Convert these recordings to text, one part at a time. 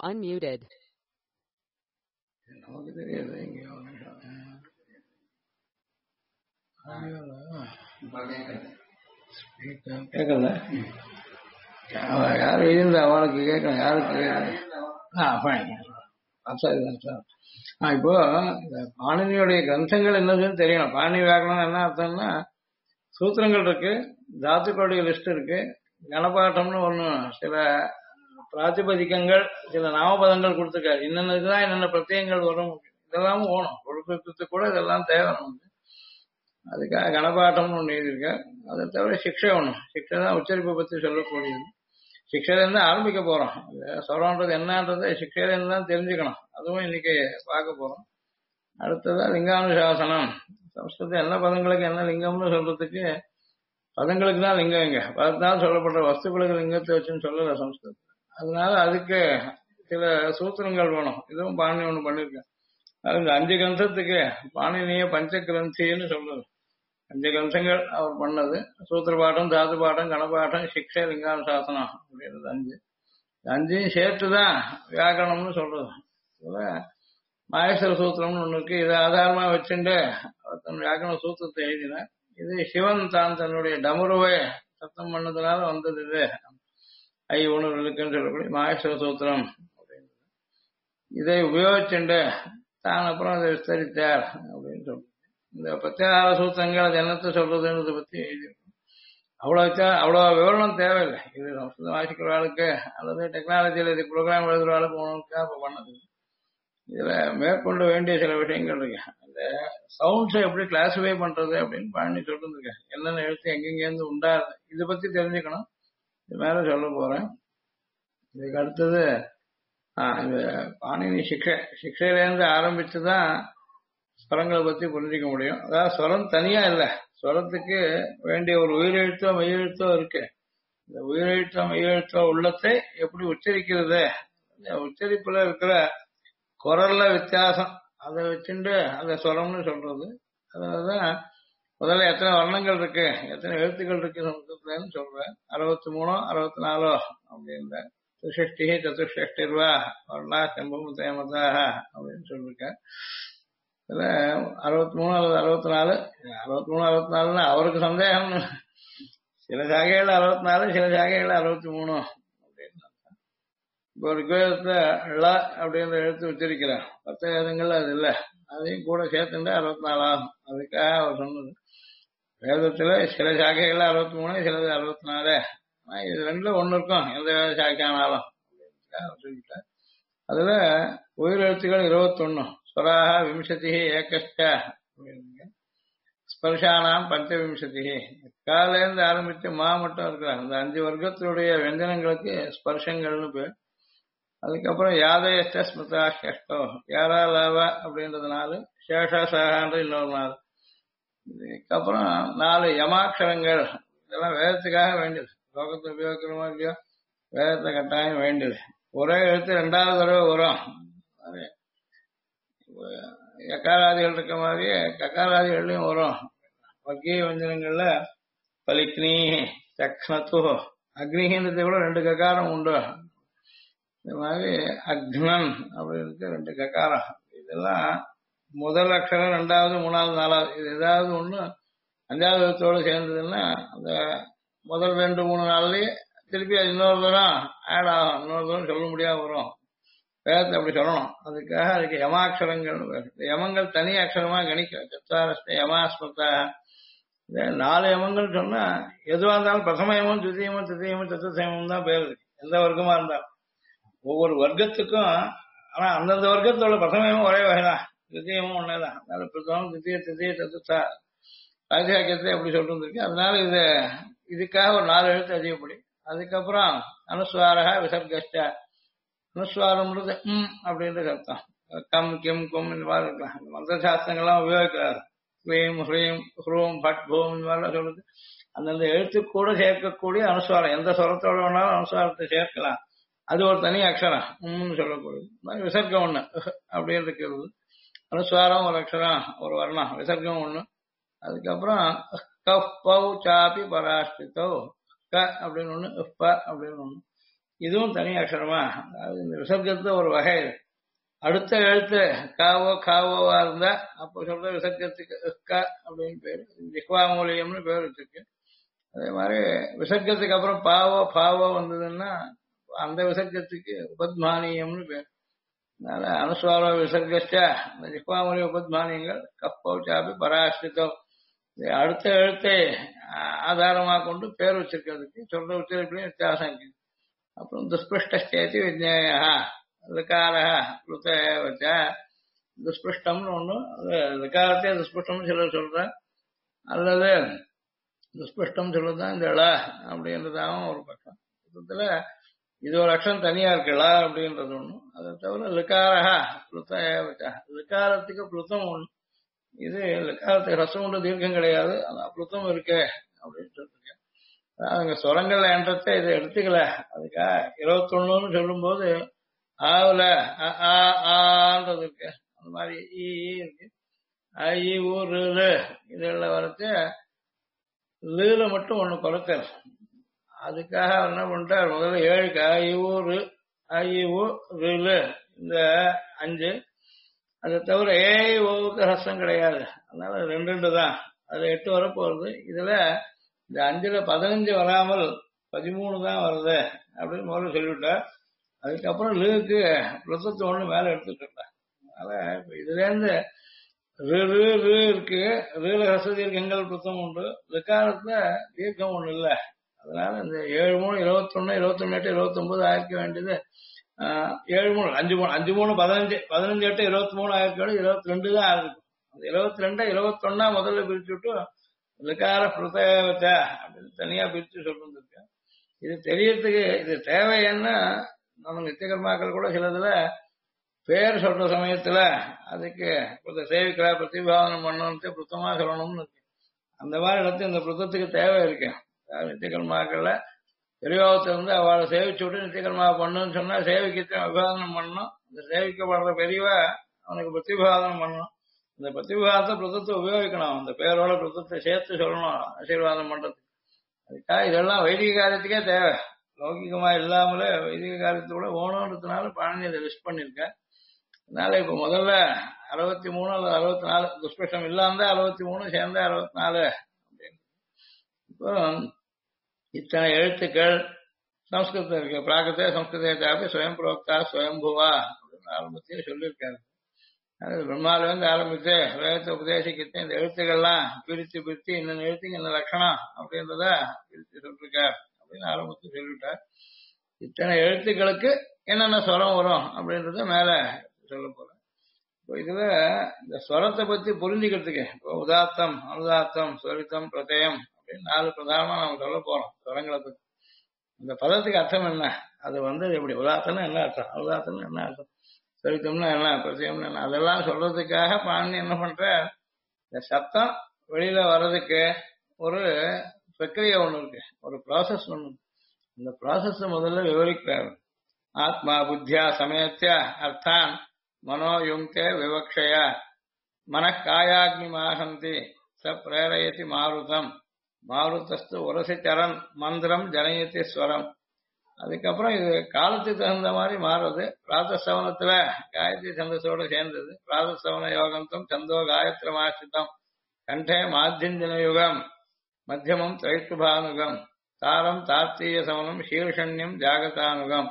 unmuted. நமக்கு தெரியாது எங்கேயோ கேட்கல யாரு எழுந்த அவளுக்கு கேட்கணும் யாருக்கு இப்போ இந்த பாணினியுடைய கிரந்தங்கள் என்னதுன்னு தெரியணும். பாணி வியாக்கரணம் என்ன அர்த்தம்னா சூத்திரங்கள் இருக்கு, தாத்துக்களுடைய லிஸ்ட் இருக்கு, கணபாட்டம்னு ஒண்ணு சில பிராதிபதிக்கங்கள் சில நாமபதங்கள் கொடுத்துருக்காரு. என்னென்ன இதுதான் என்னென்ன பிரத்யங்கள் வரும் இதெல்லாமும் ஓணும். பொழுது கூட இதெல்லாம் தேவை நமக்கு. அதுக்காக கணபாட்டம்னு ஒண்ணு எழுதியிருக்காரு. அதை தவிர சிக்ஷை ஒண்ணு. சிக்ஷை தான் உச்சரிப்பை பத்தி சொல்லக்கூடியது. சிக்ஷையிலேருந்து ஆரம்பிக்க போறோம். சொல்றோன்றது என்னன்றது சிக்ஷையிலேருந்து தான் தெரிஞ்சுக்கணும். அதுவும் இன்னைக்கு பார்க்க போறோம். அடுத்ததா லிங்கானுசாசனம். சம்ஸ்கிருதம் என்ன பதங்களுக்கு என்ன லிங்கம்னு சொல்றதுக்கு பதங்களுக்கு தான் லிங்கம். இங்க பதத்தால் சொல்லப்படுற வஸ்துக்களுக்கு லிங்கத்தை வச்சுன்னு சொல்லல சம்ஸ்கிருதம். அதனால அதுக்கு சில சூத்திரங்கள் வேணும். இதுவும் பாணி ஒண்ணு பண்ணிருக்கேன். அது இந்த 5 கிரந்தத்துக்கு பாணினிய பஞ்ச கிரந்தின்னு சொல்றது. 5 கிரந்தங்கள் அவர் பண்ணது. சூத்திர பாட்டம், தாது பாட்டம், கணபாட்டம், சிக்ஷை, லிங்கானுசாசனம் அப்படின்றது 5. 5ஐயும் சேர்த்துதான் வியாக்கரணம்னு சொல்றது. மாயேஸ்வர சூத்திரம்னு ஒண்ணு இருக்கு. இதை ஆதாரமா வச்சுட்டு தன் வியாக்கரண சூத்திரத்தை எழுதினார். இது சிவன் தான் தன்னுடைய டமருவை சத்தம் பண்ணதுனால வந்தது. இது உணர்வு இருக்குன்னு சொல்லக்கூடிய மாயேஸ்வர சூத்திரம் அப்படின்றது. இதை உபயோகிச்சுண்டு தான் அப்புறம் அதை விஸ்தரித்தார் அப்படின்னு சொல்றோம். இந்த பிரத்யாகார சூத்திரங்கள் அது என்னத்தை சொல்றதுன்றதை பத்தி எழுதியிருக்கோம். அவ்வளோ விவரணம் தேவையில்லை. இது சம்ஸ்கிருதம் வாசிக்கிற ஆளுக்கு அல்லது டெக்னாலஜியில் இது ப்ரோக்ராம் எழுதுற ஆளுக்கு உணவுக்காக இப்போ பண்ணது. இதுல மேற்கொள்ள வேண்டிய சில விஷயங்கள் இருக்கு. அந்த சவுண்ட்ஸை எப்படி கிளாசிஃபை பண்றது அப்படின்னு பாணி சொல்லிருக்கேன். என்னென்ன எழுத்து எங்கெங்கேருந்து உண்டாது இதை பத்தி தெரிஞ்சுக்கணும். இது மேல சொல்ல போறேன். இதுக்கு அடுத்தது இந்த பாணினி சிக்ஷையிலேருந்து ஆரம்பிச்சுதான் ஸ்வரங்களை பத்தி புரிஞ்சிக்க முடியும். அதாவது ஸ்வரம் தனியா இல்லை, ஸ்வரத்துக்கு வேண்டிய ஒரு உயிரெழுத்தோ மெய்யெழுத்தோ இருக்கு. இந்த உயிரெழுத்தோ மெய்யெழுத்தோ உள்ளத்தை எப்படி உச்சரிக்கிறது, உச்சரிப்புல இருக்கிற குரல்ல வித்தியாசம் அதை வச்சுட்டு அந்த ஸ்வரம்னு சொல்றது. அதான் முதல்ல எத்தனை வர்ணங்கள் இருக்கு, எத்தனை எழுத்துக்கள் இருக்கு சமஸ்கிருதத்துலன்னு சொல்றேன். 63 64 அப்படின்ற திருஷ்டி சதுஷ்டிர்வா வர்ணா செம்பம் தேமதாக அப்படின்னு சொல்லியிருக்கேன். இதுல 63 அல்லது 64 64ன்னா அவருக்கு சந்தேகம். சில சாகைகள் 64, சில சாகைகள் 63 அப்படின்னு. இப்போ ரிக்வேதத்துல ழ அப்படின்ற எழுத்து உச்சரிக்கிறார். 10 வேதங்கள் அது இல்லை, அதையும் கூட சேர்த்துட்டு 64 ஆகும். அதுக்காக அவர் சொன்னது. வேதத்துல சில சாக்கைகள் 63, சிலது 64. இது ரெண்டுல ஒண்ணு இருக்கும், எந்த வேத சாக்கையானாலும் சொல்லிட்டார். அதுல உயிரெழுத்துக்கள் 21. ஸ்வராக விம்சதி ஏகஷ்ட, ஸ்பர்ஷானாம் பஞ்சவிம்சதி. காலேருந்து ஆரம்பித்து மா மட்டும் இருக்கிறாங்க. இந்த 5 வர்க்கத்தினுடைய வியஞ்சனங்களுக்கு ஸ்பர்ஷங்கள்னு பேர். அதுக்கப்புறம் யாதயஸ்ட ஸ்மிருதா ஷஷ்டோ, யாரா லாவா அப்படின்றது 4, சேஷாசாகான்ற இன்னொரு 4. இதுக்கப்புறம் 4 யமாட்சரங்கள். இதெல்லாம் வேதத்துக்காக வேண்டியது. லோகத்தை உபயோகிக்கிறோமோ இல்லையோ வேதத்தை கட்டாயம் வேண்டியது. ஒரே எழுத்து 2வது தடவை வரும். எக்காராதிகள் இருக்க மாதிரியே கக்காராதிகள்லையும் வரும். வக்கிய வஞ்சனங்கள்ல பலிக்னி சக்னத்து அக்னின்றதை கூட 2 கக்காரம் உண்டு. இந்த மாதிரி அக்னன் அப்படின்னு 2 கக்காரம். இதெல்லாம் முதல் அக்ஷரம் 2வது 3வது 4வது இது ஏதாவது ஒண்ணு 5வது எழுத்தோடு சேர்ந்ததுன்னா அந்த முதல் 2 3 நாள்லயே திருப்பி அது இன்னொரு தூரம் ஆட் ஆகும். இன்னொரு தூரம் சொல்ல முடியாம வரும். வேதத்தை அப்படி சொல்லணும். அதுக்கு யமாட்சரங்கள். யமங்கள் தனி அக்ஷரமா கணிக்க சத்தாரஸ்த யமாஸ்மத்தா. 4 யமங்கள் சொன்னா எதுவா இருந்தாலும் பிரதம யமம், துதியமும், திருத்தியமும், சத்துர்த்தயமும் தான் பேர் இருக்கு. எந்த வர்க்கமா இருந்தாலும் ஒவ்வொரு வர்க்கத்துக்கும். ஆனா அந்தந்த வர்க்கத்தோட பிரதமயமும் ஒரே வகைதான், திருத்தியமும் ஒன்னேதான். அதனால பிரதமம், தித்திய, திருத்திய, சத்துர்த்தா ராஜாக்கியத்தை எப்படி சொல்றது இருக்கு. அதனால இதுக்காக ஒரு 4 எழுத்து அதிகப்படி. அதுக்கப்புறம் அனுஸ்வாரக விசர்கஷ்ட. அனுஸ்வாரம்ன்றது அப்படின்றது அர்த்தம். கம் கிம் கும் இந்த மாதிரி இருக்கலாம். மந்திர சாஸ்திரங்கள்லாம் உபயோகிக்கிறாரு. ஸ்ரீம் ஹ்ரீம் ஹ்ரூம் பட் பூம் இந்த மாதிரிலாம் சொல்றது. அந்தந்த எழுத்து கூட சேர்க்கக்கூடிய அனுஸ்வாரம். எந்த ஸ்வரத்தோட வேணாலும் அனுஸ்வாரத்தை சேர்க்கலாம். அது ஒரு தனி அக்ஷரம் சொல்லக்கூடியது. விசர்க்கம் ஒண்ணு அப்படின்னு இருக்கிறது. அனுஸ்வாரம் ஒரு அக்ஷரம், ஒரு வர்ணம். விசர்க்கம் ஒண்ணு. அதுக்கப்புறம் கஃப் பௌ சாப்பி பராஷ்டித்தோ க அப்படின்னு ஒண்ணு, ப அப்படின்னு ஒண்ணு. இதுவும் தனி அக்ஷரமா, அதாவது இந்த விசர்க்கத்துல ஒரு வகை இது. அடுத்த எழுத்து காவோ காவோவா இருந்தா அப்போ சொல்ற விசர்க்கத்துக்கு க அப்படின்னு பேரு, ஜிஹ்வாமூலியம்னு பேர் வச்சிருக்கு. அதே மாதிரி விசர்க்கத்துக்கு அப்புறம் பாவோ பாவோ வந்ததுன்னா அந்த விசர்க்கத்துக்கு உபத்மானியம்னு பேர். அதனால அனுஸ்வார விசர்க்கா அந்த ஜிஹ்வாமூலிய உபத்மானியங்கள் கப்பௌச்சாபி பராஷ்டிதம், அடுத்த எழுத்தை ஆதாரமா கொண்டு பேர் வச்சிருக்கிறதுக்கு சொல்ற உச்சரிப்புலையும் வித்தியாசம் இருக்கு. அப்புறம் துஸ்பிருஷ்டேதி விஜயா லிகாரா லுத வச்ச துஸ்பிருஷ்டம்னு ஒண்ணு, லிகாரத்தையே துஸ்பிருஷ்டம்னு சிலர் சொல்ற, அல்லது துஸ்பிருஷ்டம் சொல்றதுதான் இந்த ள அப்படின்றதாகவும் ஒரு பக்கம். மொத்தத்துல இது ஒரு அக்ஷரம் தனியா இருக்கு ள அப்படின்றது ஒண்ணு. அதை தவிர லிகாரா லுத வச்ச, லிகாரத்துக்கு புளுத்தம் ஒண்ணு. இது லிகாரத்துக்கு ரசம் ஒன்று தீர்க்கம் கிடையாது, அதான் புளுத்தம் இருக்கு அப்படின்னு சொல்லிருக்கேன். அங்க சுரங்கள்ல என்றத்தை இதை எடுத்துக்கல. அதுக்கா 21ன்னு சொல்லும் போது ஆவுல ஆன்றது இருக்கு, அந்த மாதிரி ஈ இருக்கு, ஐ ஊர் இதெல்லாம் வரைச்சு லீல மட்டும் ஒண்ணு குறைச்சல். அதுக்காக அவர் என்ன பண்ணிட்டார், முதல்ல 7க்கு ஐ ஊரு ஐ ஊ இந்த 5, அதை தவிர ஏ ஓவுக்கு ஹஸ்தம் கிடையாது, அதனால 2 தான், அதுல 8 வரப்போறது. இதுல இந்த 5ல 15 வராமல் 13 தான் வருது அப்படின்னு முதல்ல சொல்லிவிட்டார். அதுக்கப்புறம் லீவுக்கு ப்ளஸத்து ஒண்ணு மேல எடுத்துட்டு, அதனால இதுல இருந்து இருக்கு, ரீல ஹச தீர்க்கங்கள் புத்தம் உண்டு, லிகாரத்துல தீர்க்கம் ஒண்ணு இல்ல. அதனால இந்த 7 3 21 21 8 29 ஆயிருக்க வேண்டியது 7 3 5 3 5 3 15 15 8 23 ஆயிருக்க 22 தான் ஆயிருக்கு. அந்த 22 21 முதல்ல பிரிச்சு விட்டு லிகார பிரதேவத்த அப்படின்னு தனியா பிரிச்சு சொல்லிருந்திருக்கேன். இது தெரியறதுக்கு இது தேவை என்ன, நம்ம நித்தியகர்மாக்கள் கூட சிலதுல பேர் சொல்ற சமயத்துல அதுக்கு சேவிக்கிற பிரதிபாதனம் பண்ணணும்னு புத்தமா சொல்லணும்னு இருக்கு. அந்த மாதிரி இடத்துல இந்த புத்தத்துக்கு தேவை இருக்கு. நித்தியகர்மாக்கள்ல பெரியவாவத்துல இருந்து அவளை சேவிச்சு விட்டு நித்தியகர்மா பண்ணுன்னு சொன்னா சேவிக்கத்தை விபாதனம் பண்ணணும். இந்த சேவிக்கப்படுற பெரியவா அவனுக்கு பிரதிபாதனம் பண்ணணும். இந்த பிரதிபாதத்தை புத்தத்தை உபயோகிக்கணும், அந்த பேரோட புத்தத்தை சேர்த்து சொல்லணும் ஆசீர்வாதம் பண்றதுக்கு. அதுக்காக இதெல்லாம் வைதிக காரியத்துக்கே தேவை, லௌகிகமா இல்லாமலே வைதிக காரியத்தோட ஓணுன்றதுனால பாணி இதை லிஸ்ட் பண்ணிருக்கேன். அதனால இப்ப முதல்ல 63 அல்லது 64 துஷ்பிருஷ்டம் இல்லாம 63 சேர்ந்த 64 அப்படின்னு. இப்போ இத்தனை எழுத்துக்கள் சம்ஸ்கிருதம் இருக்கு. பிராகத்தே சம்ஸ்கிருதாப்பி ஸ்வயம் புரோக்தா ஸ்வயம்புவா அப்படின்னு ஆரம்பத்தையே சொல்லியிருக்காரு. அது பிரம்மாவிலிருந்து ஆரம்பித்து வேதத்தை உபதேசிக்கிட்டு இந்த எழுத்துக்கள்லாம் பிரித்து பிரித்து இன்னொன்று எழுத்துக்கு இந்த லட்சணம் அப்படின்றத பிரித்து சொல்லிருக்கார் அப்படின்னு ஆரம்பத்தை சொல்லிவிட்டார். இத்தனை எழுத்துக்களுக்கு என்னென்ன ஸ்வரம் வரும் அப்படின்றத மேல சொல்ல போறேன். இப்போ இதுல இந்த ஸ்வரத்தை பத்தி புரிஞ்சுக்கிறதுக்கு இப்போ உதாத்தம் அனுதாத்தம் ஸ்வரித்தம் பிரதயம் அப்படின்னு 4 பிரதானமா நம்ம சொல்ல போறோம் ஸ்வரங்களை பத்தி. இந்த பதத்துக்கு அர்த்தம் என்ன, அது எப்படி உதாத்தம்னா என்ன அர்த்தம், அனுதாத்தம்னா என்ன அர்த்தம், ஸ்வரித்தம்னா என்ன, பிரதயம்னா என்ன, அதெல்லாம் சொல்றதுக்காக பாணி என்ன பண்ற, இந்த சத்தம் வெளியில வர்றதுக்கு ஒரு பிரக்கிரியை ஒண்ணு இருக்கு, ஒரு ப்ராசஸ் ஒண்ணு. இந்த ப்ராசஸ் முதல்ல விவரிக்கிறார். ஆத்மா புத்தியா சமயத்திய அர்த்தான் மனோயுங்கே விவக்ஷய மனக்காயாக்னி மாஹந்தி ச பிரேரயதி மாருதம் மாருதஸ்து உரசிச்சரன் மந்திரம் ஜனயதி ஸ்வரம். அதுக்கப்புறம் இது காலத்துக்கு தகுந்த மாதிரி மாறுறது. பிராதசவனத்துல காயத்ரி சந்தஸோட சேர்ந்தது. பிராதசவன யோகந்தம் சந்தோ காயத்ரமாசித்தம் கண்டே மாத்தியஞ்சன யுகம் மத்தியமம் திரைஷ்டுபானுகம் தாரம் தார்த்தீய சவனம் சீர்ஷண்யம் ஜாகதானுகம்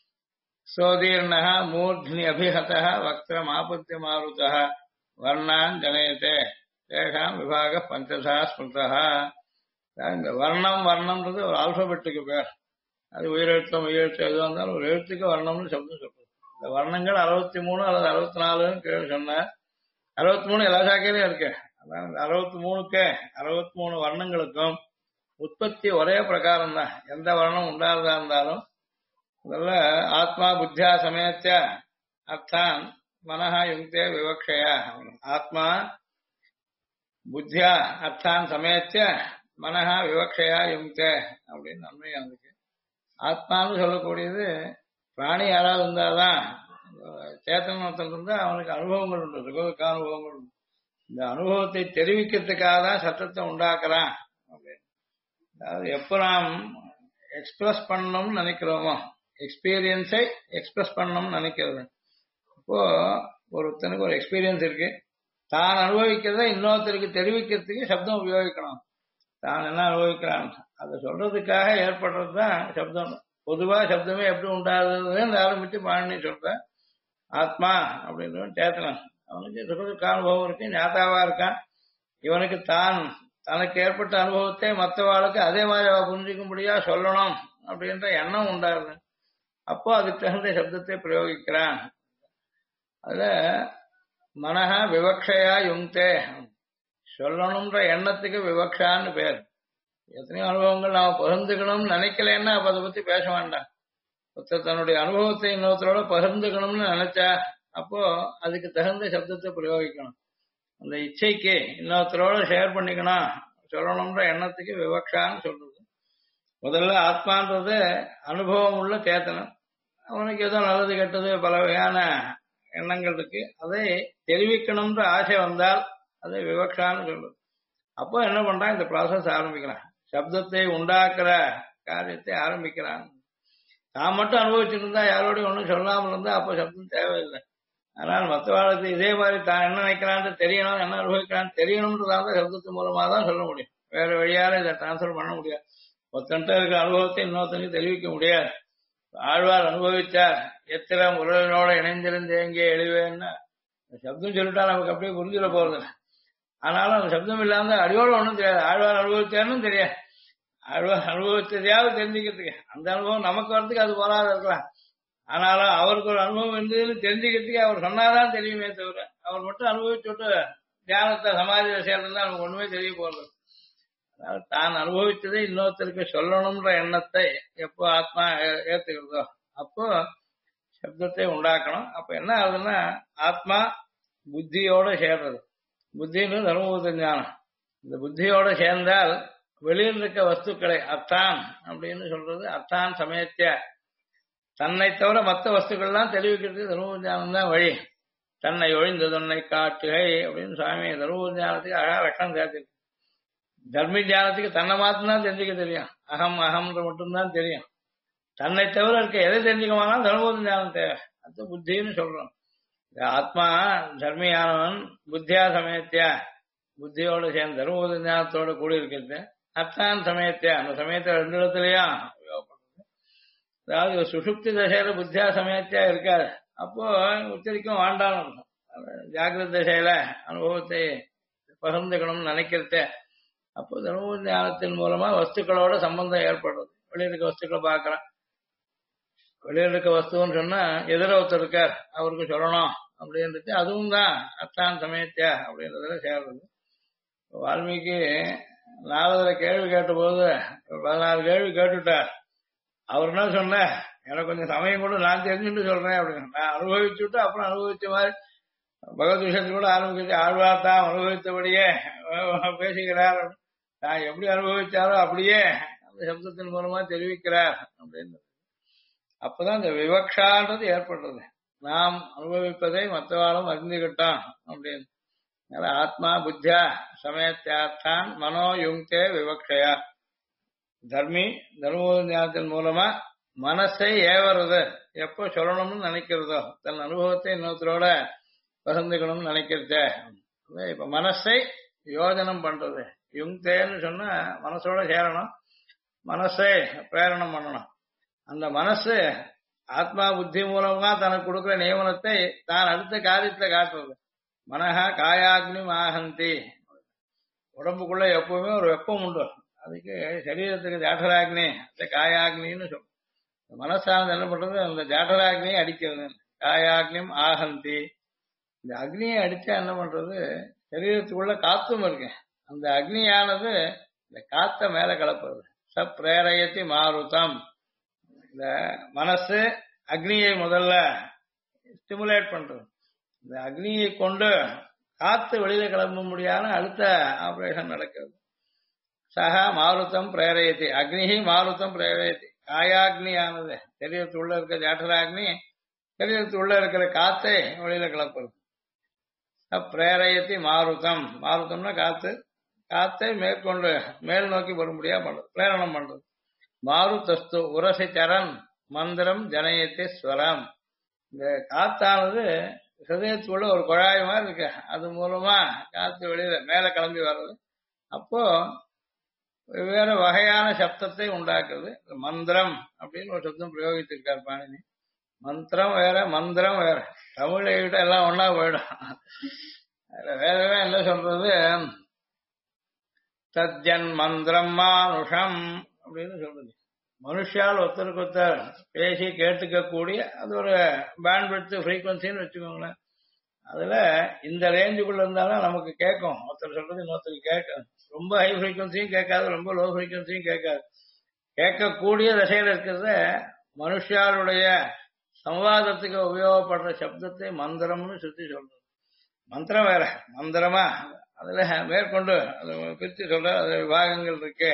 சோதீர்ணः மூர்ध्नि அபிஹதः வக்ரமாபத்ய மாருதः வர்ணான் ஜனயதே தேஷாம் விபாக பஞ்சதா ஸ்மிருதः. இந்த வர்ணம் வர்ணம்ன்றது ஒரு ஆல்பபெட்டுக்கு பேர். அது உயிரெழுத்தம் உயிரெழுத்து எதுவாக இருந்தாலும் ஒரு எழுத்துக்கு வர்ணம்னு சப்தம் சொல்றது. இந்த வர்ணங்கள் 63 அல்லது 64 கேள்வி சொன்னார். 63 எல்லா சாக்கையிலும் இருக்கு. அதான் இந்த 63க்கு 63 வர்ணங்களுக்கும் உற்பத்தி ஒரே பிரகாரம் தான். எந்த வர்ணம் உண்டாததா இருந்தாலும் முதல்ல ஆத்மா புத்தியா சமயத்திய அர்த்தான் மனஹ யுங்கே விவக்ஷய. ஆத்மா புத்தியா அர்த்தான் சமயத்திய மனஹ விவக்ஷயா யுங்கே அப்படின்னு நன்மை இருக்கு. ஆத்மான்னு சொல்லக்கூடியது பிராணி யாராவது இருந்தாதான், சேத்தனத்தில் இருந்தா அவனுக்கு அனுபவங்கள் உண்டு, சுகதுக்க அனுபவங்கள் உண்டு. இந்த அனுபவத்தை தெரிவிக்கிறதுக்காக தான் சட்டத்தை உண்டாக்குறான் அப்படின்னு. அதாவது எப்ப நாம் எக்ஸ்பிரஸ் பண்ணணும்னு நினைக்கிறோமோ, எக்ஸ்பீரியன்ஸை எக்ஸ்பிரஸ் பண்ணணும்னு நினைக்கிறது. இப்போ ஒருத்தனுக்கு ஒரு எக்ஸ்பீரியன்ஸ் இருக்கு, தான் அனுபவிக்கிறத இன்னொருத்தருக்கு தெரிவிக்கிறதுக்கு சப்தம் உபயோகிக்கணும். தான் என்ன அனுபவிக்கிறான் அதை சொல்றதுக்காக ஏற்படுறது தான் சப்தம். பொதுவா சப்தமே எப்படி உண்டாகுதுன்னு ஆரம்பிச்சு பாணி சொல்ற ஆத்மா அப்படின்றவன் சேத்தனன். அவனுக்கு சொல்றதுக்கு அனுபவம் இருக்கு, ஞாதாவா இருக்கான். இவனுக்கு தனக்கு ஏற்பட்ட அனுபவத்தை மற்றவாளுக்கு அதே மாதிரி அவ புரிஞ்சுக்கும்படியா சொல்லணும் அப்படின்ற எண்ணம் உண்டாகுது. அப்போ அதுக்கு தகுந்த சப்தத்தை பிரயோகிக்கிறான். அதுல மனஹ விவக்ஷையா யுங்தே, சொல்லணும்ன்ற எண்ணத்துக்கு விவக்ஷான்னு பேர். எத்தனையோ அனுபவங்கள் நாம பகிர்ந்துக்கணும்னு நினைக்கலன்னா அப்ப அதை பத்தி பேச வேண்டாம். ஒருத்தர் தன்னுடைய அனுபவத்தை இன்னொருத்தரோட பகிர்ந்துக்கணும்னு நினைச்சா அப்போ அதுக்கு தகுந்த சப்தத்தை பிரயோகிக்கணும். அந்த இச்சைக்கு இன்னொருத்தரோட ஷேர் பண்ணிக்கணும் சொல்லணும்ன்ற எண்ணத்துக்கு விவக்ஷான்னு சொல்றது. முதல்ல ஆத்மான்றது அனுபவம் உள்ள சேத்தனம். அவனுக்கு ஏதோ நல்லது கெட்டது பல வகையான எண்ணங்கள் இருக்கு, அதை தெரிவிக்கணும்ன்ற ஆசை வந்தால் அதை விவக்ஷான்னு சொல்றது. அப்போ என்ன பண்றான், இந்த ப்ராசஸ் ஆரம்பிக்கிறான், சப்தத்தை உண்டாக்குற காரியத்தை ஆரம்பிக்கிறான். தான் மட்டும் அனுபவிச்சுட்டு இருந்தா யாரோடையும் ஒன்றும் சொல்லாமல் இருந்தா அப்போ சப்தம் தேவையில்லை. ஆனால் மற்றவாளுக்கு இதே மாதிரி தான் என்ன நினைக்கிறான்னு தெரியணும், என்ன அனுபவிக்கிறான்னு தெரியணும்ன்றதால சப்தத்தின் மூலமா தான் சொல்ல முடியும். வேற வழியால இதை டிரான்ஸ்பர் பண்ண முடியாது. ஒருத்தன்ட்ட இருக்கிற அனுபவத்தை இன்னொருத்தனுக்கு தெரிவிக்க முடியாது. ஆழ்வார் அனுபவிச்சார், எத்திர முரளனோட இணைந்திருந்து எங்கே எழுவேன்னா சப்தம் சொல்லிட்டா நமக்கு அப்படியே புரிஞ்சிட போறது. ஆனாலும் அந்த சப்தம் இல்லாம அடியோட ஒன்றும் தெரியாது. ஆழ்வார் அனுபவிச்சாருன்னு தெரியாது. ஆழ்வார் அனுபவிச்சதையாவது தெரிஞ்சுக்கிறதுக்கு, அந்த அனுபவம் நமக்கு வரதுக்கு அது போராத இருக்கலாம். ஆனாலும் அவருக்கு ஒரு அனுபவம் இருந்ததுன்னு தெரிஞ்சுக்கிறதுக்கு அவர் சொன்னாதான் தெரியுமே தவிர அவர் மட்டும் அனுபவிச்சுட்டு தியானத்தை சமாதியில சேர்ந்தா நமக்கு ஒண்ணுமே தெரிய போறது. அதனால தான் அனுபவிச்சதை இன்னொருத்தருக்கு சொல்லணும்ன்ற எண்ணத்தை எப்போ ஆத்மா ஏத்துக்கிறதோ அப்போ சப்தத்தை உண்டாக்கணும். அப்ப என்ன ஆகுதுன்னா ஆத்மா புத்தியோட சேர்றது. புத்தின்னு தர்மபூத ஞானம். இந்த புத்தியோட சேர்ந்தால் வெளியில் இருக்க வஸ்துக்களை அர்த்தான் அப்படின்னு சொல்றது. அர்த்தான் சமயத்திய தன்னை தவிர மற்ற வஸ்துக்கள்லாம் தெரிவிக்கிறதுக்கு தர்மபூத ஞானம் தான் வழி. தன்னை ஒழிந்து தன்னை காட்டுகை அப்படின்னு சுவாமி தர்மபூத ஞானத்துக்கு அழகா லட்சணம் சேர்த்திருக்கு. தர்மி ஞானத்துக்கு தன்னை மாத்திரம் தெரிஞ்சுக்க தெரியும், அகம் அகம்ன்ற மட்டும்தான் தெரியும். தன்னை தவிர இருக்க எதை தெரிஞ்சுக்கமானாலும் தர்மபூத ஞானம் தேவை. அது புத்தின்னு சொல்றோம். ஆத்மா தர்மியானவன் புத்தியா சமயத்தியா புத்தியோட சேர்ந்து தர்மபூத ஞானத்தோட கூடி இருக்கிறது. அர்த்தான் சமயத்தியா அந்த சமயத்தை ரெண்டு இடத்துலயும் உபயோகப்படுறது. அதாவது சுஷுப்தி தசையில புத்தியா சமயத்தியா இருக்காது, அப்போ உச்சரிக்கும் வாண்டாலும் ஜாகிரத தசையில அனுபவத்தை பகிர்ந்துக்கணும்னு நினைக்கிறத அப்போ தர்மபூத ஞானத்தின் மூலமா வஸ்துக்களோட சம்பந்தம் ஏற்படுறது. வெளியே இருக்க வஸ்துக்களை பார்க்கறான். வெளியில் இருக்க வஸ்துன்னு சொன்னா எதிர ஒருத்தர் இருக்கார் அவருக்கு சொல்லணும் அப்படின்றது அதுவும் தான் அர்த்தான் சமயத்தியா அப்படின்றதுல சேர்றது. வால்மீகி நாரதரை கேள்வி கேட்ட போது 14 கேள்வி கேட்டுட்டார். அவர் என்ன சொன்ன, எனக்கு கொஞ்சம் சமயம் கூட நான் தெரிஞ்சுட்டு சொல்றேன் அப்படின்னு. நான் அனுபவிச்சுட்டு அப்புறம் அனுபவிச்ச மாதிரி பகவத் விஷயத்துல கூட ஆரம்பிச்சு ஆழ்வார் தான் அனுபவித்தபடியே பேசுகிறார். நான் எப்படி அனுபவிச்சாரோ அப்படியே அந்த சப்தத்தின் மூலமா தெரிவிக்கிறார் அப்படின்னு. அப்பதான் இந்த விவக்ஷான்றது ஏற்படுறது. நாம் அனுபவிப்பதை மற்றவாளும் அறிந்துகிட்டோம் அப்படின்னு. ஆத்மா புத்தியா சமயத்தியார்த்தான் மனோ யுங்கே விவக்ஷயா. தர்மி தர்மபூத ஞானத்தின் மூலமா மனசை ஏவறது. எப்போ சொல்லணும்னு நினைக்கிறதோ தன் அனுபவத்தை இன்னொருத்தரோட பகிர்ந்துக்கணும்னு நினைக்கிறத. இப்ப மனசை யோஜனம் பண்றது. யுங்தேன்னு சொன்னா மனசோட சேரணும், மனசை பிரேரணம் பண்ணணும். அந்த மனசு ஆத்மா புத்தி மூலமா தனக்கு கொடுக்கிற நியமனத்தை தான் அடுத்த காரியத்துல காட்டுறது. மனஹா காயாக்னி ஆஹந்தி. உடம்புக்குள்ள எப்பவுமே ஒரு வெப்பம் உண்டு, அதுக்கு சரீரத்துக்கு ஜாட்டராக்னி அந்த காயாக்னின்னு சொல்லும். மனசானது என்ன பண்றது, அந்த ஜாட்டராக்னியை அடிக்கிறது. காயாக்னியும் ஆஹந்தி. இந்த அக்னியை அடிச்சா என்ன பண்றது, சரீரத்துக்குள்ள காத்தும் இருக்கு, அந்த அக்னியானது இந்த காத்த மேல கலப்புறது. பிரேரயத்தி மாருதம். இந்த மனசு அக்னியை முதல்ல ஸ்டிமுலேட் பண்றது. இந்த அக்னியை கொண்டு காத்து வெளியில கிளம்ப முடியாத அடுத்த ஆபரேஷன் நடக்கிறது. சக மாருத்தம் பிரேரயத்தி. அக்னி மாருத்தம் பிரேரயத்தி. காயாக்னியானது சரீரத்துள்ள இருக்க ஜாட்டராக்னி சரீரத்துள்ள இருக்கிற காத்தை வெளியில கிளப்புறது. பிரேரயத்தி மாருத்தம். மாருத்தம்னா காத்து. காத்தை மேற்கொண்டு மேல் நோக்கி வரும்படியா பண்றது, பிரேரணம் பண்றது. மாருதஸ்து உரசி சரண் மந்திரம் ஜனயத்தை ஸ்வரம். இந்த காத்தானது ஹிருதயத்துக்குள்ள ஒரு குழாய் மாதிரி இருக்கு, அது மூலமா காத்து வெளியில மேல கிளம்பி வர்றது. அப்போ வெவ்வேறு வகையான சப்தத்தை உண்டாக்குறது. மந்திரம் அப்படின்னு ஒரு சப்தம் பிரயோகித்திருக்கார் பாணினி. மந்திரம் வேற மந்திரம் வேற, தமிழை விட எல்லாம் ஒன்னா போயிடும். வேறவே என்ன சொல்றது, தஜ்ஜன் மந்திரம் மானுஷம் அப்படின்னு சொல்றது. மனுஷால் ஒருத்தருக்கு ஒருத்தர் பேசி கேட்டுக்க கூடிய அது ஒரு பேண்ட்விட்த் ஃப்ரீக்வன்சின்னு வச்சுக்கோங்களேன். அதுல இந்த ரேஞ்சுக்குள்ள இருந்தாலும் நமக்கு கேட்கும், ஒருத்தர் சொல்றது இன்னொருத்தருக்கு கேட்கும். ரொம்ப ஹை ஃப்ரீக்வன்சியும் கேட்காது, ரொம்ப லோ ஃப்ரீக்வன்சியும் கேட்காது. கேட்கக்கூடிய திசையில இருக்கிறத மனுஷாளுடைய சம்வாதத்துக்கு உபயோகப்படுற சப்தத்தை மந்திரம்னு சுத்தி சொல்றது. மந்திரம் வேற மந்திரமா, அதுல மேற்கொண்டு அது பிரித்து சொல்ற அது விபாகங்கள் இருக்கே.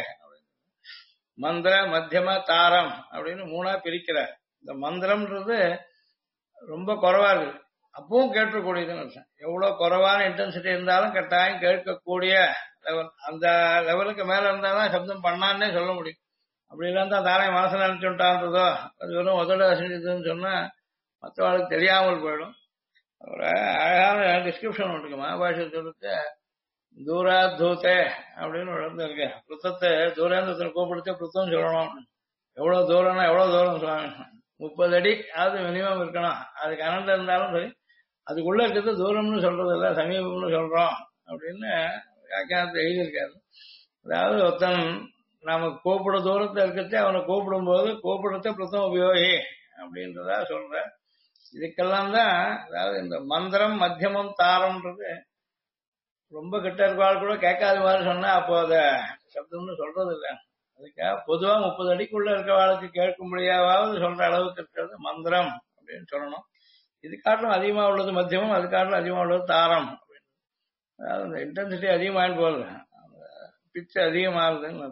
மந்திர மத்தியம தாரம் அப்படின்னு மூணா பிரிக்கிறார். இந்த மந்திரம்ன்றது ரொம்ப குறைவா இருக்கு, அப்பவும் கேட்கக்கூடியதுன்னு அர்த்தம். எவ்வளவு குறைவான இன்டென்சிட்டி இருந்தாலும் கட்டாயம் கேட்கக்கூடிய லெவல். அந்த லெவலுக்கு மேல இருந்தாதான் சப்தம் பண்ணான்னே சொல்ல முடியும். அப்படி இருந்தா தானே மனசுல நினைச்சுட்டான்றதோ அது வெறும் உதட செஞ்சதுன்னு சொன்னா மற்றவர்களுக்கு தெரியாமல் போயிடும். ஒரு அழகான டிஸ்கிரிப்ஷன் இருக்கு மகாபாஷ்யத்துக்கு. தூராத்தூத்தே அப்படின்னு ஒரு இடத்துல இருக்கு. புத்தத்தை தூரேந்திரத்தை கூப்பிடுத்து புத்தம் சொல்லணும். எவ்வளவு தூரம்னா எவ்வளவு தூரம் சொல்லுவாங்க, 30 அடி அது மினிமம் இருக்கணும். அதுக்கு அனந்த இருந்தாலும் சரி, அதுக்குள்ள இருக்கிறது தூரம்னு சொல்றது இல்ல, சமீபம்னு சொல்றோம் அப்படின்னு வியாக்கியானத்தை எழுதியிருக்காரு. அதாவது ஒருத்தன் நாம கூப்பிட தூரத்தை இருக்கிறது அவனை கூப்பிடும் போது கூப்பிடுறத பிரதம உபயோகி அப்படின்றதா சொல்ற. இதுக்கெல்லாம் தான் அதாவது இந்த மந்திரம் மத்தியமம் தாரம்ன்றது ரொம்ப கிட்ட இருக்காள் கூட கேட்காத மாதிரி சொன்னா அப்போ அத சப்தம்னு சொல்றது இல்லை. அதுக்காக பொதுவா 30 அடிக்குள்ள இருக்கிறவாளுக்கு கேட்கும்படியாவது சொல்ற அளவுக்கு இருக்கிறது மந்திரம் அப்படின்னு சொல்லணும். இது காட்டிலும் அதிகமா உள்ளது மத்தியமும், அது காட்டிலும் அதிகமா உள்ளது தாரம். அதாவது இந்த இன்டென்சிட்டி அதிகமாயின்னு போகுது, பிச்சு அதிகமாகுதுன்னு.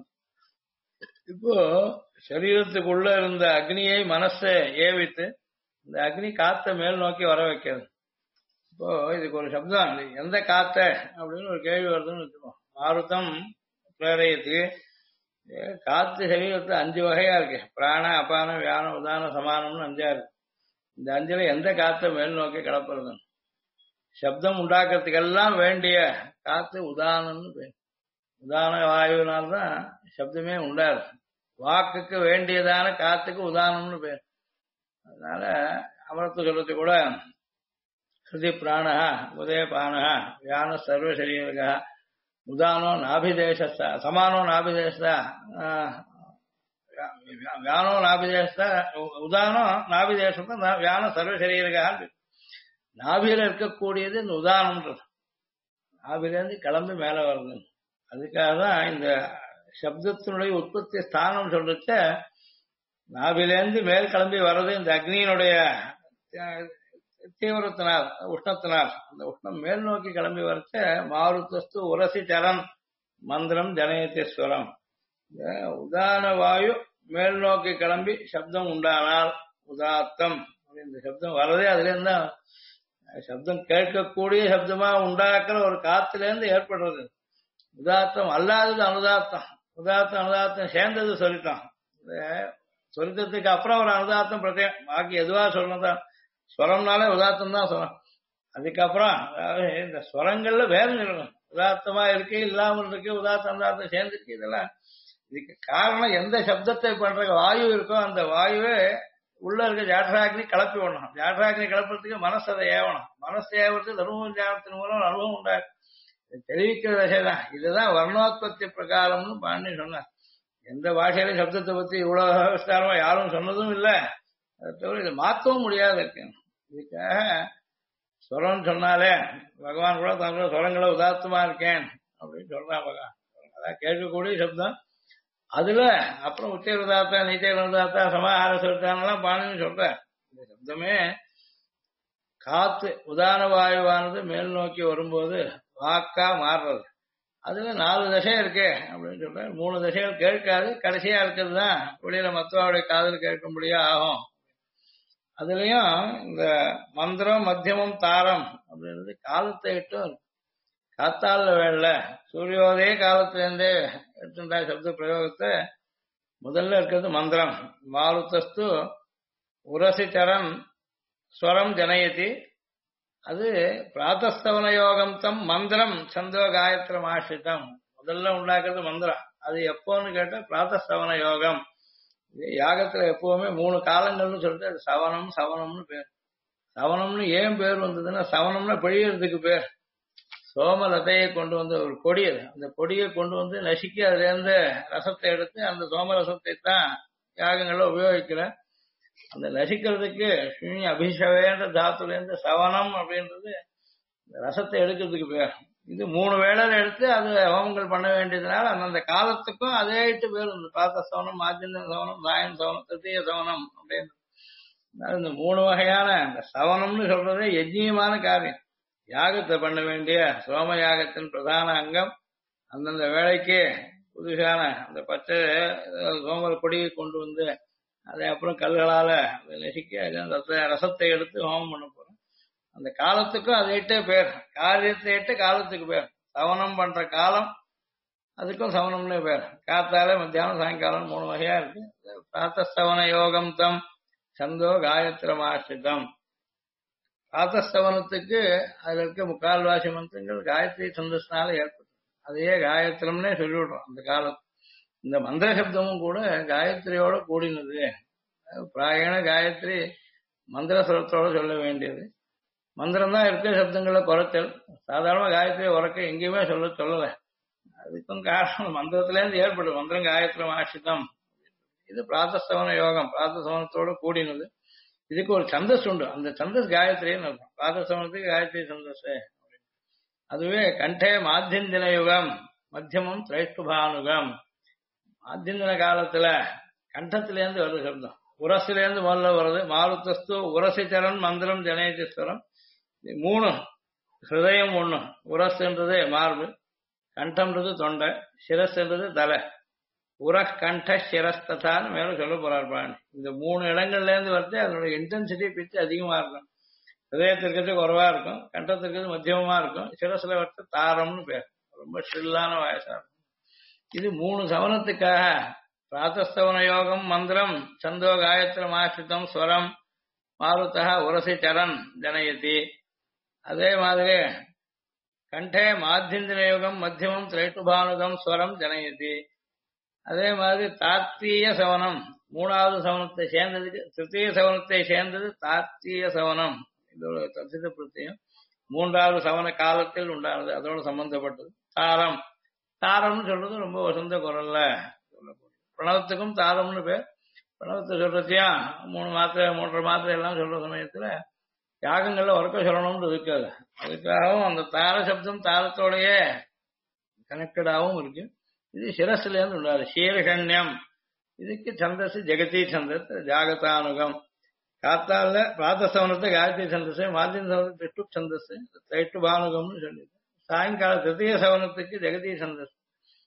இப்போ சரீரத்துக்குள்ள இருந்த அக்னியை மனசை ஏவித்து இந்த அக்னி காத்த மேல் நோக்கி வர வைக்கிறது. இப்போ இதுக்கு ஒரு சப்தம், எந்த காத்த அப்படின்னு ஒரு கேள்வி வருதுன்னு வச்சுக்கோம். மாருத்தம் பிரேரயத்துக்கு காத்து சரீரத்துல 5 வகையா இருக்கு. பிராண அபானம் வியானம் உதானம் சமானம்னு 5 இருக்கு. இந்த 5ல எந்த காத்த மேல் நோக்கி கிளப்புறது? சப்தம் உண்டாக்குறதுக்கெல்லாம் வேண்டிய காத்து உதானம்னு பேர். உதான வாயுனால்தான் சப்தமே உண்டாரு. வாக்குக்கு வேண்டியதான காத்துக்கு உதானம்னு பேர். அதனால அமரத்து சொல்றது கூட ஹிருதி பிராண உதயபான வியான சர்வ சரீரக உதானோ நாபிதேச சமானோ நாபிதேச வியானோ நாபிதேச உதானோ நாபிதேசத்தை வியான சர்வ சரீரகா. நாபியில இருக்கக்கூடியது இந்த உதானம்ன்றது. நாபிலேருந்து கிளம்பி மேல வருது. அதுக்காக தான் இந்த சப்தத்தினுடைய உற்பத்தி ஸ்தானம் சொல்றச்ச நாபிலேருந்து மேல் கிளம்பி வர்றது இந்த அக்னியினுடைய தீவிரத்தினால் உஷ்ணத்தினால். அந்த உஷ்ணம் மேல் நோக்கி கிளம்பி வரச்ச மாருத்தஸ்து உரசி சரம் மந்திரம் ஜனயத்தீஸ்வரம். இந்த உதான வாயு மேல் நோக்கி கிளம்பி சப்தம் உண்டானால் உதாத்தம். இந்த சப்தம் வர்றதே அதுல இருந்தா சப்தம் கேட்கக்கூடிய சப்தமா உண்டாக்குற ஒரு காத்துல இருந்து ஏற்படுறது. உதாத்தம் அல்லாதது அனுதாத்தம். உதாத்தம் அனுதாத்தம் சேர்ந்தது சொல்லிட்டோம். சொரித்தத்துக்கு அப்புறம் ஒரு அனுதாத்தம் பிரத்யம், பாக்கி எதுவா சொல்லணும். ஸ்வரம்னாலே உதாத்தம் தான் சொல்லணும். அதுக்கப்புறம் அதாவது இந்த ஸ்வரங்கள்ல வேதம் சொல்லணும். உதாத்தமா இருக்கு, இல்லாமல் இருக்கு, உதாத்தம் அனுதாத்தம் சேர்ந்துருக்கு. இதெல்லாம் இதுக்கு காரணம் எந்த சப்தத்தை பண்ற வாயு இருக்கோ அந்த வாயுவே உள்ள இருக்க ஜாட்ராக்னி கிளப்பி விடணும். ஜாட்ராக்னி கிளப்புறதுக்கு மனசு அதை ஏவணும். மனசு ஏவுறது தர்மம் தியானத்தின் மூலம் அனுபவம் உண்டாரு. தெரிவிக்கிற விஷயம்தான். இதுதான் வர்ணோத்பத்தி பிரகாரம்னு பாண்டி சொன்னார். எந்த பாஷையில சப்தத்தை பத்தி இவ்வளவு விஸ்தாரமா யாரும் சொன்னதும் இல்லை. அதை தவிர இதை மாற்றவும் முடியாது இருக்கு. இதுக்காக ஸ்வரம் சொன்னாலே பகவான் கூட தன்னோட ஸ்வரங்களை உதாத்தமா இருக்கேன் அப்படின்னு சொல்றான் பகவான். அதான் கேட்கக்கூடிய சப்தம். அதுல அப்புறம் உச்சை உதாத்தா நீச்சை உதாத்தா சமாஹார சொல்லிட்டாங்கலாம் பாணின்னு சொல்ற. இந்த சப்தமே காத்து உதான வாயுவானது மேல் நோக்கி வரும்போது வாக்கா மாறுறது. அதுல 4 தசை இருக்கு அப்படின்னு சொல்ற. 3 தசைகள் கேட்காது, கடைசியா இருக்கிறது தான் வெளியில மத்தவாவுடைய காதல் கேட்கும்படியா ஆகும். அதுலயும் இந்த மந்திரம் மத்தியமம் தாரம் அப்படின்றது காலத்தை இட்டும் காத்தால வேலை சூரியோதய காலத்திலேருந்தே எடுத்துட்டா சப்த பிரயோகத்தை. முதல்ல இருக்கிறது மந்திரம். மாருத்தஸ்து உரசி சரண் ஸ்வரம் ஜனயதி. அது பிராத்தஸ்தவன யோகம் தம் மந்திரம் சந்தோ காயத்ரம் ஆசிரிதம். முதல்ல உண்டாக்குறது மந்திரம். அது எப்போன்னு கேட்டா பிராத்தஸ்தவன யோகம். யாகத்துல எப்பவுமே 3 காலங்கள்னு சொல்லிட்டு அது சவனம் சவனம்னு பேர். சவனம்னு ஏன் பேர் வந்ததுன்னா சவனம்னா பிழியறதுக்கு பேர். சோமலதையை கொண்டு வந்து ஒரு கொடி, அது அந்த கொடியை கொண்டு வந்து நசுக்கி அதுல இருந்து ரசத்தை எடுத்து அந்த சோமரசத்தை தான் யாகங்கள்ல உபயோகிக்கிற. அந்த நசிக்கிறதுக்கு ஸ்ரீ அபிஷவேன்ற தாத்துல இருந்து சவனம் அப்படின்றது ரசத்தை எடுக்கிறதுக்கு பேர். இது 3 வேளையில எடுத்து அது ஹோமங்கள் பண்ண வேண்டியதுனால அந்தந்த காலத்துக்கும் அதே பேர் வந்து பாத்த சவனம், மாத்தியந்த சவனம், சாயன் சவனம், திருத்தீய சவனம் அப்படின்னு. இந்த 3 வகையான சவனம்னு சொல்றதே யஜ்ஞியமான காரியம். யாகத்தை பண்ண வேண்டிய சோம யாகத்தின் பிரதான அங்கம். அந்தந்த வேலைக்கு புதுசான அந்த பச்சை சோமர கொடியை கொண்டு வந்து அதை அப்புறம் கல்களால நெசுக்கி அந்த ரசத்தை எடுத்து ஹோமம் பண்ண போறோம். அந்த காலத்துக்கும் அதை பேர், காரியத்தை காலத்துக்கு பேர். சவனம் பண்ற காலம் அதுக்கும் சவனம்னு பேர். காத்தால மத்தியானம் சாயங்காலம் 3 வகையா இருக்கு. பிராத்தஸ்தவன யோகம் தம் சந்தோ காயத்ரம் ஆசிரிதம். பிராத்தஸ்தவனத்துக்கு அதுல இருக்க முக்கால்வாசி மந்திரங்கள் காயத்ரி சந்தஸ்னால ஏற்படும். அதையே காயத்ரம்னே சொல்லிவிடுறோம் அந்த காலம். இந்த மந்திர சப்தமும் கூட காயத்ரியோட கூடினது. பிராயண காயத்ரி மந்திர சுரத்தோட சொல்ல வேண்டியது. மந்திரம் தான் இருக்க சப்தங்களை குறைச்சல். சாதாரண காயத்ரி உறக்க எங்கேயுமே சொல்லல. அதுக்கும் காரணம் மந்திரத்திலேருந்து ஏற்படும். மந்திரம் காயத்ரம் ஆசிரிதம். இது பிராத்தஸ்தவன யோகம், பிராத்தஸ்தவனத்தோட கூடினது. இதுக்கு ஒரு சந்தஸ் உண்டு. அந்த சந்தஸ் காயத்ரின்னு இருக்கும். பிராத்தஸ்தவனத்துக்கு காயத்ரி சந்தஸ். அதுவே கண்டே மாத்தியந்தின யுகம் மத்தியமம் திரைஷ்டுபானுகம். மாத்தியந்தின காலத்துல கண்டத்திலேருந்து வருது சப்தம். உரசிலேருந்து முதல்ல வருது. மாருத்தஸ்து உரசிச்சரன் மந்திரம் ஜனேஜஸ்வரம். 3 ஹிருதயம் 1. உரசுன்றது மார்பு, கண்டம்ன்றது தொண்டை, சிரஸ்ன்றது தலை. உரக் கண்ட சிரஸ்தான் மேல சொல்ல போறார் பாருங்க. இந்த 3 இடங்கள்ல இருந்து வருது. அதனுடைய இன்டென்சிட்டி பிச்சு அதிகமா இருக்கும். ஹிருதயத்திற்கு குறைவா இருக்கும், கண்டத்திற்கு மத்தியமா இருக்கும், சிரஸ்ல வந்து தாரம்னு பேர். ரொம்ப ஷில்லான வயசா இருக்கும். இது 3 சவனத்துக்காக பிராத்தஸ்தவன யோகம் மந்திரம் சந்தோ காயத்ரம் ஆசிரிதம் ஸ்வரம் மாருத்தா உரசி சரண் ஜனயதி. அதே மாதிரி கண்டே மாத்தியந்திர யோகம் மத்தியமம் திரைட்டுபானுகம் ஸ்வரம் ஜனயதி. அதே மாதிரி தார்த்தீய சவனம் 3வது சவனத்தை சேர்ந்ததுக்கு திருத்தீய சவனத்தை சேர்ந்தது தார்த்தீய சவனம். இதோட தசித பிரத்தியம் 3வது சவன காலத்தில் உண்டானது, அதோட சம்பந்தப்பட்டது. தாரம், தாரம்னு சொல்றது ரொம்ப வசந்த குரல்ல சொல்லக்கூடிய பிரணவத்துக்கும் தாரம்னு பேர். பிரணவத்தை சொல்றதையும் 3 மாத்திரை 3.5 மாத்திரை எல்லாம் சொல்ற சமயத்துல யாகங்கள்ல உறக்க சொல்லணும்னு இருக்காது. அதுக்காகவும் அந்த தார சப்தம் தாரத்தோடயே கனெக்டடாகவும் இருக்கு. இது சிரஸ்ல இருந்து உண்டாது. சீர்ஷண்யம் இதுக்கு சந்தஸ் ஜெகதி சந்தஸ் ஜாகதானுகம். காத்தால பிராத்தசவனத்தை காயத்ரி சந்தஸ், மாத்தியம் சவனத்தை திட்டு சந்தஸ் தைட்டு பானுகம்னு சொல்லிது. சாயங்கால திருத்தீய சவனத்துக்கு ஜெகதி சந்தஸ்.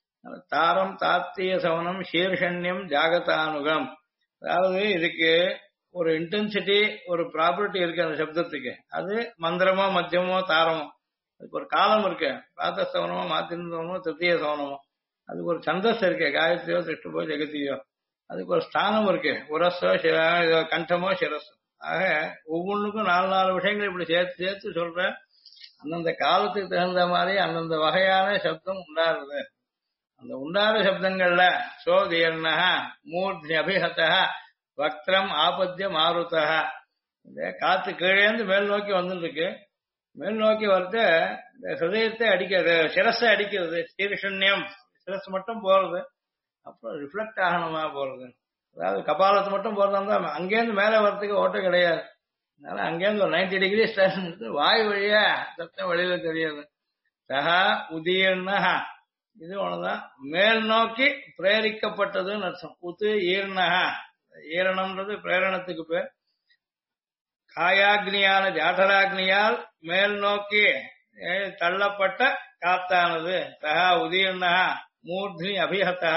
தாரம் தாத்திய சவனம் சீர்ஷண்யம் ஜாகதானுகம். அதாவது இதுக்கு ஒரு இன்டென்சிட்டி ஒரு ப்ராப்பர்ட்டி இருக்கு அந்த சப்தத்துக்கு. அது மந்திரமோ மத்தியமோ தாரமோ அதுக்கு ஒரு காலம் இருக்கு. பிராத்தசவனமோ மாத்தியம் சவனமோ திருத்தீய சவனமோ அதுக்கு ஒரு சந்தஸ் இருக்கு. காயத்ரியோ திருஷ்டுபோ ஜெகதியோ அதுக்கு ஒரு ஸ்தானம் இருக்கு. உரஸோ கண்டமோ சிரஸோ. ஆக ஒவ்வொன்றுக்கும் 4 விஷயங்கள் இப்படி சேர்த்து சேர்த்து சொல்ற. அந்தந்த காலத்துக்கு தகுந்த மாதிரி அந்தந்த வகையான சப்தம் உண்டாருது. அந்த உண்டார சப்தங்கள்ல சோதீர்ண மூர்த்தி அபிஹத வக்திரம் ஆபத்திய மாருத. இந்த காத்து கீழேந்து மேல் நோக்கி வந்துட்டு இருக்கு. மேல் நோக்கி வரது இந்த ஹிருதயத்தை அடிக்கிறது, சிரஸை அடிக்கிறது. ஸ்ரீஷண்யம் சிரஸ் மட்டும் போறது, அப்புறம் ரிஃப்ளெக்ட் ஆகணுமா போறது. அதாவது கபாலத்தை மட்டும் போறதா இருந்தா அங்கேருந்து மேலே வர்றதுக்கு ஓட்டம் கிடையாது. அதனால அங்கேருந்து ஒரு 90 டிகிரி ஸ்டேஷன் வாயு வழியா சத்தம் வெளியில தெரியாது. சஹா உதீர்ண இது ஒண்ணுதான். மேல் நோக்கி பிரேரிக்கப்பட்டதுன்னு அர்த்தம். உத்து ஈர்ணஹ ஈரணம்ன்றது பிரேரணத்துக்கு பேர். காயாக்னியான ஜாடராக்னியால் மேல் நோக்கி தள்ளப்பட்ட காத்தானது. சஹா உதீர்ணஹ மூர்த்தி அபிஹத்தா.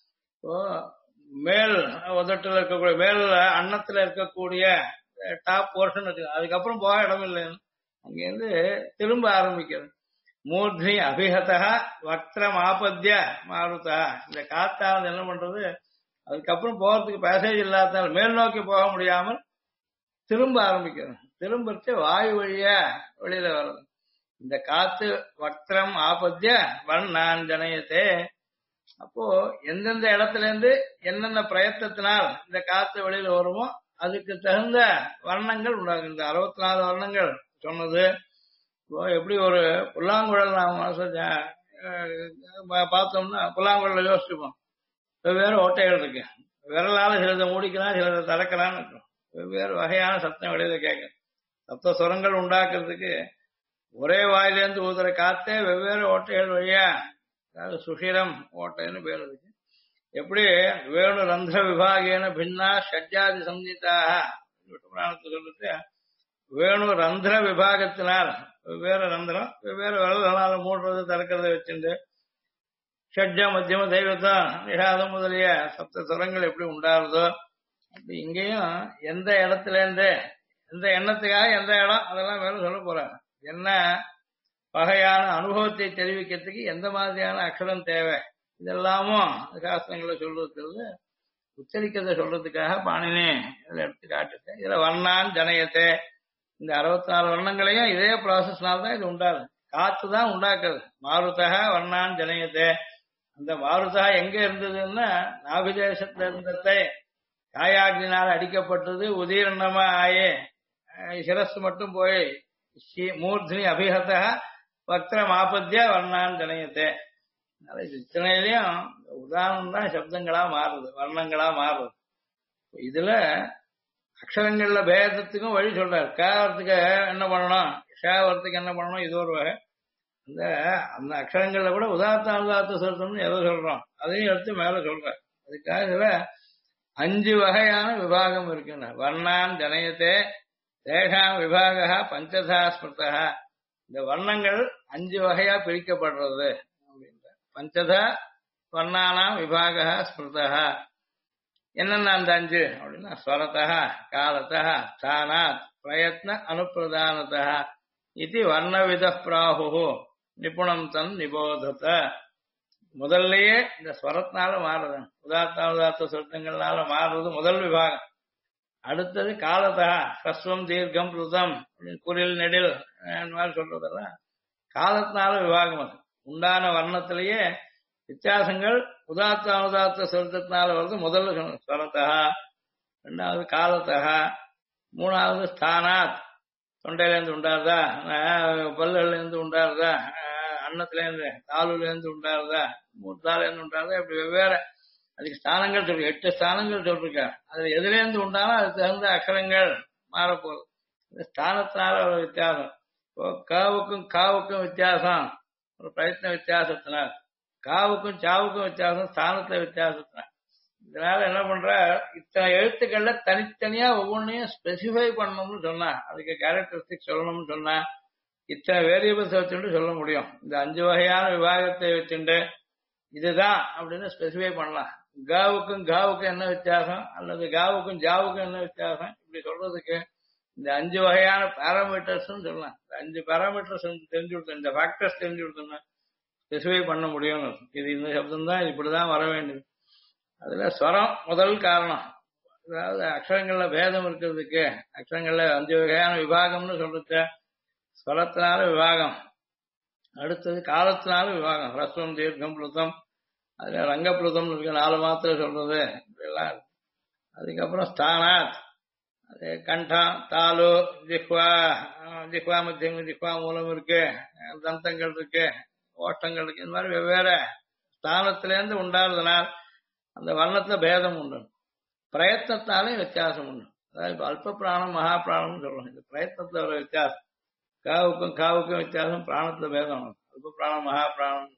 மேல் உதட்டுல இருக்கக்கூடிய மேல் அன்னத்துல இருக்கக்கூடிய டாப் போர்ஷன் இருக்கு. அதுக்கப்புறம் போக இடம் இல்லை. அங்கிருந்து திரும்ப ஆரம்பிக்கிறது. மூர்த்தி அபிஹதா வக்திரம் ஆபத்திய மாருதா. இந்த காத்தானது என்ன பண்றது, அதுக்கப்புறம் போறதுக்கு பேசேஜ் இல்லாததால் மேல் நோக்கி போக முடியாமல் திரும்ப ஆரம்பிக்கிறது. திரும்பச்சு வாயு வழியா வெளியில வர்றது. இந்த காத்து வக்திரம் ஆபத்திய வண்ணான் ஜனயத்தே. அப்போ எந்தெந்த இடத்துல இருந்து என்னென்ன பிரயத்தத்தினால் இந்த காத்து வெளியில வருமோ அதுக்கு தகுந்த வர்ணங்கள் உண்டாகும். இந்த 64 வர்ணங்கள் சொன்னது. இப்போ எப்படி ஒரு புல்லாங்குழல் நாம் பார்த்தோம்னா புல்லாங்குழல யோசிச்சுப்போம். வெவ்வேறு ஓட்டைகள் இருக்கு. விரலால சிலதை மூடிக்கலாம், சிலதை திறக்கலான்னு இருக்கும். வெவ்வேறு வகையான சத்தம் வெளியில கேட்கும். சப்த சுரங்கள் உண்டாக்குறதுக்கு ஒரே வாயிலேருந்து ஊதுற காத்தே வெவ்வேறு ஓட்டைகள் வழியா, அதாவது சுஷிரம் ஓட்டைன்னு பேர் இருக்கு. எப்படி வேணு ரந்திர விபாகேன பின்னா ஷட்ஜாதி சம்ஹிதாக புராணத்தை சொல்லிட்டு வேணு ரந்திர விபாகத்தினால் வெவ்வேறு ரந்திரம் வெவ்வேறு விரல்களால மூடுறது திறக்கிறத வச்சுட்டு ஷட்ஜ மத்தியம தெய்வத்தம் நிஷாதம் முதலிய சப்த சுரங்கள் எப்படி உண்டாருதோ அப்படி இங்கேயும் எந்த இடத்துல இருந்து எந்த எண்ணத்துக்காக எந்த இடம் அதெல்லாம் வேணும் சொல்ல போறாங்க. என்ன வகையான அனுபவத்தை தெரிவிக்கிறதுக்கு எந்த மாதிரியான அக்ஷரம் தேவை இதெல்லாமும் சாஸ்திரங்களை சொல்றதுக்கு உச்சரிக்கிறத சொல்றதுக்காக பாணினி இதில் எடுத்து காட்டுது. இதுல வர்ணான் ஜனயத்தை இந்த 64 வர்ணங்களையும் இதே ப்ராசஸ்னால்தான் இது உண்டாது. காத்து தான் உண்டாக்குறது. மாருதக வர்ணான் ஜனயத்தை. அந்த மாருதா எங்க இருந்ததுன்னா நாபிதேசத்துல இருந்ததை காயாக்னினால் அடிக்கப்பட்டது உதீரணமா ஆயே சிரஸ் மட்டும் போய் மூர்த்தினி அபிஹத வக்திரம் ஆபத்திய வர்ணான் ஜனயத்தை. இத்தனையிலையும் உதாரணம் தான் சப்தங்களா மாறுது, வர்ணங்களா மாறுது. இதுல அக்ஷரங்கள்ல பேதத்துக்கும் வழி சொல்றாரு. கேவரத்துக்கு என்ன பண்ணணும், ஷேவரத்துக்கு என்ன பண்ணணும், இது ஒரு வகை. அந்த அந்த அக்ஷரங்கள்ல கூட உதார்த்த அனுதார்த்த சொல்றோம்னு எதை சொல்றோம் அதையும் எடுத்து மேல சொல்றாரு. அதுக்காக இதுல 5 வகையான விபாகம் இருக்குங்க. வர்ணான் ஜனயத்தே தேஷாம் விபாக பஞ்சதா ஸ்மிருதா. இந்த வர்ணங்கள் 5 வகையா பிரிக்கப்படுறது. பஞ்சதா வர்ணானாம் விபாக ஸ்மிருதா. என்னென்ன அந்த 5 அப்படின்னா ஸ்வரதா காலதா ஸ்தானாத் பிரயத்ன அனுப்பிரதானதா இது வர்ணவித பிராஹு நிபுணம் தன் நிபோதத. முதல்லயே இந்த ஸ்வரத்தினால மாறுது, உதார்த்த சொர்த்தங்கள்னால மாறுறது முதல் விபாகம். அடுத்தது காலதா ஹஸ்வம் தீர்க்கம் ருதம் குரில் நெடில் மாதிரி சொல்றதெல்லாம் காலத்தினால விபாகம். அது உண்டான வர்ணத்திலேயே வித்தியாசங்கள் உதார்த்த சொர்த்தத்தினால வருது. முதல்ல ஸ்வரதா, ரெண்டாவது காலத்தா, மூணாவது ஸ்தானாத் தொண்டையிலேருந்து உண்டாருதா, பல்லுல இருந்து உண்டாருதா, அன்னத்திலேருந்து தாலுல இருந்து உண்டாருதா, மூத்தால இருந்து உண்டாருதா, இப்படி வெவ்வேறு அதுக்கு ஸ்தானங்கள் சொல்லு 8 ஸ்தானங்கள் சொல்லிருக்க. அதுல எதுல இருந்து உண்டாலும் அதுக்கு தகுந்த அக்ஷரங்கள் மாறப்போகுது. இந்த ஸ்தானத்தினால ஒரு வித்தியாசம். இப்போ காவுக்கும் காவுக்கும் வித்தியாசம் ஒரு பிரயத்ன வித்தியாசத்தினால், காவுக்கும் சாவுக்கும் வித்தியாசம் ஸ்தானத்துல வித்தியாசத்தினால். இதனால என்ன பண்ற, இத்தனை எழுத்துக்கள்ல தனித்தனியா ஒவ்வொன்றையும் ஸ்பெசிஃபை பண்ணணும்னு சொன்னா, அதுக்கு கேரக்டரிஸ்டிக் சொல்லணும்னு சொன்னா இத்தனை வேரியபிள்ஸ் வச்சுட்டு சொல்ல முடியும். இந்த 5 வகையான விபாகத்தை வச்சுட்டு இதுதான் அப்படின்னு ஸ்பெசிஃபை பண்ணலாம். காவுக்கும் காவுக்கும் என்ன வித்தியாசம் அல்லது காவுக்கும் ஜாவுக்கும் என்ன வித்தியாசம் இப்படி சொல்றதுக்கு இந்த 5 வகையான பாராமீட்டர்ஸ் சொல்லலாம். 5 பாராமீட்டர்ஸ் தெரிஞ்சு கொடுத்தோம், இந்த ஃபேக்டர்ஸ் தெரிஞ்சு கொடுத்தோம்னா ஸ்பெசிஃபை பண்ண முடியும். இது இந்த சப்தம் தான் இப்படிதான் வர வேண்டியது. அதுல ஸ்வரம் முதல் காரணம். அதாவது அக்ஷரங்கள்ல பேதம் இருக்கிறதுக்கு அக்ஷரங்கள்ல 5 வகையான விபாகம்னு சொல்றது ஸ்வரத்தினால விபாகம். அடுத்தது காலத்தினால விபாகம், ஹ்ரஸ்வம் தீர்க்கம் புளுத்தம், அதுல ரங்கப்புளுத்தம் இருக்கு 4 மாத்திரம் சொல்றது இதெல்லாம். அதுக்கப்புறம் ஸ்தானாத், அது கண்டம் தாலு ஜிஹ்வா, ஜிஹ்வா மத்தியம் ஜிஹ்வா மூலம் இருக்கு, தந்தங்கள் இருக்கு, ஓட்டங்கள் இருக்கு. இந்த மாதிரி வெவ்வேறு ஸ்தானத்திலேருந்து உண்டாடுறதுனால் அந்த வர்ணத்துல பேதம் உண்டு. பிரயத்னத்தாலையும் வித்தியாசம் உண்டு. அதாவது இப்ப அல்ப பிராணம் மகா பிராணம்னு சொல்றோம். இந்த பிரயத்னத்துல ஒரு வித்தியாசம், காவுக்கும் காவுக்கும் வித்தியாசம், பிராணத்துல பேதம். அல்ப பிராணம் மகா பிராணம்.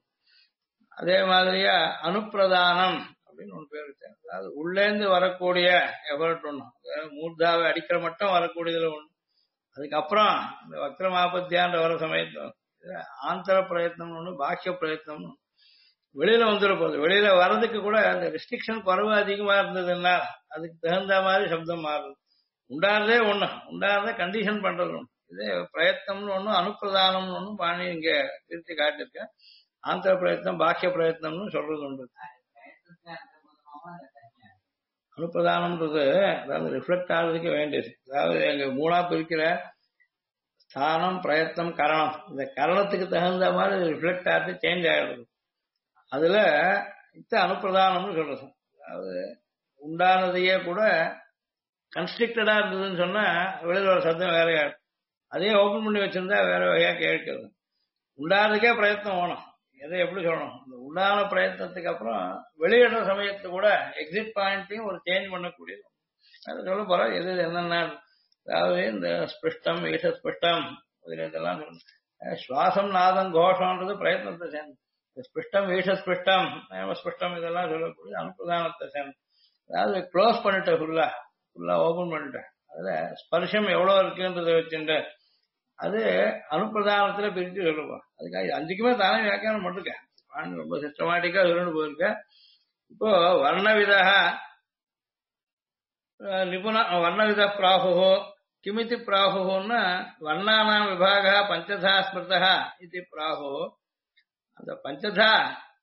அதே மாதிரியா அனுப்பிரதானம் அப்படின்னு ஒண்ணு பேர் வச்சாங்க. அதாவது உள்ளேந்து வரக்கூடிய எஃபர்ட் ஒண்ணு, மூர்தாவை அடிக்கிற மட்டும் வரக்கூடியதுல ஒண்ணு. அதுக்கப்புறம் இந்த வக்ரமாபத்தியான்ற வர சமயத்துல ஆந்தர பிரயத்னம் ஒண்ணு, பாக்கிய பிரயத்னம் வெளியில வந்துட போகுது. வெளியில வர்றதுக்கு கூட அந்த ரெஸ்ட்ரிக்ஷன் குறைவு அதிகமா இருந்ததுன்னா அதுக்கு தகுந்த மாதிரி சப்தம் மாறுது. உண்டாறதே ஒண்ணு, உண்டாறத கண்டிஷன் பண்றது ஒண்ணு. இதே பிரயத்னம்னு ஒண்ணு, அனுப்பிரதானம்னு ஒண்ணு பாணி இங்க திருத்தி காட்டிருக்க. ஆந்திர பிரயத்னம் பாக்கிய பிரயத்னம்னு சொல்றது உண்டு. அனுப்பிரதானம்ன்றது அதாவது ரிஃப்ளெக்ட் ஆகிறதுக்கு வேண்டியது. அதாவது எங்க மூணா பிரிக்கிற ஸ்தானம், பிரயத்தனம், கரணம். இந்த கரணத்துக்கு தகுந்த மாதிரி ரிஃப்ளெக்ட் ஆகிறது சேஞ்ச் ஆகிடுது. அதுல இத்த அனுப்பிரதானம்னு சொல்றது. அதாவது உண்டானதையே கூட கன்ஸ்ட்ரிக்டடா இருந்ததுன்னு சொன்னா வெளியில ஒரு சத்தம் வேறையா இருக்கும். அதே ஓபன் பண்ணி வச்சிருந்தா வேற வகையா கேட்கிறது. உண்டானதுக்கே பிரயத்னம் வேணும். எதை எப்படி சொல்லணும், இந்த உண்டான பிரயத்னத்துக்கு அப்புறம் வெளியிடுற சமயத்து கூட எக்ஸிட் பாயிண்ட்டையும் ஒரு சேஞ்ச் பண்ணக்கூடியது. அது சொல்ல போற எது என்னென்ன, அதாவது இந்த ஸ்பிருஷ்டம், ஈஷ ஸ்பிருஷ்டம் இதெல்லாம் சொல்லணும். சுவாசம், நாதம், கோஷம்ன்றது பிரயத்னத்தை சேர்ந்து. ஸ்பிருஷ்டம், ஈஷ ஸ்பிருஷ்டம், நேம ஸ்பிருஷ்டம் இதெல்லாம் சொல்லக்கூடிய அனுப்பிரதானத்தை சேர்ந்து. அதாவது க்ளோஸ் பண்ணிட்டேன், ஃபுல்லா ஓபன் பண்ணிட்டேன். அதுல ஸ்பர்ஷம் எவ்வளவு இருக்குன்றதை வச்சுட்டு அது அனுப்பிரதானத்துல பிரித்து சொல்லுவோம். அதுக்காக அஞ்சுக்குமே தானே வியாக்கியானம் பண்ணிருக்கேன். ரொம்ப சிஸ்டமேட்டிக்கா சொல்லிட்டு போயிருக்கேன். இப்போ வர்ணவிதா நிபுண வர்ணவித பிராஹு கிமிதி பிராஹுன்னா வர்ணானாம் விபாக பஞ்சதா ஸ்மிருதா இது பிராஹு. அந்த பஞ்சதா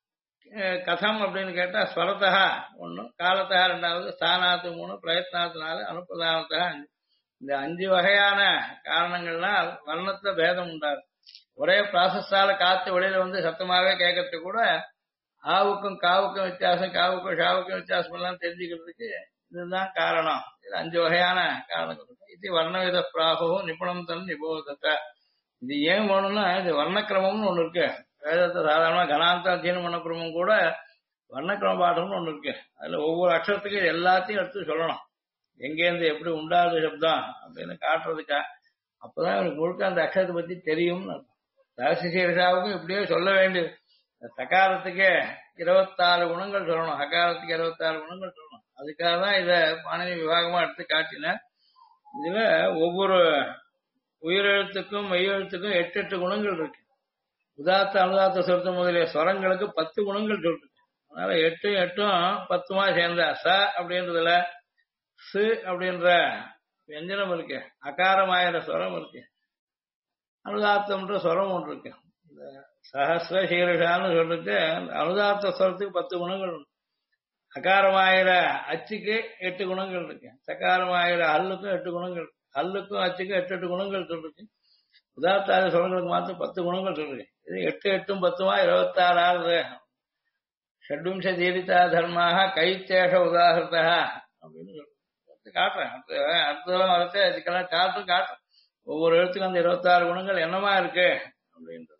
கதம் அப்படின்னு கேட்டா ஸ்வரத்தா ஒண்ணு, காலத்தா ரெண்டாவது, ஸ்தானாத்து மூணு, பிரயத்னாத்து நாலு, அனுப்பிரதானத்தா அஞ்சு. இந்த 5 வகையான காரணங்கள்லாம் வர்ணத்துல பேதம் உண்டாது. ஒரே ப்ராசஸால காத்து வெளியில வந்து சத்தமாவே கேட்கறதுக்கு கூட ஆவுக்கும் காவுக்கும் வித்தியாசம், காவுக்கும் ஷாவுக்கும் வித்தியாசம் எல்லாம் தெரிஞ்சுக்கிறதுக்கு இதுதான் காரணம். இது 5 வகையான காரணங்கள் இருக்கு. இது வர்ணவித பிராகவும் நிபுணம் தன் நிபோதத்தை. இது ஏன் வேணும்னா இது வர்ணக்கிரமம்னு ஒண்ணு இருக்கு. வேதத்தை சாதாரணமா கணாந்த அத்தியனம் பண்ண கிரமம் கூட வர்ணக்கிரம பாடம்னு ஒண்ணு இருக்கு. அதுல ஒவ்வொரு அக்ஷரத்துக்கும் இது எல்லாத்தையும் எடுத்து சொல்லணும். எங்கேருந்து எப்படி உண்டாது சப்தம் அப்படின்னு காட்டுறதுக்கா. அப்பதான் அவனுக்கு முழுக்க அந்த அக்ஷரத்தை பத்தி தெரியும். ரகசியசாவுக்கும் இப்படியே சொல்ல வேண்டியது. தகாரத்துக்கே 26 குணங்கள் சொல்லணும், அகாரத்துக்கு 26 குணங்கள் சொல்லணும். அதுக்காக தான் இத பாணினி விவாகமா எடுத்து காட்டினேன். இதுல ஒவ்வொரு உயிரெழுத்துக்கும் மெய்யெழுத்துக்கும் 8 குணங்கள் இருக்கு. உதாத்த அனுதாத்த சொருத்தம் முதலிய ஸ்வரங்களுக்கு 10 குணங்கள் சொல்றது. அதனால 8 8 10 சேர்ந்த ச அப்படின்றதுல சு அப்படின்ற வியஞ்சனம் இருக்கு, அகாரமாயிர ஸ்வரம் இருக்கு, அனுதாத்தம்ன்ற ஸ்வரம் ஒன்று இருக்கு. இந்த சஹஸ்ர சீருஷான்னு சொல்லிட்டு அனுதாத்த ஸ்வரத்துக்கு 10 குணங்கள் உண்டு. அகாரமாயிர அச்சுக்கு 8 குணங்கள் இருக்கு. சகாரமாயிர ஹல்லுக்கும் 8 குணங்கள், ஹல்லுக்கும் அச்சுக்கும் 8 குணங்கள் சொல்லிருக்கு. உதாத்தாத ஸ்வரங்களுக்கு மாத்திரம் 10 குணங்கள் சொல்லிருக்கு. இது 8 8 10 26 ஆகுது. ஷட்விம்ச தீரிதா தர்மாக கைத்தேஷ உதாகிருதா அப்படின்னு சொல்லுங்க. காட்டுறேன் அடுத்ததெல்லாம் வரத்தை இதுக்கெல்லாம் காட்டும். ஒவ்வொரு எழுத்துக்கும் அந்த 26 குணங்கள் என்னமா இருக்கு அப்படின்றது.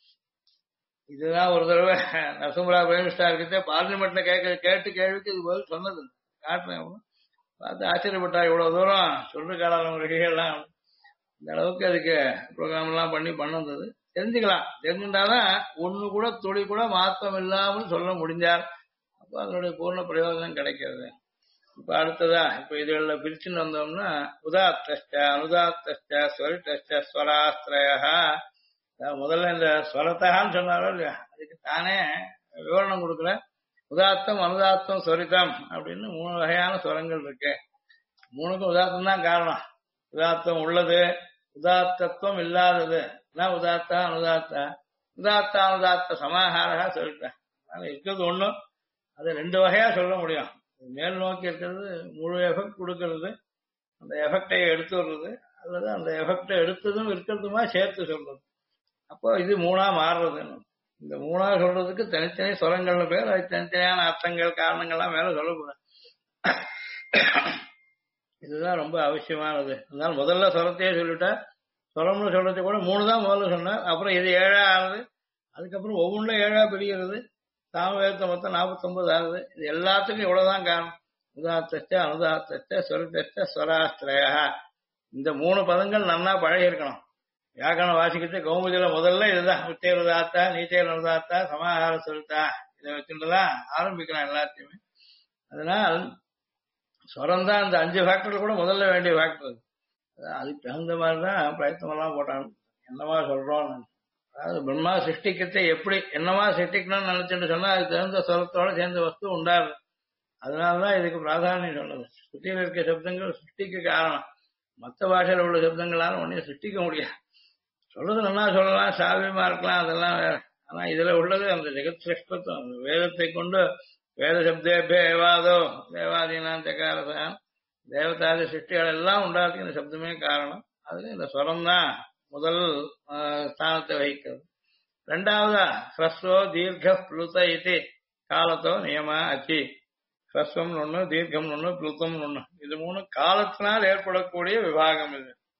இதுதான் ஒரு தடவை நரசிம்மரா பிரேமிஸ்டா இருக்கிட்டே பார்லிமெண்ட்ல கேட்டு கேள்விக்கு இது பதில் சொன்னது. காட்டுறேன் பார்த்து ஆச்சரியப்பட்டா, இவ்வளவு தூரம் சொல்ற காலம் ரிஷிகள்லாம் இந்த அளவுக்கு அதுக்கு ப்ரோக்ராம் எல்லாம் பண்ணது தெரிஞ்சுக்கலாம். தெரிஞ்சுட்டாதான் ஒண்ணு கூட துளி கூட மாற்றம் இல்லாமல் சொல்ல முடிஞ்சார். அப்போ அதனுடைய பூர்ண பிரயோஜனம் கிடைக்கிறது. இப்ப அடுத்ததா இப்ப இதுல பிரிச்சுன்னு வந்தோம்னா உதாத்த அனுதாத்த ஸ்வரிட்ட ஸ்வராஸ்திரயா. முதல்ல இந்த ஸ்வரத்தான்னு சொன்னாரோ இல்லையா, அதுக்கு தானே விவரணம் கொடுக்கல. உதாத்தம், அனுதாத்தம், ஸ்வரிதம் அப்படின்னு 3 வகையான ஸ்வரங்கள் இருக்கு. 3க்கும் உதாத்தம் தான் காரணம். உதாத்தம் உள்ளது, உதாத்தத்துவம் இல்லாதது. உதாத்தா அனுதாத்தா, உதாத்தா அனுதாத்த சமாஹாரா சொல்லிட்டேன். அதனால இருக்கிறது ஒண்ணும், அதை 2 வகையா சொல்ல முடியும். மேல் நோக்கி இருக்கிறது முழு எஃபெக்ட் கொடுக்கறது, அந்த எஃபெக்டை எடுத்து வர்றது, அல்லது அந்த எஃபெக்டை எடுத்ததும் இருக்கிறதுமா சேர்த்து சொல்றது. அப்போ இது 3ஆ மாறுறது. இந்த 3ஆ சொல்றதுக்கு தனித்தனி சொரங்கள்னு பேர். அது தனித்தனியான அர்த்தங்கள் காரணங்கள்லாம் மேல சொல்ல போறேன். இதுதான் ரொம்ப அவசியமானது. அதனால முதல்ல சொரத்தையே சொல்லிட்டா, சொரம்னு சொல்றது கூட 3 தான் முதல்ல சொன்னார். அப்புறம் இது 7ஆ ஆகுது. அதுக்கப்புறம் ஒவ்வொன்றும் 7ஆ பிரிகிறது. சாமவேதத்தை மொத்தம் 49 ஆகுது. இது எல்லாத்துக்கும் இவ்வளவுதான் காரணம். உதாத்த அனுதாத்த ஸ்வரித்த ஸ்வராஸ்திரயா. இந்த 3 பதங்கள் நன்னா பழகி இருக்கணும். வியாக்கரணம் வாசிக்கிட்டு கௌமுதியில முதல்ல இதுதான் உத்தேருதாத்தா, நீச்சேர் அனுதாத்தா, சமாஹார சொல்லிட்டா, இதை வச்சுட்டுதான் ஆரம்பிக்கலாம் எல்லாத்தையுமே. அதனால் ஸ்வரம் தான் இந்த 5 ஃபேக்டர் கூட முதல்ல வேண்டிய ஃபேக்டர். அதுக்கு தகுந்த மாதிரிதான் பிரயத்தனம் எல்லாம் போட்டாங்க. என்னவா சொல்றோம், அதாவது பிரம்மா சிருஷ்டிக்கத்தை எப்படி என்னவா சிருஷ்டிக்கணும்னு நினைச்சுட்டு சொன்னா அதுக்கு தகுந்த ஸ்வரத்தோட சேர்ந்த வஸ்து உண்டாது. அதனாலதான் இதுக்கு பிராதானியம் சொன்னது. சுத்தியில் இருக்க சப்தங்கள் சிருஷ்டிக்க காரணம். மற்ற பாஷையில உள்ள சப்தங்களால ஒன்னையும் சிருஷ்டிக்க முடியாது. சொல்றது நல்லா சொல்லலாம், சாவியமா இருக்கலாம், அதெல்லாம் வேற. ஆனா இதுல உள்ளது அந்த ஜெகத் சிருஷ்டத்துவம், வேதத்தை கொண்டு வேத சப்தேபிய ஏவாதோ தேவாதீனாம் சகாரதான் தேவதாதி சிருஷ்டிகள் எல்லாம் உண்டாகிறதுக்கு இந்த சப்தமே காரணம். அதுல இந்த ஸ்வரம் தான் முதல் ஸ்தானத்தை வகிக்கிறது. ரெண்டாவதா ஹ்ரஸ்வோ தீர்க்க ப்ளுத இது காலத்தோ நியமா அச்சி. ஹ்ரஸ்வம் ஒண்ணு, தீர்க்கம் ஒண்ணு, ப்ளுத்தம் ஒண்ணு. இது மூணு காலத்தினால் ஏற்படக்கூடிய விபாகம்.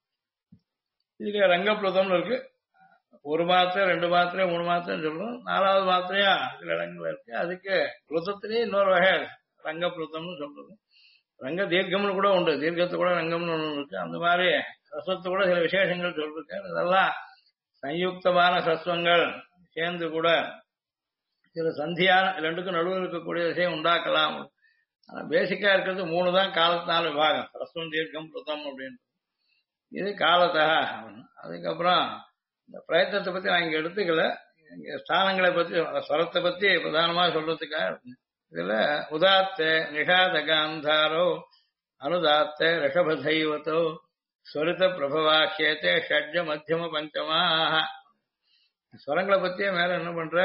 இதுல ரங்கப்ளுதம்னு இருக்கு. ஒரு மாத்திரை, ரெண்டு மாத்திரை, மூணு மாத்திரை சொல்றோம். நாலாவது மாத்திரையா சில இடங்கள் இருக்கு. அதுக்கு புளுத்தத்திலேயே இன்னொரு வகை ரங்க புளுத்தம்னு சொல்றது. ரங்க தீர்க்கம்னு கூட உண்டு. தீர்க்கத்து கூட ரங்கம்னு ஒண்ணு இருக்கு. அந்த மாதிரி ரசத்து கூட சில விசேஷங்கள் சொல்லிருக்காரு. இதெல்லாம் சயுக்தமான சஸ்வங்கள் சேர்ந்து கூட சில சந்தியான ரெண்டுக்கும் நடுவில் இருக்கக்கூடிய விஷயம் உண்டாக்கலாம். ஆனா பேசிக்கா இருக்கிறது மூணு தான் காலத்தினால விபாகம். ரஸ்வம், தீர்க்கம், புளுத்தம் அப்படின்னு. இது காலத்தா. அதுக்கப்புறம் இந்த பிரயத்தனத்தை பத்தி நான் இங்க எடுத்துக்கல. இங்க ஸ்தானங்களை பத்தி, ஸ்வரத்தை பத்தி பிரதானமா சொல்றதுக்காக இதுல உதாத்த நிஷாத காந்தாரோ அனுதாத்த ரிஷபதைவத்தோ ஸ்வரித பிரபவாக்கியத்தை ஷட்ஜ மத்தியம பஞ்சமாக. ஸ்வரங்களை பத்தியே மேல என்ன பண்ற,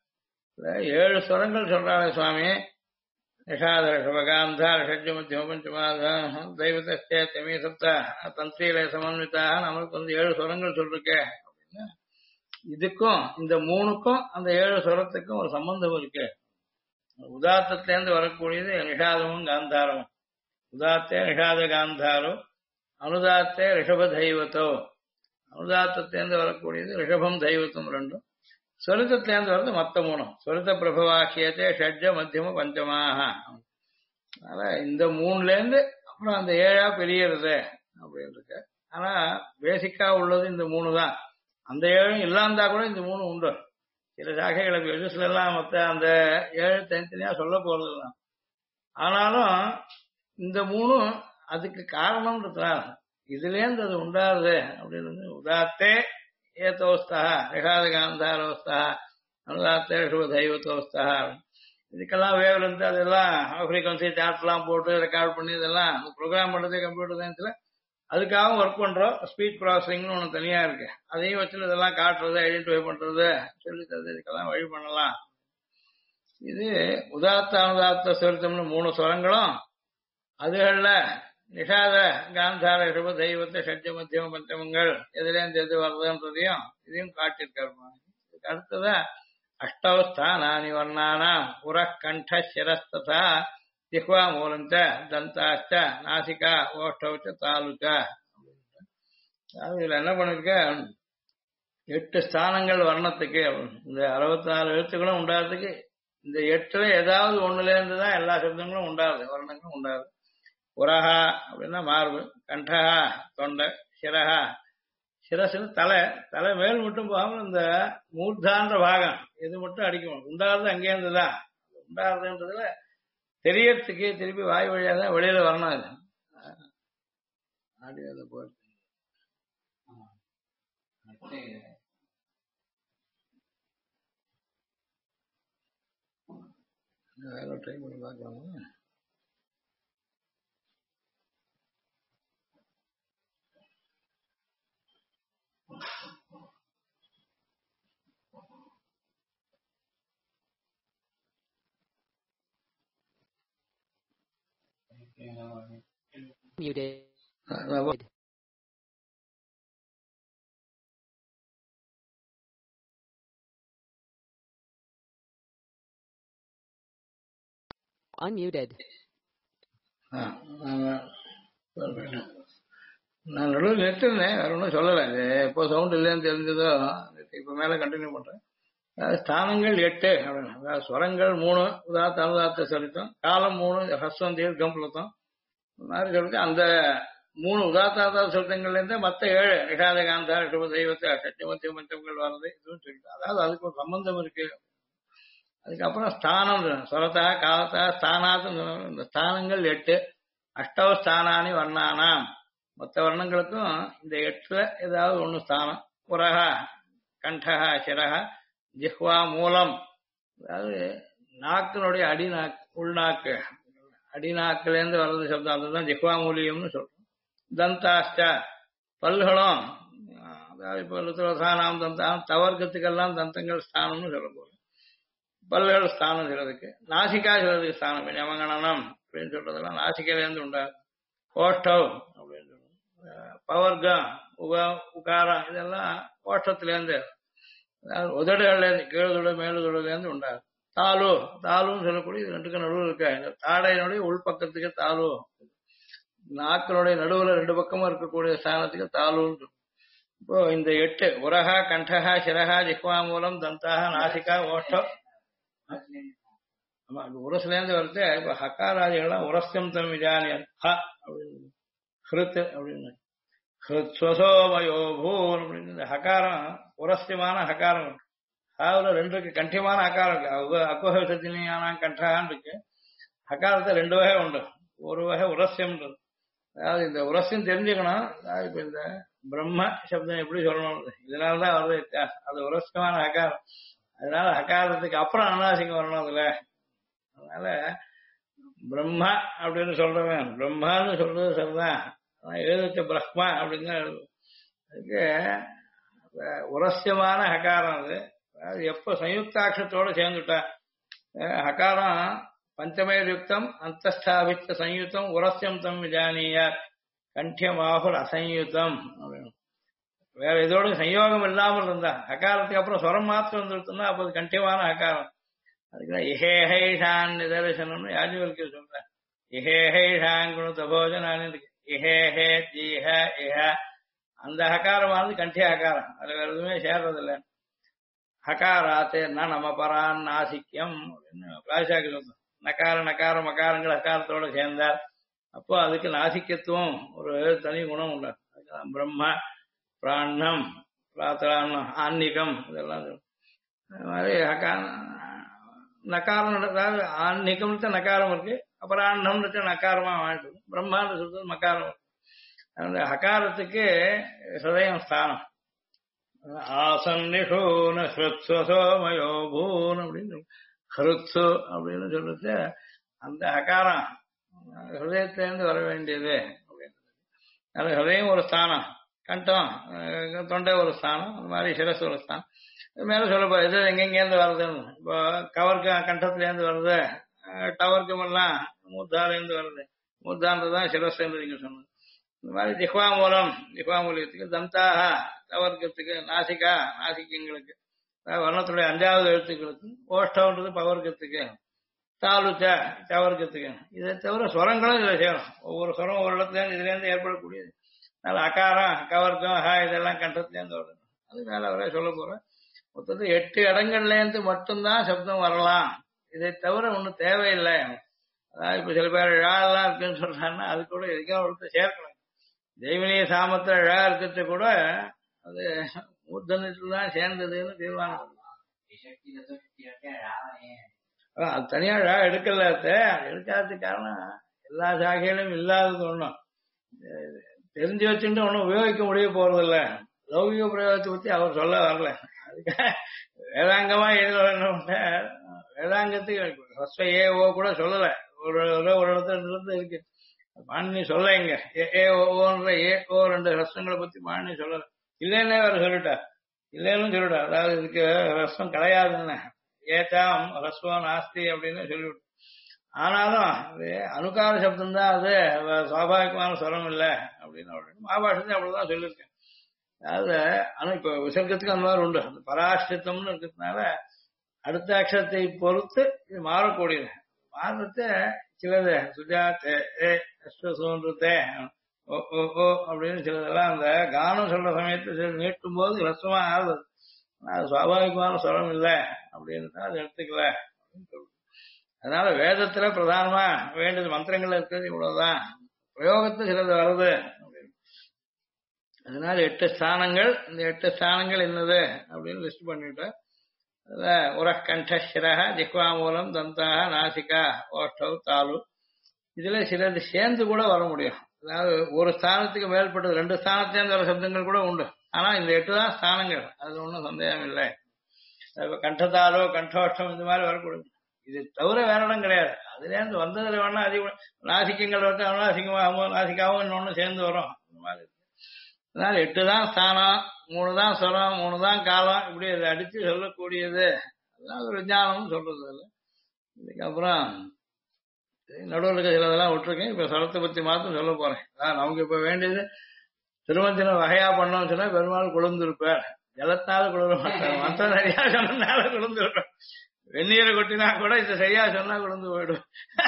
7 ஸ்வரங்கள் சொல்றாங்க சுவாமி. நிஷாத ரிஷபகாந்தா ஷட்ஜ மத்தியம பஞ்சமாக தெய்வத்தே தெமி சப்த தந்திரியில சமன்விதா. நம்மளுக்கு 7 ஸ்வரங்கள் சொல்லிருக்கேன். இதுக்கும் இந்த மூணுக்கும் அந்த 7 ஸ்வரத்துக்கும் ஒரு சம்பந்தம் இருக்கு. உதாத்தத்திலேருந்து வரக்கூடியது நிஷாதமும் காந்தாரமும். உதாத்தே நிஷாத காந்தாரோ அனுதாத்தே ரிஷப தெய்வத்தோ. அனுதாத்தத்திலேருந்து வரக்கூடியது ரிஷபம் தெய்வத்தம் ரெண்டும். ஸ்வரிதத்திலேருந்து வர்றது மொத்த மூணும். ஸ்வரித பிரபவாக்கியத்தை ஷட்ஜ மத்தியம பஞ்சமாக. அதனால இந்த 3லேருந்து அப்புறம் அந்த 7ஆ பெரியறது அப்படின்னு இருக்கு. ஆனா பேசிக்கா உள்ளது இந்த 3 தான். அந்த 7 இல்லாந்தா கூட இந்த 3 உண்டு. சில சாக்கைகளுக்கு எதிர்ஸ்ல எல்லாம் மொத்த அந்த 7 தனித்தனியா சொல்ல போறதுதான். ஆனாலும் இந்த 3 அதுக்கு காரணம்ன்றதுனால இதுலேருந்து அது உண்டாது அப்படின்னு. உதாத்தே ஏதோஸ்தா ரிஷாத காந்தாரோஸ்தா அனுதாத்தே ரிஷப தெய்வத்தோஸ்தா. இதுக்கெல்லாம் வேவ் இருந்து அதெல்லாம் ஃப்ரீக்வன்சி சார்ட் எல்லாம் போட்டு ரெக்கார்ட் பண்ணி இதெல்லாம் ப்ரோக்ராம் பண்றது கம்ப்யூட்டர் சயின்ஸ்ல அதுக்காகவும் ஒர்க் பண்றோம். ஸ்பீச் ப்ராசஸிங்னு ஒண்ணு தனியா இருக்கு. அதையும் வச்சு இதெல்லாம் காட்டுறது, ஐடென்டிஃபை பண்றது, சொல்லி தருது, இதுக்கெல்லாம் வழி பண்ணலாம். இது உதாத்த அனுதாத்த ஸ்வரித்தம்னு 3 ஸ்வரங்களும் அதுகள்ல நிஷாத காந்தார ரிஷப தெய்வத்தை ஷட்ஜ மத்தியம பஞ்சமங்கள் எதுலேருந்து எது வருதுன்றதையும் இதையும் காட்டியிருக்காரு. இதுக்கு அடுத்ததா அஷ்டவஸ்தானானி வர்ணானா புற கண்ட சிரஸ்ததா ஜிஹ்வா மூலஞ்ச தந்தாச்ச நாசிகா ஓஷ்டவச்ச தாலுச்ச. இதுல என்ன பண்ணிருக்க, 8 ஸ்தானங்கள் வர்ணத்துக்கு. இந்த 64 எழுத்துக்களும் உண்டாகிறதுக்கு இந்த 8ல ஏதாவது ஒண்ணுல இருந்துதான் எல்லா சப்தங்களும் உண்டாது, வர்ணங்களும் உண்டாது. புரஹா அப்படின்னா மார்பு, கண்டஹா தொண்டை, சிரஹா சிரசு தலை, தலை மேல் மட்டும் போகாம இந்த மூர்தான்ற பாகம் இது மட்டும் அடிக்கணும். உண்டாகிறது அங்கே இருந்துதான். உண்டாகிறதுன்றதுல தெரியறதுக்கு திருப்பி வாய் வழியா தான் வெளியில வரணும். அது ஆடியோல போயிட்டு வேலை ட்ரை பண்ணி பார்க்கலாமா? Muted. Unmuted. நான் நடுவில் நிறுத்திருந்தேன், வேற ஒன்றும் சொல்லலை. எப்போ சவுண்ட் இல்லைன்னு தெரிஞ்சதோ இப்ப மேல கண்டினியூ பண்றேன். ஸ்தானங்கள் 8 அப்படின்னா ஸ்வரங்கள் 3 உதாத்த அனுதாத்த சரித்தம், காலம் 3 ஹஸ்வம் தீர்க்கம் புலத்தம் மாதிரி சொல்லிட்டு அந்த 3 உதாத்த சொல்றங்கள்ல இருந்து மத்த 7 நிஷாத காந்தா ரிஷப தெய்வத்தை சட்சி மத்திய மஞ்சங்கள் வர்றது இதுன்னு சொல்லிட்டு, அதாவது அதுக்கு ஒரு சம்பந்தம் இருக்கு. அதுக்கப்புறம் ஸ்தானம் ஸ்வரத்தா காலத்தா ஸ்தானாத்து. இந்த ஸ்தானங்கள் 8. அஷ்டவ ஸ்தானானி வர்ணானாம். மொத்த வர்ணங்களுக்கும் இந்த 8ல ஏதாவது ஒண்ணு ஸ்தானம். புரஹா கண்டஹா சிரஹா ஜிஹ்வா மூலம், அதாவது நாக்கினுடைய அடிநாக்கு, உள்நாக்கு, அடிநாக்குலேருந்து வர்றது சப்தம், அதுதான் ஜிஹ்வா மூலியம்னு சொல்றோம். தந்தாஷ்ட பல்களும், அதாவது இப்போ லுத்ரோசானாம் தந்தாம் தவர்க்கத்துக்கெல்லாம் தந்தங்கள் ஸ்தானம்னு சொல்ல போறோம். பல்கள் ஸ்தானம் சிலதுக்கு, நாசிகா சிலதுக்கு ஸ்தானம். யமகணனம் அப்படின்னு சொல்றதெல்லாம் நாசிகையிலேருந்து உண்டாது. ஓஷ்டவ் அப்படின்னு சொல்றோம். பவர்க்கம், உகாரம் இதெல்லாம் ஓஷ்டத்திலேருந்து, அதாவது உதடுகள்லேருந்து, கீழுதடு மேலுதடுலேருந்து உண்டாது. தாலு, தாலுன்னு சொல்லக்கூடிய இது ரெண்டுக்கும் நடுவில் இருக்க இந்த தாடையினுடைய உள்பக்கத்துக்கு தாலு, நாக்கினுடைய நடுவுல ரெண்டு பக்கமும் இருக்கக்கூடிய ஸ்தானத்துக்கு தாலுன்னு. இப்போ இந்த 8 உரஹா, கண்டஹா, சிரஹா, ஜிஹ்வா மூலம், தந்தாக, நாசிகா, ஓஷ்டம். ஆமா, அது உரசுல இருந்து வருது. இப்ப ஹக்காராதிகள்லாம் உரஸ்யம் தம் விஜானியன் ஹ அப்படின்னு, ஹிருத் அப்படின்னு, ஹிருத்வசோமயோ பூன் அப்படின்னு. இந்த ஹகாரம் உரஸ்யமான ஹகாரம். ஹாவில் 2 இருக்கு, கண்டியமான ஹகாரம் இருக்கு. அக்குஹத்தினியான கண்டான்னு இருக்கு. ஹகாரத்தை 2 வகை உண்டு. ஒரு வகை உரஸ்யம்ன்றது, அதாவது இந்த உரஸ்யம் தெரிஞ்சுக்கணும். அதாவது இப்ப இந்த பிரம்ம சப்தம் எப்படி சொல்லணும், இதனாலதான் வருது வித்தியாசம். அது உரஸ்யமான ஹகாரம். அதனால ஹகாரத்துக்கு அப்புறம் அனுநாசிகம் வரணும் அதுல. அதனால பிரம்மா அப்படின்னு சொல்றவன் பிரம்மான்னு சொல்றது சரிதான், எழுதுச்ச பிரம்மா அப்படின்னு தான் எழுது. அதுக்கு உரஸ்யமான ஹகாரம் அது. அது எப்ப சயுக்தாட்சத்தோட சேர்ந்துட்டா ஹகாரம் பஞ்சமே யுக்தம் அந்தஸ்தாபித்த சயுத்தம் உரஸ்யம் தம் விஜானியார் கண்டியமாகுல் அசயுத்தம் அப்படின்னு. வேற இதோட சயோகம் இல்லாமல் இருந்தா ஹகாரத்துக்கு அப்புறம் ஸ்வரம் மாத்திரம் வந்துருத்தோம்னா அப்போ அது கண்டியமான ஹகாரம். அதுக்குதான் இஹேஹைஷான் நிதர்சனம்னு யாஜ்வல்கி சொல்றேன். இஹேஹைஷான் குண போஜனான்னு இருக்கு. இஹேஹே ஜீஹ இஹ, அந்த ஹகாரமானது கண்டிய ஹகாரம். அது வேற எதுவுமே சேர்றதில்லை. ஹகாராத்தே நம்ம பரான் நாசிக்கியம் அப்படின்னு பிராசாக்கு சொல்றோம். நகார நகார மகாரங்கள் ஹகாரத்தோட சேர்ந்தார். அப்போ அதுக்கு நாசிக்கத்துவம் ஒரு தனி குணம் உண்டு. பிரம்ம, பிராணம், பிராத்தரான்னம், ஆன்மீகம் இதெல்லாம் அது மாதிரி நகாரம். அதாவது ஆன்மீகம்னு நகாரம் இருக்கு, அபராண்ணம்னு நகாரமா வாழ்ந்தது. பிரம்மான்னு சொல்றது மகாரம். அந்த ஹகாரத்துக்கு ஹிருதயம் ஸ்தானம். ஆசன்னிஷூன ஹிருத்வசோமயோ பூன் அப்படின்னு ஹிருத்சு அப்படின்னு சொல்றது அந்த ஹகாரம் ஹிருதயத்திலேருந்து வர வேண்டியது அப்படின்னு. அது ஹிருதயம் ஒரு ஸ்தானம், கண்டம் தொண்டை ஒரு ஸ்தானம், அந்த மாதிரி சிரசு ஒரு ஸ்தானம். மேல சொல்லப்போ இது எங்கெங்கேருந்து வருதுன்னு. இப்போ கவர்க்கு கண்டத்திலேருந்து வருது, டவர்க்கம் எல்லாம் மூத்தாலேருந்து வருது. மூத்தான்றதுதான் சிரஸ்ன்னு நீங்க சொன்னது. இந்த மாதிரி ஜிஹ்வா மூலம், ஜிஹ்வா மூலியத்துக்கு, தந்தாக தவர்க்கத்துக்கு, நாசிகா நாசிக்கங்களுக்கு, வர்ணத்துடைய 5வது எழுத்துக்களுக்கு, ஓஷ்டம்ன்றது பவர்க்கத்துக்கு, தாலுச்ச தவர்க்கத்துக்கு. இதை தவிர ஸ்வரங்களும் இதுல சேரும். ஒவ்வொரு ஸ்வரம் ஒரு இடத்துல இதுல இருந்து ஏற்படக்கூடியது. அதனால அகாரம், கவர்க்கம், ஹா இதெல்லாம் கண்டத்திலேருந்து வருது. அது மேல வர சொல்ல போறேன். மொத்தத்தில் 8 இடங்கள்ல இருந்து மட்டும்தான் சப்தம் வரலாம். இதை தவிர ஒன்றும் தேவையில்லை. அதாவது இப்ப சில பேர் ழாலாம் இருக்குன்னு சொல்றாங்கன்னா அது கூட எதுக்காக ஒருத்தர் சேர்க்கணும். தெய்வனிய சாமத்துல ழா இருக்கிறது கூட அது மூர்தனத்துல தான் சேர்ந்ததுன்னு தீர்மானம். அது தனியா ழா எடுக்கல, எடுக்காததுக்கு காரணம் எல்லா சாகையிலும் இல்லாதது ஒண்ணும் தெரிஞ்சு வச்சுட்டு ஒன்னும் உபயோகிக்க முடிய போறது இல்ல. லௌகிக பிரயோகத்தை பத்தி அவர் சொல்ல வரல. அதுக்காக வேதாங்கமா எழுத வேதாங்கத்துக்கு ஏ ஓ கூட சொல்லல. ஒரு இடத்துல இருக்கு மாணினி சொல்ல. இங்க ஏ ஓன்ற ஏ ஓ 2 ரசங்களை பத்தி மாணினி சொல்லல. இல்லைன்னே அவர் சொல்லிட்டார். இல்லைன்னு சொல்லிட்டார். அதாவது இதுக்கு ரசம் கிடையாதுன்னு, ஏதாம் ரஸ்வம் நாஸ்தி அப்படின்னு சொல்லிவிட்டு. ஆனாலும் அது அனுகார சப்தம் தான், அது சுவாபாவிகமான ஸ்வரம் இல்லை அப்படின்னு மகாபாஷத்தை அப்படிதான் சொல்லியிருக்கேன். அதாவது இப்ப விசர்க்கத்துக்கு அந்த மாதிரி உண்டு. அந்த பராஷ்டித்தம்னு இருக்கிறதுனால அடுத்த அக்ஷரத்தை பொறுத்து இது மாறக்கூடியது. மாறுறத சிலது சுஜாத்தே அஸ்வசோன்றதே ஓ ஓ ஓ அப்படின்னு சிலதெல்லாம் அந்த கானம் சொல்ற சமயத்தை சில நீட்டும் போது ரசமா ஆகுது. அது சுவாபாவிகமான ஸ்வரம் இல்லை அப்படின்னு அது எடுத்துக்கல அப்படின்னு சொல்லுது. அதனால வேதத்துல பிரதானமா வேண்டியது மந்திரங்கள் இருக்கிறது இவ்வளவுதான். பிரயோகத்துல சிலது வருது அப்படின்னு. அதனால 8 ஸ்தானங்கள். இந்த 8 ஸ்தானங்கள் என்னது அப்படின்னு லிஸ்ட் பண்ணிட்டேன். உரக்கண்ட சிரஹ ஜிஹ்வா மூலம் தந்தாக நாசிகா ஓஷ்டவ் தாலு. இதுல சிலது சேர்ந்து கூட வர முடியும். அதாவது ஒரு ஸ்தானத்துக்கு மேற்பட்டது 2 ஸ்தானத்திலேருந்து வர சப்தங்கள் கூட உண்டு. ஆனா இந்த 8 தான் ஸ்தானங்கள், அது ஒன்றும் சந்தேகம் இல்லை. கண்டதாலோ கண்டோஷ்டம் இந்த மாதிரி வரக்கூடாது. இது தவிர வேற இடம் கிடையாது. அதுல இருந்து வந்ததுல வேணா அதிகம் நாசிக்கங்கள் வந்து அநாசிகமாகவும் நாசிக்காவும் இன்னொன்னு சேர்ந்து வரும். இந்த மாதிரி அதனால 8 தான் ஸ்தானம், 3 தான் ஸ்வரம், 3 தான் காலம், இப்படி அதை அடிச்சு சொல்லக்கூடியது. அதெல்லாம் ஒரு விஞ்ஞானம்னு சொல்றது இல்லை. இதுக்கப்புறம் நடுவில் இருக்க சிலதெல்லாம் விட்டுருக்கேன். இப்ப ஸ்வரத்தை பத்தி மாத்திரம் சொல்ல போறேன். நமக்கு இப்ப வேண்டியது திருமஞ்சன வகையா பண்ணோம்னு சொன்னா பெருமாள் குளிர்ந்திருப்பார். ஜலத்தால குளிர மாட்டார். மற்ற சரியா சொன்னதுனால குளிர்ந்து விடுறார். வெந்நீரை கொட்டினா கூட இதை சரியா சொன்னா குளிர்ந்து போயிடும்.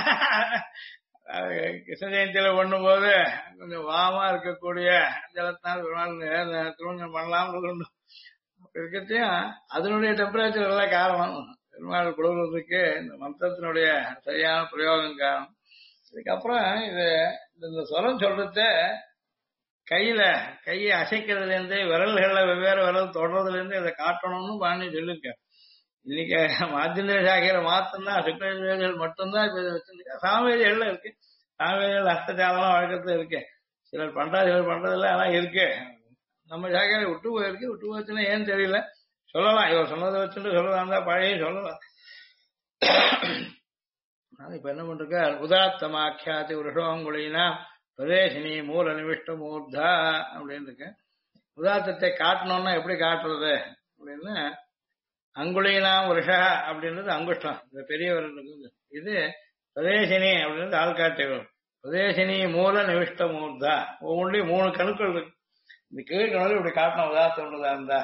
கிருஷ்ண ஜெயந்தியில பண்ணும் போது கொஞ்சம் வாமா இருக்கக்கூடிய ஜலத்தால் பெருமாள் திருமஞ்சனம் பண்ணலாம் இருக்கத்தையும் அதனுடைய டெம்பரேச்சர் எல்லாம் காரணம். பெருமாள் குளிர்றதுக்கு இந்த மந்திரத்தினுடைய சரியான பிரயோகம் காரணம். இதுக்கப்புறம் இந்த சொரம் சொல்றத கையை அசைக்கிறதுல இருந்து விரல்கள்ல வெவ்வேறு விரல் தொடர்றதுல இருந்து இதை காட்டணும்னு பாணி சொல்லிருக்க. இன்னைக்கு மாத்தியந்திர சாகையில மாத்தம்தான் சுக்கரவேதிகள் மட்டும்தான் இப்ப இதை வச்சிருக்க. சாமவேதிகள்ல இருக்கு. சாமவேதிகள் அர்த்தஜாலம் வழக்கத்துல இருக்கு. சிலர் பண்றா சிலர் பண்றதில்ல. ஆனா இருக்கு. நம்ம சாகையில விட்டு போயிருக்கு. விட்டு போச்சுன்னா ஏன்னு தெரியல. சொல்லலாம். இவர் சொன்னதை வச்சுட்டு சொல்லலாம் தான் பழைய சொல்லலாம். இப்ப என்ன பண்றக்க உதாத்தமாக்கியாதி உருஷோங்குழினா பிரதேசினி மூல நிவிஷ்ட மூர்தா அப்படின்னு இருக்கு. உதாத்தத்தை காட்டணும்னா எப்படி காட்டுறது அப்படின்னு அங்குழினாம் வருஷா அப்படின்றது அங்குஷ்டம். இந்த பெரியவர் இது பிரதேசினி அப்படின்றது ஆள்காட்டிகள். பிரதேசினி மூல நிவிஷ்ட மூர்தா ஒவ்வொன்றையும் 3 கணுக்கள் இருக்கு. இந்த கீழ்கணக்கு இப்படி காட்டணும் உதாத்தம்ன்றதா இருந்தா.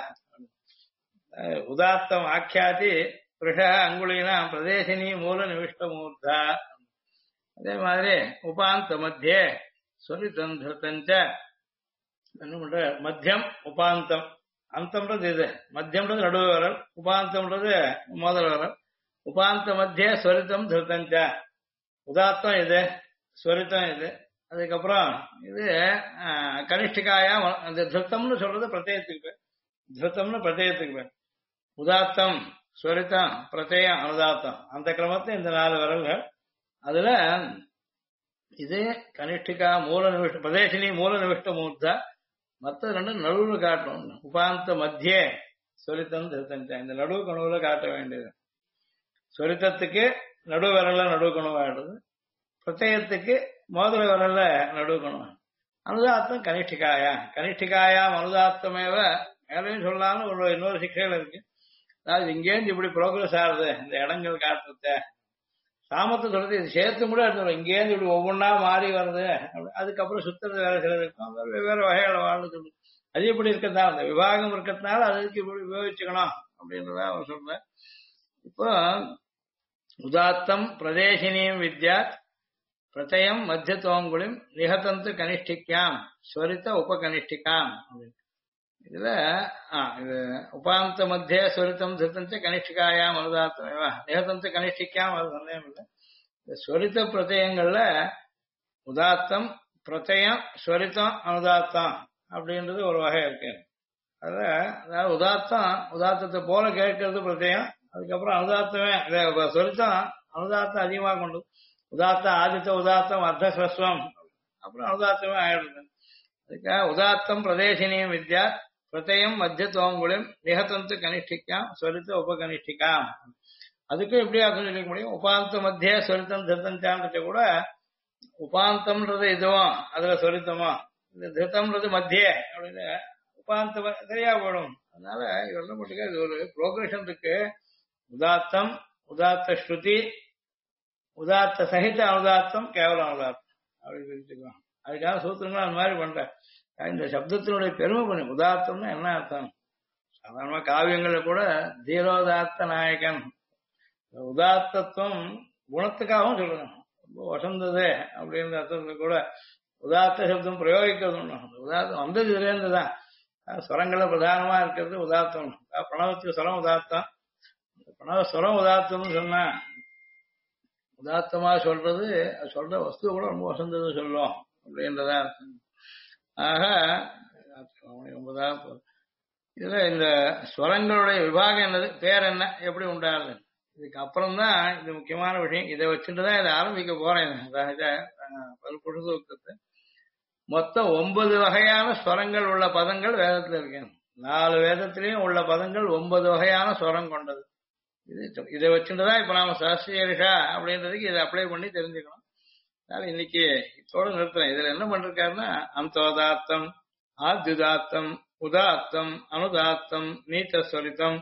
உதாத்தம் ஆக்கியாதி புருஷா அங்குழினாம் பிரதேசினி மூல நிவிஷ்ட மூர்தா. அதே மாதிரி உபாந்த மத்தியே சொரிதஞ்ச என்ன பண்ற மத்தியம் உபாந்தம் அந்தம்ன்றது இது. மத்தியம்ன்றது நடுவு வரல். உபாந்தம்ன்றது முதல் வரல். உபாந்த மத்திய ஸ்வரிதம் திருத்தஞ்ச உதாத்தம் இது ஸ்வரித்தம் இது. அதுக்கப்புறம் இது கனிஷ்டிகாயா அந்த திருத்தம்னு சொல்றது பிரத்யேகத்துக்கு. திருத்தம்னு பிரத்யேகத்துக்கு உதாத்தம் ஸ்வரித்தம் பிரத்யம் அனுதாத்தம் அந்த கிரமத்தை இந்த 4 வரல்கள். அதுல இது கனிஷ்டிகா மூல நிவிஷ்ட பிரதேசினி மூல நிவிஷ்ட மூர்த்தா. மற்ற 2 நடுவுல காட்டணும். உபாந்த மத்தியே ஸ்வரித்தம் திருத்தஞ்ச இந்த நடுவு கணுவுல காட்ட வேண்டியது. ஸ்வரித்தத்துக்கு நடுவு வரல நடுவு கணுவாடுறது. பிரத்யத்துக்கு மோதிர வரல நடுவு கணுவா. அனுதாத்தம் கனிஷ்டிகாயாம் அனுதாத்தமேவ மேலையும் சொல்லலாம்னு இன்னொரு சிக்ஷைகள் இருக்கு. அதாவது இங்கேருந்து இப்படி ப்ரோக்ரஸ் ஆகுது இந்த இடங்கள் காட்டுறத சாமத்தை சொல்றது இது சேர்த்து கூட எடுத்துடும். இங்கேருந்து இப்படி ஒவ்வொன்றா மாறி வருது. அதுக்கப்புறம் சுத்துறது வேற சிலர் இருக்கும். வெவ்வேறு வகைகளை வாழ்ந்து அது எப்படி இருக்கிறதா அந்த விவாகம் இருக்கிறதுனால அதுக்கு இப்படி உபயோகிச்சுக்கணும் அப்படின்றத அவர் சொல்றேன். இப்போ உதாத்தம் பிரதேசினியும் வித்யாத் பிரத்யம் மத்தியத்துவங்குளிம் நிகதந்து கனிஷ்டிக்காம் ஸ்வரித்த உபகனிஷ்டிகாம். இதுல இது உபாந்த மத்திய ஸ்வரித்தம் திருத்தஞ்ச கனிஷ்டிகாயாம் அனுதாத்தமேவா நிகதந்து கனிஷ்டிக்காம். அது சந்தேகம் இல்லை. இந்த ஸ்வரித்த பிரத்யங்கள்ல உதாத்தம் பிரத்யம் ஸ்வரித்தம் அனுதாத்தம் அப்படின்றது ஒரு வகை இருக்கு. அதாவது உதாத்தத்தை போல கேட்கறது பிரத்யம். அதுக்கப்புறம் அனுதாத்தமே ஸ்வரித்தம் அனுதாத்தம் அதிகமாக கொண்டு உதாத்தம் ஆதித்த உதாத்தம் அர்த்தஸ்வம் அப்புறம் அனுதாத்தமே ஆயிடுது. அதுக்காக உதாத்தம் பிரதேசினியும் வித்யா பிரத்யம் மத்தியத்துவங்குளிம் நிகதந்து கனிஷ்டிக்காம் ஸ்வரித்த உபகனிஷ்டிகாம். அதுக்கும் இப்படி அர்த்தம் சொல்லிக்க முடியும். உபாந்த மத்திய ஸ்வரித்தம் திருத்தஞ்சான்றது கூட உபாந்தம்ன்றது இதுவும் அதுல ஸ்வரித்தமோ இந்த திருத்தம்ன்றது மத்திய அப்படின்னு உபாந்த சரியா போடும். அதனால இதெல்லாம் மட்டும் இது ஒரு ப்ரோக்ரஷன் இருக்கு. உதாத்தம் உதாத்த ஸ்ருதி உதாத்த சகித அனுதாத்தம் கேவலம் அனுதாத்தம் அப்படி பிரிச்சுக்கலாம். அதுக்காக சூத்திரங்களும் அந்த மாதிரி பண்றேன். இந்த சப்தத்தினுடைய பெருமை பண்ணி உதாத்தம்னா என்ன அர்த்தம்? சாதாரணமா காவியங்கள்ல கூட தீரோதாத்த நாயகன் உதாத்தத்துவம் குணத்துக்காகவும் சொல்லணும். ரொம்ப வசந்தது அப்படின்ற அர்த்தத்துல கூட உதாத்த சப்தம் பிரயோகிக்கிறது. உதாத்தம் வந்தது இதுல இருந்துதான். ஸ்வரங்கள்ல பிரதானமா இருக்கிறது உதாத்தம். பிரணவத்துக்கு ஸ்வரம் உதாத்தம். பிரணவ ஸ்வரம் உதாத்தம்னு சொன்னா உதாத்தமா சொல்றது சொல்ற வஸ்து கூட ரொம்ப வசந்தது சொல்லும் அப்படின்றதா. ஆக இதுல இந்த ஸ்வரங்களுடைய விபாகம் என்னது பேர் என்ன எப்படி உண்டாகுது இதுக்கு அப்புறம் தான் இது முக்கியமான விஷயம். இதை வச்சுட்டுதான் இதை ஆரம்பிக்க போறேன். பல்பொழுது மொத்தம் 9 வகையான ஸ்வரங்கள் உள்ள பதங்கள் வேதத்துல இருக்கு. 4 வேதத்திலையும் உள்ள பதங்கள் 9 வகையான ஸ்வரம் கொண்டது. இதை வச்சுட்டுதான் இப்ப நாம சஹஸ்ரீரிஷா அப்படின்றதுக்கு இதை அப்ளை பண்ணி தெரிஞ்சுக்கணும். அதனால இன்னைக்கு இதோட நிறுத்துறேன். இதுல என்ன பண்றாருன்னா அந்தோதாத்தம் ஆத்யுதாத்தம் உதாத்தம் அனுதாத்தம் நீத்தஸ்வரித்தம்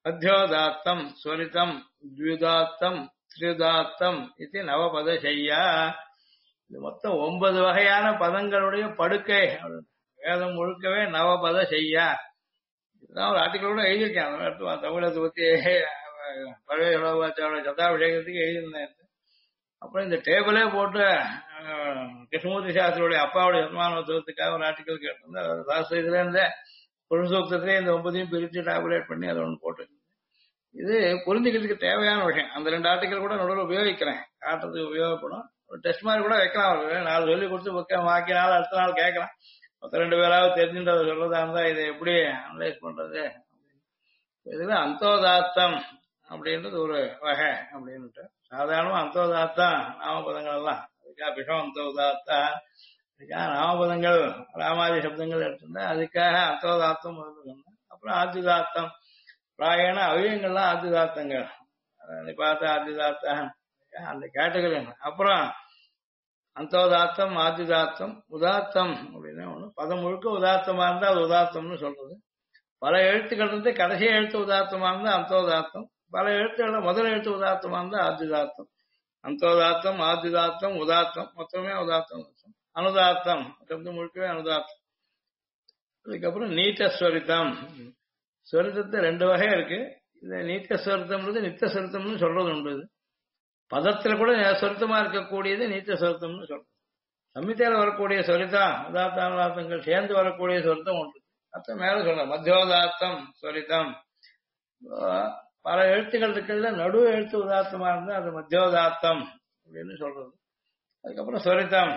மத்தியோதாத்தம் ஸ்வரிதம் த்வியுதாத்தம் திரியுதாத்தம் இது நவபதசையா. இது மொத்தம் 9 வகையான பதங்களுடைய படுக்கை. வேதம் முழுக்கவே நவபத செய்யா. இதுதான் ஒரு ஆர்டிக்கல் கூட எழுதியிருக்கேன் தமிழத்தை பத்தி பழைய சதாபிஷேகத்துக்கு எழுதியிருந்தேன். அப்புறம் இந்த டேபிளே போட்டு கிருஷ்ணமூர்த்தி சாஸ்திரியுடைய அப்பாவுடைய சன்மானோத்சவத்துக்காக ஒரு ஆர்டிக்கல் கேட்டிருந்தேன். சாஸ்திர இதுல இருந்தே புருஷோக்தத்திலே இந்த 9 பிரித்து டேபுலேட் பண்ணி அதை ஒன்று போட்டு இது புரிஞ்சுக்கிறதுக்கு தேவையான விஷயம். அந்த 2 ஆர்டிக்கல் கூட நடுவில் உபயோகிக்கிறேன், காட்டுறதுக்கு உபயோகப்படும். ஒரு டெஸ்ட் மாதிரி கூட வைக்கலாம். அவருக்கு 4 சொல்லி கொடுத்து புக்கை வாக்கினாலும் அடுத்த நாள் கேட்கலாம். 2 பேராவது தெரிஞ்சுன்றத சொல்றதா இருந்தா இதை எப்படி அனலைஸ் பண்றது. இதுல அந்தோதாத்தம் அப்படின்றது ஒரு வகை அப்படின்ட்டு. சாதாரணமா அந்தோதாத்தம் நாமபதங்கள் எல்லாம் அதுக்காக பிஷம் அந்தோதாத்தா, அதுக்காக நாமபதங்கள் ராமாதி சப்தங்கள் எடுத்திருந்தா அதுக்காக அந்தோதாத்தம் சொன்னேன். அப்புறம் ஆத்யுதாத்தம், பிராயண அவியங்கள்லாம் ஆத்யுதாத்தங்கள் பார்த்தா ஆத்யுதாத்தா அந்த கேட்டகரி. அப்புறம் அந்தோதாத்தம் ஆத்யுதாத்தம் உதாத்தம் அப்படின்னு ஒண்ணு. பதம் முழுக்க உதாத்தமா இருந்தா அது உதாத்தம்னு சொல்றது. பல எழுத்துக்கள் இருந்து கடைசி எழுத்து உதாத்தமா இருந்தா அந்தோதாத்தம், பல எழுத்துக்கள் முதல் எழுத்து உதாத்தமா இருந்தா ஆத்யுதாத்தம். அந்தோதாத்தம் ஆத்யுதாத்தம் உதாத்தம் மொத்தமே உதாத்தம். அனுதாத்தம் சப்தம் முழுக்கவே அனுதாத்தம். அதுக்கப்புறம் நீட்டஸ்வரித்தம். ஸ்வரித்தத்தை 2 வகை இருக்கு. இந்த நீட்டஸ்வரித்தம்ன்றது நித்தியஸ்வரித்தம்னு சொல்றது உண்டு. பதத்துல கூட சொருத்தமா இருக்கக்கூடியது நீச்ச சொருத்தம்னு சொல்றோம். சம்மித்தையில வரக்கூடிய சொரிதம் உதாத்தானுதாத்தங்கள் சேர்ந்து வரக்கூடிய சொருத்தம் ஒன்று. அத்த மேல சொல்ற மத்தியோதாத்தம் சொரிதம். பல எழுத்துக்கள் இருக்கிறதுல நடு எழுத்து உதாத்தமா இருந்தா அது மத்தியோதாத்தம் அப்படின்னு சொல்றது. அதுக்கப்புறம் சொரிதம்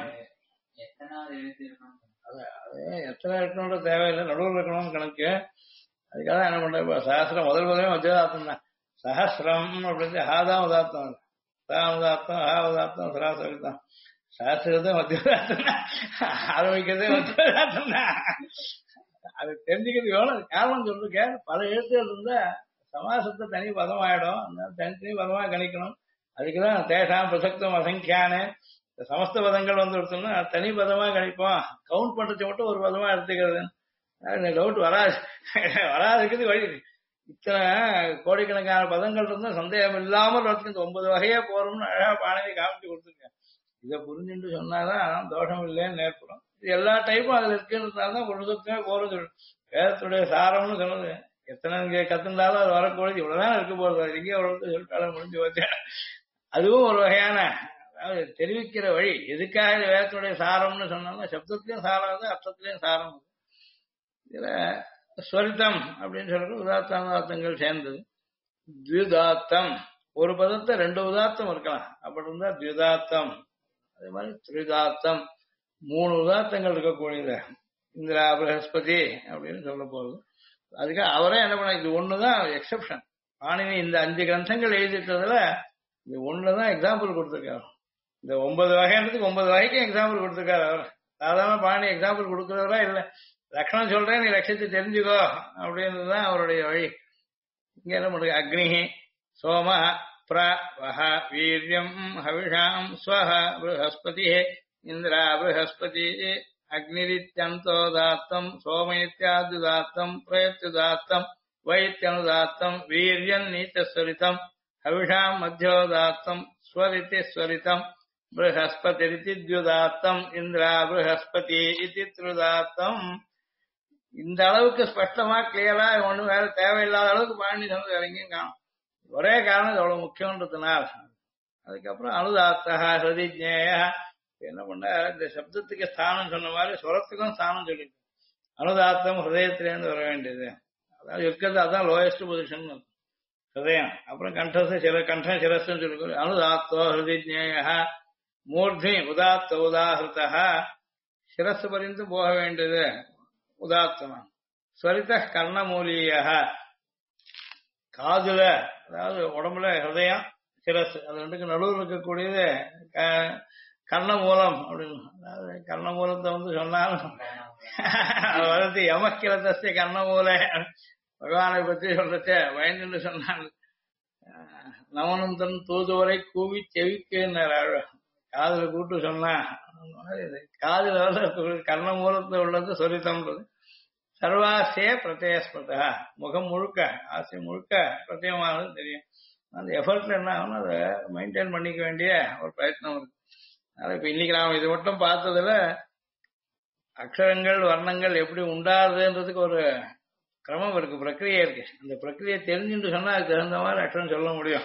எத்தனை இருக்கணும்ன்ற தேவையில்லை, நடுவில் இருக்கணும்னு கணக்கு. அதுக்காக என்ன பண்ற சஹசிரம் முதல் முதலே மத்தியோதாத்தம் தான். சஹசிரம் அப்படின்னு ஹாதான் உதாத்தம், உதாத்தம் உதாத்தம் சராசரிதான். சாஸ்திரத்தை மத்தியோதாத்தம் ஆரம்பிக்கிறதே மத்தியோதாத்தம் தான். அது தெரிஞ்சுக்கிறது எவ்வளவு காரணம் சொல்லிருக்க. பல எழுத்துகள் இருந்தா சமாசத்தை தனி பதம் ஆயிடும். அதனால தனித்தனி பதமா கணிக்கணும். அதுக்குதான் தேசாம் பிரசக்தம் அசங்கியானு சமஸ்த பதங்கள் வந்து எடுத்தோம்னா தனி பதமா கணிப்போம். கவுண்ட் பண்றதை மட்டும் ஒரு பதமா எடுத்துக்கிறது. டவுட் வராது வராதுக்குது வழி. இத்தனை கோடிக்கணக்கான பதங்கள் இருந்தா சந்தேகம் இல்லாமல் இந்த 9 வகையே போறோம்னு அழகா பாணவி காமிச்சு கொடுத்துருக்கேன். இதை புரிஞ்சுட்டு சொன்னாதான் தோஷம் இல்லைன்னு ஏற்படும். இது எல்லா டைப்பும் அதுல இருக்குன்றதுனாலதான் புருஷத்துமே போறது. வேதத்துடைய சாரம்னு சொன்னது எத்தனை இங்க கத்துனாலும் அது வரக்கூடியது இவ்வளவுதான் இருக்க போறது. இங்கே ஒரு சொல்லிட்டாலும் முடிஞ்சு வச்சேன். அதுவும் ஒரு வகையான அதாவது தெரிவிக்கிற வழி. எதுக்காக இது வேதத்துடைய சாரம்னு சொன்னாலும் சப்தத்திலையும் சாரம் அது, அர்த்தத்திலையும் சாரம். இதுல ஸ்வரிதம் அப்படின்னு சொல்றது உதாத்தானுதாத்தங்கள் சேர்ந்தது. த்வியுதாத்தம் ஒரு பதத்தை 2 உதாத்தம் இருக்கலாம். அப்படி இருந்தா த்வியுதாத்தம். அதே மாதிரி திரியுதாத்தம் 3 உதாத்தங்கள் இருக்கக்கூடியது. இந்திரா பிரகஸ்பதி அப்படின்னு சொல்ல போகுது. அதுக்காக அவரே என்ன பண்ண இது ஒண்ணுதான் எக்ஸப்ஷன். பாணினி இந்த 5 கிரந்தங்கள் எழுதிட்டதுல இது ஒண்ணுதான் எக்ஸாம்பிள் கொடுத்திருக்காரு. இந்த 9 வகைன்றதுக்கு 9 வகைக்கும் எக்ஸாம்பிள் கொடுத்திருக்காரு அவர். சாதாரண பாணி எக்ஸாம்பிள் கொடுக்கறவரா இல்ல, லட்சணம் சொல்றேன் நீ லட்சத்தை தெரிஞ்சுக்கோ அப்படின்றதுதான் அவருடைய வழி. இங்க என்ன பண்றது? அக்னி சோம பிரவஹ வீரியம் ஹவிஷாம் ஸ்வஹ ப்ரஹஸ்பதி இந்திரா ப்ரஹஸ்பதி அக்னிரித்யந்தோதாத்தம் சோமயித்யாத்யுதாத்தம் பிரயத்யுதாத்தம் வைத்யனுதாத்தம் வீரியன் நீச்சஸ்வரிதம் ஹவிஷாம் மத்தியோதாத்தம் ஸ்வரிதி ஸ்வரிதம் ப்ரஹஸ்பதிரிதி த்யுதாத்தம் இந்திரா ப்ரஹஸ்பதி இதி த்ருதாத்தம். இந்த அளவுக்கு ஸ்பஷ்டமா கிளியரா ஒண்ணு வேற தேவையில்லாத அளவுக்கு பாண்டி சொன்னது வேற எங்கேயும் காணும். ஒரே காரணம் இது அவ்வளவு முக்கியன்றதுனால. அதுக்கப்புறம் அனுதாத்தா ஹிருதிஜ்ஞேய என்ன பண்ண இந்த சப்தத்துக்கு ஸ்தானம் சொன்ன மாதிரி ஸ்வரத்துக்கும் ஸ்தானம் சொல்லிட்டு அனுதாத்தம் ஹிருதயத்திலேருந்து வர வேண்டியது. அதாவது இருக்கிறது அதான் லோயஸ்ட் பொசிஷன் ஹிருதயம். அப்புறம் கண்டம் சிரஸ்ன்னு சொல்லி அனுதாத்தோ ஹிருதிஜ்ஞேய மூர்த்தி உதாத்த உதாஹிருதா சிரஸ் பரிந்து போக வேண்டியது உதாத்தமா. ஸ்வரித கர்ணமூலிய காதுல அதாவது உடம்புல ஹிருதயம் சிரஸ் அது 2க்கு நடுவில் இருக்கக்கூடியது கர்ணமூலம் அப்படின்னு. அதாவது கர்ணமூலத்தை வந்து சொன்னாலும் அது வந்து யமக்கிரதஸ்ய கர்ணமூல பகவானை பற்றி சொல்றச்ச பயந்து சொன்னாங்க. நவனும் தன் தூதுவரை கூவி செவிக்குன்னாரு. காதுல கூட்டு சொன்னா காதுல கர்ணமூலத்துல உள்ளது சொரித்தம்ன்றது. சர்வாசிய பிரத்யஸ்பதா முகம் முழுக்க ஆசை முழுக்க பிரத்யமானது தெரியும். அந்த எஃபர்ட்ல என்ன ஆகும் அதை மெயின்டைன் பண்ணிக்க வேண்டிய ஒரு பிரயத்னம் இருக்கு. அதனால இப்ப இன்னைக்கு நாம இது மட்டும் பார்த்ததுல அக்ஷரங்கள் வர்ணங்கள் எப்படி உண்டாதுன்றதுக்கு ஒரு கிரமம் இருக்கு, பிரக்கிரியை இருக்கு. அந்த பிரக்கிரியை தெரிஞ்சுட்டு சொன்னா அதுக்கு தகுந்த மாதிரி அக்ஷரம் சொல்ல முடியும்.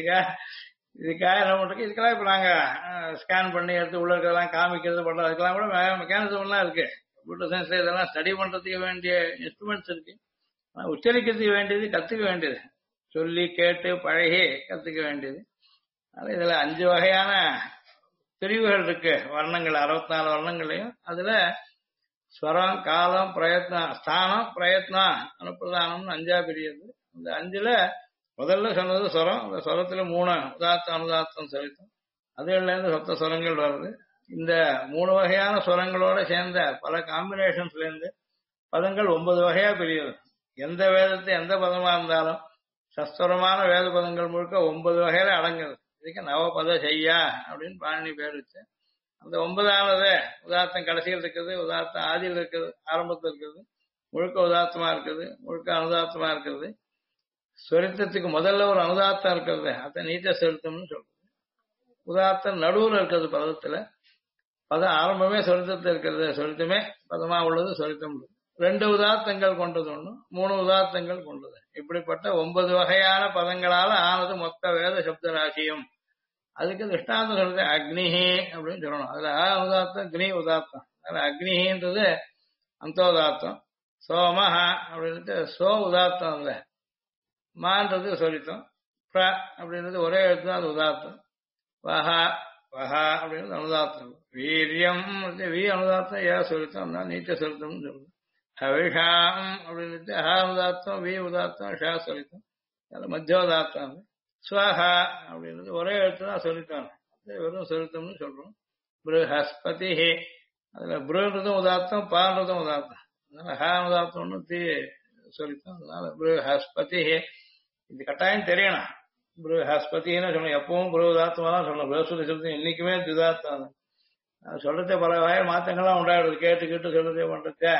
இதுக்காக என்ன பண்றோம், இதுக்கெல்லாம் இப்ப நாங்க ஸ்கேன் பண்ணி எடுத்து உள்ள இருக்கிறதெல்லாம் காமிக்கிறது பண்றது, அதுக்கெல்லாம் கூட மெக்கானிசம் எல்லாம் இருக்கு. கம்ப்யூட்டர் சயின்ஸ்ல இதெல்லாம் ஸ்டடி பண்றதுக்கு வேண்டிய இன்ஸ்ட்ருமெண்ட்ஸ் இருக்கு. உச்சரிக்கிறதுக்கு வேண்டியது கத்துக்க வேண்டியது, சொல்லி கேட்டு பழகி கத்துக்க வேண்டியது. அதனால இதுல 5 வகையான பிரிவுகள் இருக்கு. வர்ணங்கள் 64 வர்ணங்களையும் அதுல ஸ்வரம், காலம், பிரயத்னம், ஸ்தானம், பிரயத்னம், அனுப்பிரதானம்னு 5ஆ பிரியுது. இந்த 5ல முதல்ல சொன்னது ஸ்வரம். அந்த ஸ்வரத்துல 3 உதாத்தம் அனுதாத்தம் சரித்தம், அதுல இருந்து சப்த ஸ்வரங்கள் வருது. இந்த 3 வகையான ஸ்வரங்களோட சேர்ந்த பல காம்பினேஷன்ஸ்ல இருந்து பதங்கள் 9 வகையா பிரியுது. எந்த வேதத்தை எந்த பதமா இருந்தாலும் சஸ்வரமான வேத பதங்கள் முழுக்க 9 வகையில அடங்குது. இதுக்கு நவபத செய்யா அப்படின்னு பாணினி பேர் வச்சு. அந்த 9ஆவது உதாத்தம் கடைசியில் இருக்குது, உதாத்தம் ஆதியில் இருக்குது, ஆரம்பத்தில் இருக்குது, முழுக்க உதாத்தமா இருக்குது, முழுக்க அனுதாத்தமா இருக்குது. ஸ்வரித்தத்துக்கு முதல்ல ஒரு அனுதாத்தம் இருக்கிறது, அதை நீட்ட சொருத்தம்னு சொல்றது. உதாத்தம் நடுவுல இருக்கிறது பதத்துல, பதம் ஆரம்பமே சொருத்தத்தில் இருக்கிறது, சொருத்தமே பதமா உள்ளது சொருத்தம். 2 உதாத்தங்கள் கொண்டது ஒண்ணு, 3 உதாத்தங்கள் கொண்டது. இப்படிப்பட்ட 9 வகையான பதங்களால ஆனது மொத்த வேத சப்த ராசியும். அதுக்கு திருஷ்டாந்தம் சொல்றது அக்னிஹி அப்படின்னு சொல்லணும். அதுல உதாத்தம் அக்னி உதாத்தம். அதுல அக்னிஹின்றது அந்தோதாத்தம், சோமஹ அப்படின்றது சோ உதாத்தம், இல்ல மான்றது சொல்லித்தோம், பிர அப்படின்றது ஒரே எழுத்து அது உதாத்தம், வஹா வஹா அப்படின்றது அனுதாத்தம், வீரியம் வி அனுதாத்தம் ஏ சொல்லித்தோம் நீட்ட சொல்லித்தோம்னு சொல்லுது. ஹவிஷாம் அப்படின்றது ஹ உதாத்தம், வி உதாத்தம், ஷா சொல்லித்தோம், மத்தியோதாத்தம். ஸ்வஹா அப்படின்றது ஒரே எழுத்து தான் சொல்லித்தோம், வெறும் சொல்லித்தோம்னு சொல்றோம். ப்ரஹஸ்பதி, அதுல ப்ருன்றதும் உதாத்தம், பான்றதும் உதாத்தம். அதனால ஹ உதாத்தம் ஒண்ணு தீ சொல்லித்தோம். அதனால ப்ரஹஸ்பதி இது கட்டாயம் தெரியணும். ப்ரஹஸ்பதினு சொல்லணும், எப்பவும் ப்ருதாத்தமா தான் சொல்லணும். ப்ரஹஸ்பதி சொல்றது இன்னைக்குமே துதாத்தம். சொல்றதே பல வகை மாற்றங்கள்லாம் உண்டாடுது, கேட்டு கேட்டு சொல்றதே பண்றதே.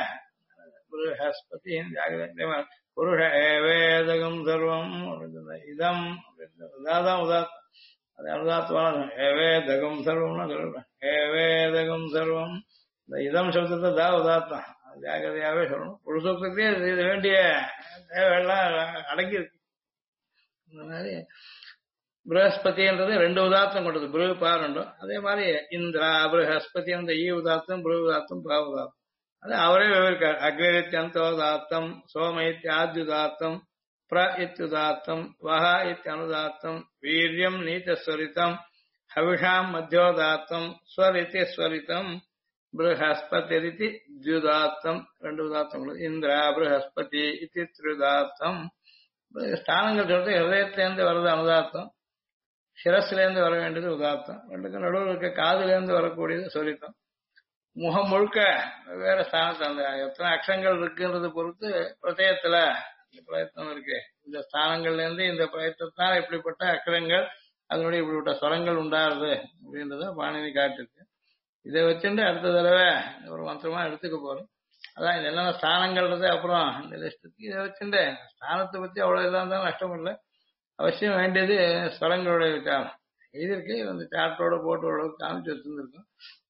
ப்ரஹஸ்பதி ஜாகிரதை புருஷ ஏவேதகம் சர்வம் இதம் அதான் உதாத்தம். அது அனுதாத்தமான ஏவேதகம் சர்வம்னா சொல்றேன். ஏவேதகம் சர்வம், இந்த இதம் சப்தத்தை தான் உதாத்தம், ஜாகிரதையாவே சொல்லணும். புருஷத்துக்கே இது வேண்டிய தேவையெல்லாம் அடங்கியிருக்கு. இந்த மாதிரி ப்ரஹஸ்பதின்றது 2 உதாத்தம் கொண்டது, புரு பா ரெண்டும். அதே மாதிரி இந்திரா ப்ரஹஸ்பதி அந்த ஈ உதாத்தம், புரு உதாத்தம், பா உதாத்தம். அது அவரே விவரிக்கார். அக்னிரித்யந்தோதாத்தம், சோம இத்தியாத்யுதாத்தம், பிர இத்யுதாத்தம், வஹ இத்தியனுதாத்தம், வீரியம் நீச்சஸ்வரித்தம், ஹவிஷாம் மத்தியோதாத்தம், ஸ்வரிதி ஸ்வரித்தம், ப்ரஹஸ்பதிரிதி த்யுதாத்தம் 2 உதாத்தம். இந்திரா ப்ரஹஸ்பதி இத்தி த்ரியுதாத்தம். ஸ்தானங்கள் சொல்றது ஹிருதயத்திலேருந்து வர்றது அனுதாத்தம், சிரஸ்லேருந்து வர வேண்டியது உதாத்தம், 2க்கும் நடுவில் இருக்க காதுலேருந்து வரக்கூடியது சொரித்தம். முகம் முழுக்க வேற ஸ்தானத்தை அந்த எத்தனை அக்ஷரங்கள் இருக்குன்றது பொறுத்து பிரதயத்துல பிரயத்னம் இருக்கு. இந்த ஸ்தானங்கள்ல இருந்து இந்த பிரயத்தனால இப்படிப்பட்ட அக்ஷரங்கள் அதனுடைய இப்படிப்பட்ட ஸ்வரங்கள் உண்டாருது அப்படின்றத பாணினி காட்டிருக்கு. இதை வச்சுட்டு அடுத்த தடவை ஒரு மந்திரமா எடுத்துக்க போறோம். அதான் இது என்னென்ன ஸ்தானங்கள்ன்றது அப்புறம் இந்த லிஸ்ட்டுக்கு இதை வச்சுட்டு ஸ்தானத்தை பத்தி அவ்வளவு இதா இருந்தாலும் நஷ்டம் இல்லை. அவசியம் வேண்டியது ஸ்வரங்களுடைய விசாரம் எழுதியிருக்கு. அந்த சாப்டரோட போட்டு ஓரளவுக்கு காமிச்சு வச்சிருந்துருக்கோம்.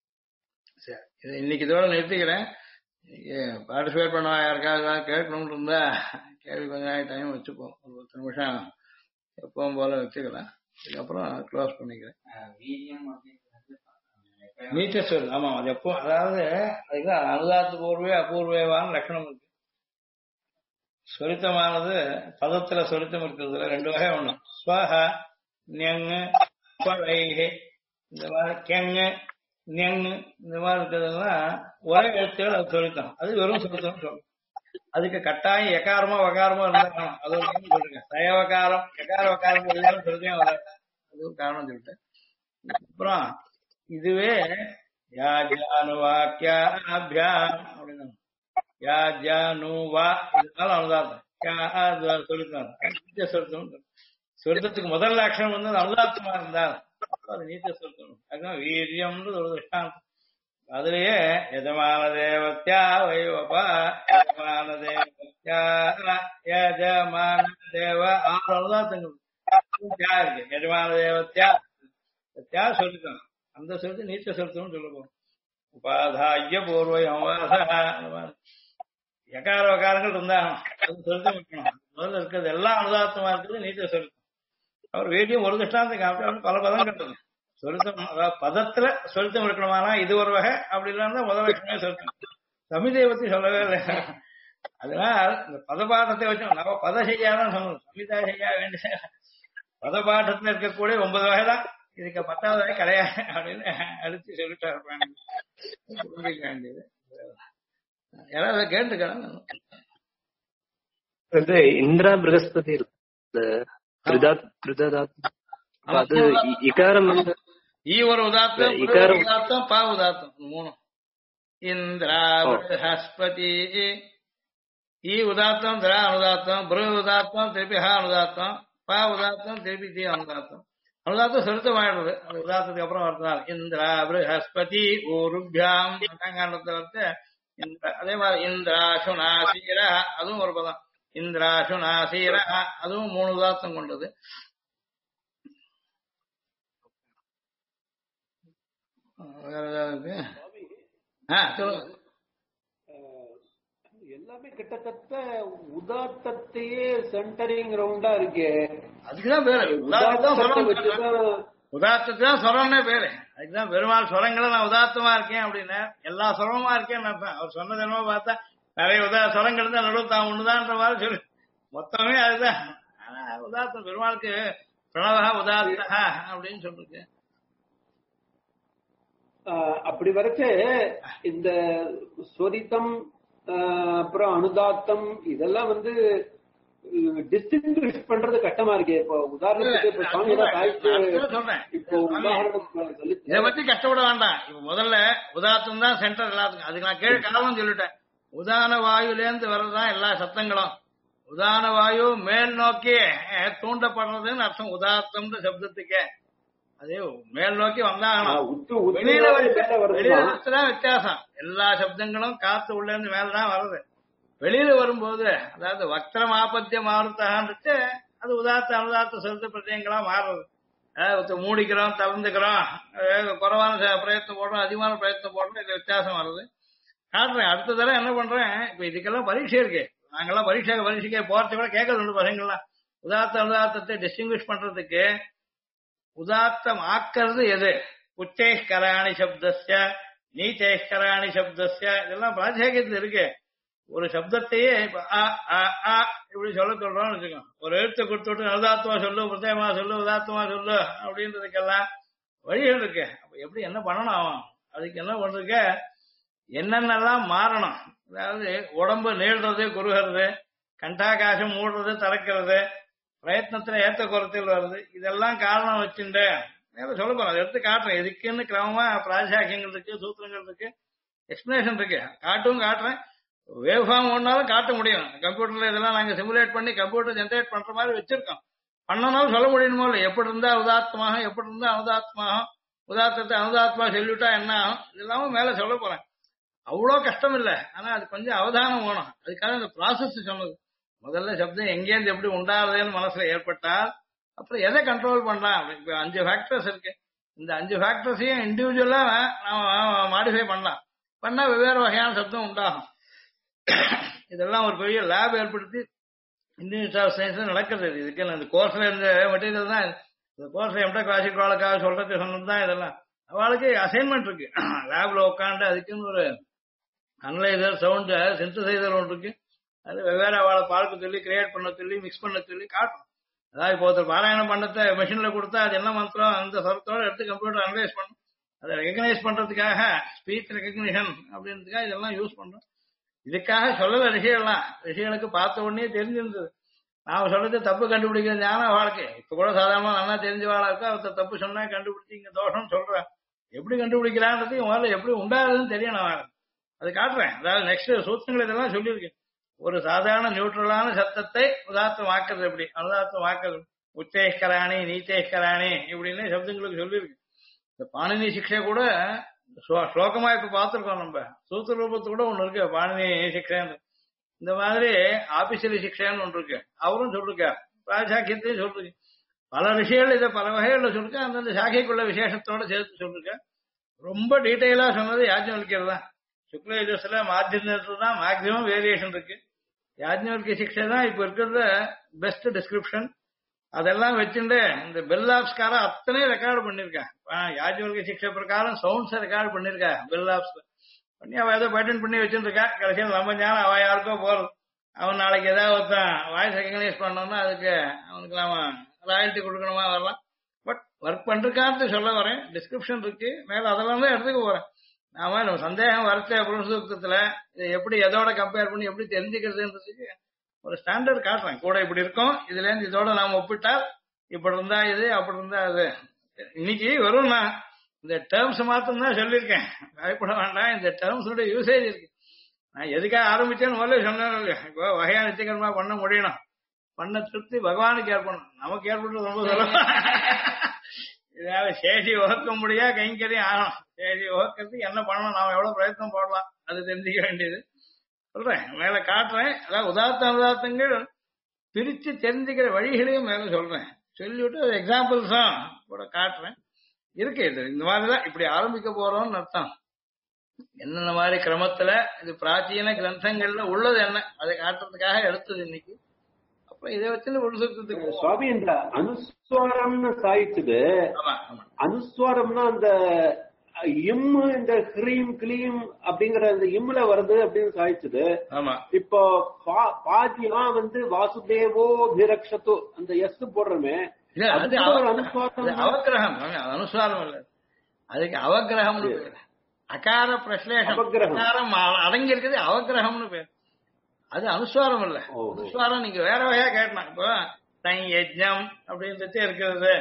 சரி, இதை இன்னைக்கு இதோட நிறுத்திக்கிறேன். பார்ட்டிசிபேட் பண்ண யாருக்காவது ஏதாவது கேட்கணும்னு இருந்தா கேள்வி கொஞ்ச நாள் டைம் வச்சுப்போம், ஒரு 10 நிமிஷம் எப்பவும் போல வச்சுக்கலாம். இதுக்கப்புறம் க்ளோஸ் பண்ணிக்கிறேன். நீச்சல் ஆமா, அது எப்போ அதாவது அதுதான் அனுதாத்து பூர்வே அபூர்வேவான லட்சணம் இருக்கு. சொரித்தமானது பதத்துல சொரித்தம் இருக்கிறதுல 2 வகை. ஒண்ணும் ஸ்வஹ ஞங்கு ஸ்வரைஹே, இந்த மாதிரி கெங்கு ஞங்கு இந்த மாதிரி இருக்கிறதுலாம் ஒரே எழுத்துகள் அது சொரித்தம், அது வெறும் சொரித்தம் சொல்லும். அதுக்கு கட்டாயம் எக்காரமோ வகாரமோ இருந்தா அது ஒரு சொல்லுங்க. தயவகாரம் எக்கார வகாரம் இல்லாமல் சொரித்தையும் வராது, அது ஒரு காரணம் சொல்லிட்டேன். அப்புறம் இதுவே யாஜானுவாக்கியாபியாம் அப்படின்னு யாஜானுவா இதனால அனுதாத்தம் சொல்லித்தாங்க. சொருத்தத்துக்கு முதல்ல அக்ஷரம் வந்து அனுதாத்தமா இருந்தால் அது நீச்ச சொருத்தம். அதுதான் வீரியம்ன்றது ஒரு திருஷ்டாந்தம். அதுலயே எஜமான தேவத்யா வைவபா எஜமான தேவத்யா எஜமான தேவ ஆறு அனுதாத்தங்கள் தியா இருக்கு. எஜமான தேவத்யா தியா சொல்லிட்டோம். அந்த சொல்லிட்டு நீச்ச சொல்லிட்டோம்னு சொல்லுவோம். உபாதாய பூர்வ எக்கார வகாரங்கள் இருந்தாங்க. அது சொல்லிட்டு வைக்கணும். முதல்ல இருக்கிறது எல்லாம் அனுதாத்தமா இருக்குது. நீச்ச சொல்லிட்டோம். அவர் வீட்டையும் ஒரு திஷ்டாந்தம் காப்பிட்டு பல பதம் கட்டுது. சொருத்தம் அதாவது பதத்துல சொருத்தம் இருக்கணுமானா இது ஒரு வகை, அப்படி இல்லாம முதல் லட்சமே சொருத்தம். சமிதையை பத்தி சொல்லவே இல்லை. அதனால் இந்த பதபாட்டத்தை வச்சு நம்ம பத செய்யாதான் சொல்லணும். சமிதா செய்ய வேண்டிய பதபாட்டத்துல இருக்கக்கூடிய 9 வகை தான். இதுக்கு 10வது வகை கிடையாது அப்படின்னு அடிச்சு சொல்லிட்டா இருப்பாங்க. புரிஞ்சிக்க வேண்டியது. யாராவது கேட்டுக்கலாம். இந்திரா பிரகஸ்பதி இருக்கு. அது இகாரம் வந்து ஈ ஒரு உதாத்தம், உதாத்தம் பா உதாத்தம் 3. இந்திரா பிரகஸ்பதி ஈ உதாத்தம் திரா அனுதாத்தம் பிரு உதாத்தம் திருப்பி ஹா அனுதாத்தம் பா உதாத்தம் திருப்பி தி அனுதாத்தம். அனுதாத்தம் சுருத்தமாயிடுது. அந்த உதாத்தத்துக்கு அப்புறம் வரதுனால இந்திரா பிரகஸ்பதி ஊருபியாம் காண்டத்தை வந்து அதே மாதிரி இந்திராசு நாசீர அதுவும் ஒரு பதம். இந்திராசு நாசீர அதுவும் 3 உதாத்தம் கொண்டது. வேற ஏதாவது எல்லாமே கிட்டத்தட்ட உதாத்தத்தையே சென்டரிங் ரவுண்டா இருக்கு. அதுக்குதான் பேரு உதாத்தத்துக்கு தான் சொரம்னே பேரு. அதுக்குதான் பெருமாள் சொரங்களை நான் உதாத்தமா இருக்கேன் அப்படின்னு எல்லா சொரமா இருக்கேன்னு நினைப்பேன். அவர் சொன்னது என்னமோ பார்த்தா நிறைய சொரங்கள் தான் நடுவு தான் ஒண்ணுதான்ற மாதிரி சொல்லு. மொத்தமே அதுதான். ஆனா உதாத்தம் பெருமாளுக்கு பிரணவா உதாத்தா அப்படின்னு சொல்லிருக்கு. அப்படி வரைச்சு இந்த ஸ்வரித்தம் அப்புறம் அனுதாத்தம் இதெல்லாம் வந்து டிஸ்டிங்விஷ் பண்றது கஷ்டமா இருக்கு. இப்போ உதாரணத்துக்கு இதை பத்தி கஷ்டப்பட வேண்டாம். இப்ப முதல்ல உதாத்தம் தான் சென்டர் எல்லாத்துக்கும். அதுக்கு நான் கீழே காரணம் சொல்லிட்டேன். உதான வாயுலேருந்து வர்றதுதான் எல்லா சத்தங்களும். உதான வாயு மேல் நோக்கி தூண்டப்படுறதுன்னு அர்த்தம் உதாத்தம்ன்ற சப்தத்துக்கே. அதே மேல் நோக்கி வந்தாகணும். வெளியில வித்தியாசம். எல்லா சப்தங்களும் காத்து உள்ள இருந்து மேலதான் வருது. வெளியில வரும்போது அதாவது வக்திரம் ஆபத்தியம் மாறுத்தான்ட்டு அது உதாத்த அனுதாத்த சொந்த பிரச்சனைகளா மாறுறது. அதாவது மூடிக்கிறோம், தளர்ந்துக்கிறோம், குறைவான பிரயத்னம் போடுறோம், அதிகமான பிரயத்னம் போடுறோம். இது வித்தியாசம் வருது. காட்டுறேன். அடுத்த தடவை என்ன பண்றேன், இப்ப இதுக்கெல்லாம் பரீட்சை இருக்கு. நாங்கெல்லாம் பரீட்சைக்கே போறது கூட கேட்கறது உண்டு பசங்கள்லாம். உதாத்த அனுதாத்தத்தை டிஸ்டிங்விஷ் பண்றதுக்கு உதாத்தம் ஆக்கிறது எது? உச்சேஷ்கராணி சப்தஸ்ய நீச்சேஷ்கராணி சப்தஸ்ய இதெல்லாம் பிராச்சேகத்துல இருக்கு. ஒரு சப்தத்தையே இப்ப இப்படி சொல்றோம்னு வச்சுக்கோங்க. ஒரு எழுத்து கொடுத்துட்டு அனுதாத்தமா சொல்லு, பிரத்யேகமா சொல்லு, உதாத்தமா சொல்லு அப்படின்றதுக்கெல்லாம் வழிகள் இருக்கு. அப்ப எப்படி என்ன பண்ணணும் ஆகும்? அதுக்கு என்ன பண்றதுக்க என்னென்னலாம் மாறணும். அதாவது உடம்பு நீள்றது, குறுகிறது, கண்டாகாசம் மூடுறது, திறக்கிறது, பிரயத்னத்துல ஏத்த குறைச்சல் வருது. இதெல்லாம் காரணம் வச்சுட்டு சொல்ல போறோம். அதை எடுத்து காட்டுறேன். இதுக்குன்னு கிரமமா பிராசாக்கியங்கள் இருக்கு, சூத்திரங்கள் இருக்கு, எக்ஸ்பிளேஷன் இருக்கு. காட்டுறேன். வேவ் ஃபார்ம் ஒன்னாலும் காட்ட முடியும். கம்ப்யூட்டர்ல இதெல்லாம் நாங்க சிமுலேட் பண்ணி கம்ப்யூட்டர் ஜென்ரேட் பண்ற மாதிரி வச்சிருக்கோம். பண்ணனாலும் சொல்ல முடியணுமோ இல்லை. எப்படி இருந்தா உதாத்மாக, எப்படி இருந்தா அனுதாத்மாக, உதாத்தத்தை அனுதாத்மா சொல்லிவிட்டா என்ன ஆகும், இதெல்லாமும் மேல சொல்ல போறேன். அவ்வளோ கஷ்டம் இல்லை. ஆனா அது கொஞ்சம் அவதானம் வேணும். அதுக்காக இந்த ப்ராசஸ் சொன்னது. முதல்ல சப்தம் எங்கேருந்து எப்படி உண்டாகுதுன்னு மனசுல ஏற்பட்டால் அப்புறம் எதை கண்ட்ரோல் பண்ணலாம். இப்ப 5 ஃபேக்டர்ஸ் இருக்கு. இந்த 5 ஃபேக்டர்ஸையும் இண்டிவிஜுவலா நாம மாடிஃபை பண்ணா வெவ்வேறு வகையான சப்தம் உண்டாகும். இதெல்லாம் ஒரு பெரிய லேப் ஏற்படுத்தி இந்தியன் ஆஃப் சயின்ஸ் நடக்கிறது. இதுக்கு இந்த கோர்ஸ்ல இருந்த மெட்டீரியல் தான். இந்த கோர்ஸ்ல எம்டெக் கிளாசிக் வாழ்க்காக சொல்றது சொன்னதுதான். இதெல்லாம் அவளுக்கு அசைன்மெண்ட் இருக்கு. லேப்ல உட்காந்து அதுக்குன்னு ஒரு அனலைசர், சவுண்ட் சிந்தசைசர் ஒன்று இருக்கு. அது வெவ்வேறு அவளை பார்க்க சொல்லி, கிரியேட் பண்ண சொல்லி, மிக்ஸ் பண்ண சொல்லி காட்டும். அதாவது இப்போ ஒருத்தர் பாராயணம் பண்ணத்தை மெஷின்ல கொடுத்தா அது என்ன மந்திரம் அந்த சரத்தோட எடுத்து கம்ப்யூட்டர் அனலைஸ் பண்ணும். அதை ரெகனைஸ் பண்றதுக்காக ஸ்பீச் ரெகக்னிஷன் அப்படின்றதுக்காக இதெல்லாம் யூஸ் பண்றோம். இதுக்காக சொல்லல ரிஷிகளுக்கு பார்த்த உடனே தெரிஞ்சிருந்தது. நாம சொல்றது தப்பு கண்டுபிடிக்கிற ஞானம் வாழ்க்கை. இப்ப கூட சாதாரணமா நல்லா தெரிஞ்சவாளா இருக்கா, ஒருத்தர் தப்பு சொன்னா கண்டுபிடிச்சி இங்க தோஷம் சொல்றேன். எப்படி கண்டுபிடிக்கிறான்றது முதல்ல எப்படி உண்டாகுதுன்னு தெரியணும். அது காட்டுறேன். அதாவது நெக்ஸ்ட் சூத்திரங்கள் இதெல்லாம் சொல்லியிருக்கேன். ஒரு சாதாரண நியூட்ரலான சத்தத்தை உதாத்தமாக்குறது எப்படி, அனுதாத்தமாக்குறது, உச்சேஷ்கராணி நீச்சேஷ்கராணி இப்படின்னு சப்தங்களுக்கு சொல்லியிருக்கு. இந்த பாணினி சிக்ஷை கூட ஸ்லோகமா இப்ப பார்த்திருக்கோம். நம்ம சூத்திர ரூபத்து கூட ஒண்ணு இருக்கு, பாணினி சிக்ஷைன்னு. இந்த மாதிரி ஆபிஷியலி சிக்ஷைன்னு ஒன்று இருக்கு, அவரும் சொல்லிருக்கார். ராஜாக்கியத்தையும் சொல்லிருக்கு. பல விஷயங்கள் இதை பல வகைகள்ல சொல்லிருக்க, அந்தந்த சாக்கைக்குள்ள விசேஷத்தோட சேர்த்து சொல்லிருக்க. ரொம்ப டீட்டெயிலா சொன்னது யாஜ்ஞவல்கியர் தான். சுக்லயஜுஸ்ல மாத்தியத்துல தான் மேக்சிமம் வேரியேஷன் இருக்கு. யாஜ்ஞவல்கிய சிக்ஷை தான் இப்ப இருக்கிறது பெஸ்ட் டிஸ்கிரிப்ஷன். அதெல்லாம் வச்சுட்டு இந்த பெல் ஆப்ஸ்கார அத்தனையும் ரெக்கார்டு பண்ணிருக்கேன். யாஜ்ஞவல்கிய சிக்ஷை பிரகாரம் சவுண்ட்ஸ் ரெக்கார்டு பண்ணிருக்கா பெல் ஆப்ஸ் பண்ணி. அவ ஏதோ பேட்டன் பண்ணி வச்சுருக்கா. கடைசியில் நம்ம ஞானம் அவன் யாருக்கோ போறது. அவன் நாளைக்கு ஏதாவது ஒருத்தன் வாய்ஸ் ரெகனைஸ் பண்ணோம்னா அதுக்கு அவனுக்கு நாம ராயல்ட்டி கொடுக்கணுமா வரலாம். பட் ஒர்க் பண்றதுக்காக சொல்ல வரேன். டிஸ்கிரிப்ஷன் இருக்கு மேல, அதெல்லாம் தான் எடுத்துக்க போறேன். நாம நம்ம சந்தேகம் வரச்ச புருஷத்துல இதை எப்படி எதோட கம்பேர் பண்ணி எப்படி தெரிஞ்சுக்கிறதுன்றதுக்கு ஒரு ஸ்டாண்டர்ட் காட்டுறேன். கூட இப்படி இருக்கும், இதுல இருந்து இதோட நாம ஒப்பிட்டால் இப்படி இருந்தா இது, அப்படி இருந்தா அது. இன்னைக்கு வெறும் நான் இந்த டேர்ம்ஸ் மாத்திரம் தான் சொல்லியிருக்கேன். பயப்பட வேண்டாம், இந்த டேர்ம்ஸோட யூசேஜ் இருக்கு. நான் எதுக்காக ஆரம்பிச்சேன்னு முதல்ல சொன்னேன் இல்லையா. இப்போ வகையா நிச்சயகரமா பண்ண முடியணும், பண்ண திருப்தி பகவானுக்கு ஏற்படணும், நமக்கு ஏற்படுறது ரொம்ப சொல்ல. இதனால சேஷி வகுக்க முடியா கைங்கரியம் ஆகணும். சேஷி வகுக்கிறதுக்கு என்ன பண்ணணும், நாம எவ்வளவு பிரயத்னம் போடலாம் அது தெரிஞ்சுக்க வேண்டியது. சொல்றேன், மேல காட்டுறேன். அதாவது உதார்த்த அனுதார்த்தங்கள் பிரிச்சு தெரிஞ்சுக்கிற வழிகளையும் மேல சொல்றேன். சொல்லிவிட்டு எக்ஸாம்பிள்ஸும் கூட காட்டுறேன். இருக்கு இது இந்த மாதிரிதான் இப்படி ஆரம்பிக்க போறோம்னு அர்த்தம். என்னென்ன மாதிரி கிரமத்துல இது பிராச்சீன கிரந்தங்கள்ல உள்ளது என்ன அதை காட்டுறதுக்காக எடுத்தது இன்னைக்கு. அப்புறம் இதை வச்சு உள்சுத்துக்கு சுவாமி இந்த அனுஸ்வாரம்னு சாயிச்சது. அனுஸ்வாரம்னா அந்த இம்மு இந்த ஹ்ரீம் கிளீம் அப்படிங்கிற அந்த இம்முல வருது அப்படின்னு சாயிச்சது. இப்போ பாதியெல்லாம் வந்து வாசுதேவோ பிரக்ஷத்து அந்த எஸ் போடுறமே, அவக்கிரகம். அனுஸ்வாரம் இல்ல, அதுக்கு அவக்கிரகம். அகார பிரஸ்லேஷம் அகாரம் அடங்கி இருக்குது, அவக்கிரகம்னு பேர். அது அனுஸ்வாரம் இல்ல. அனுஸ்வாரம் நீங்க வேற வகையா கேட்டா. இப்போ யஜ்ஞம் அப்படின்றது இருக்கிறது,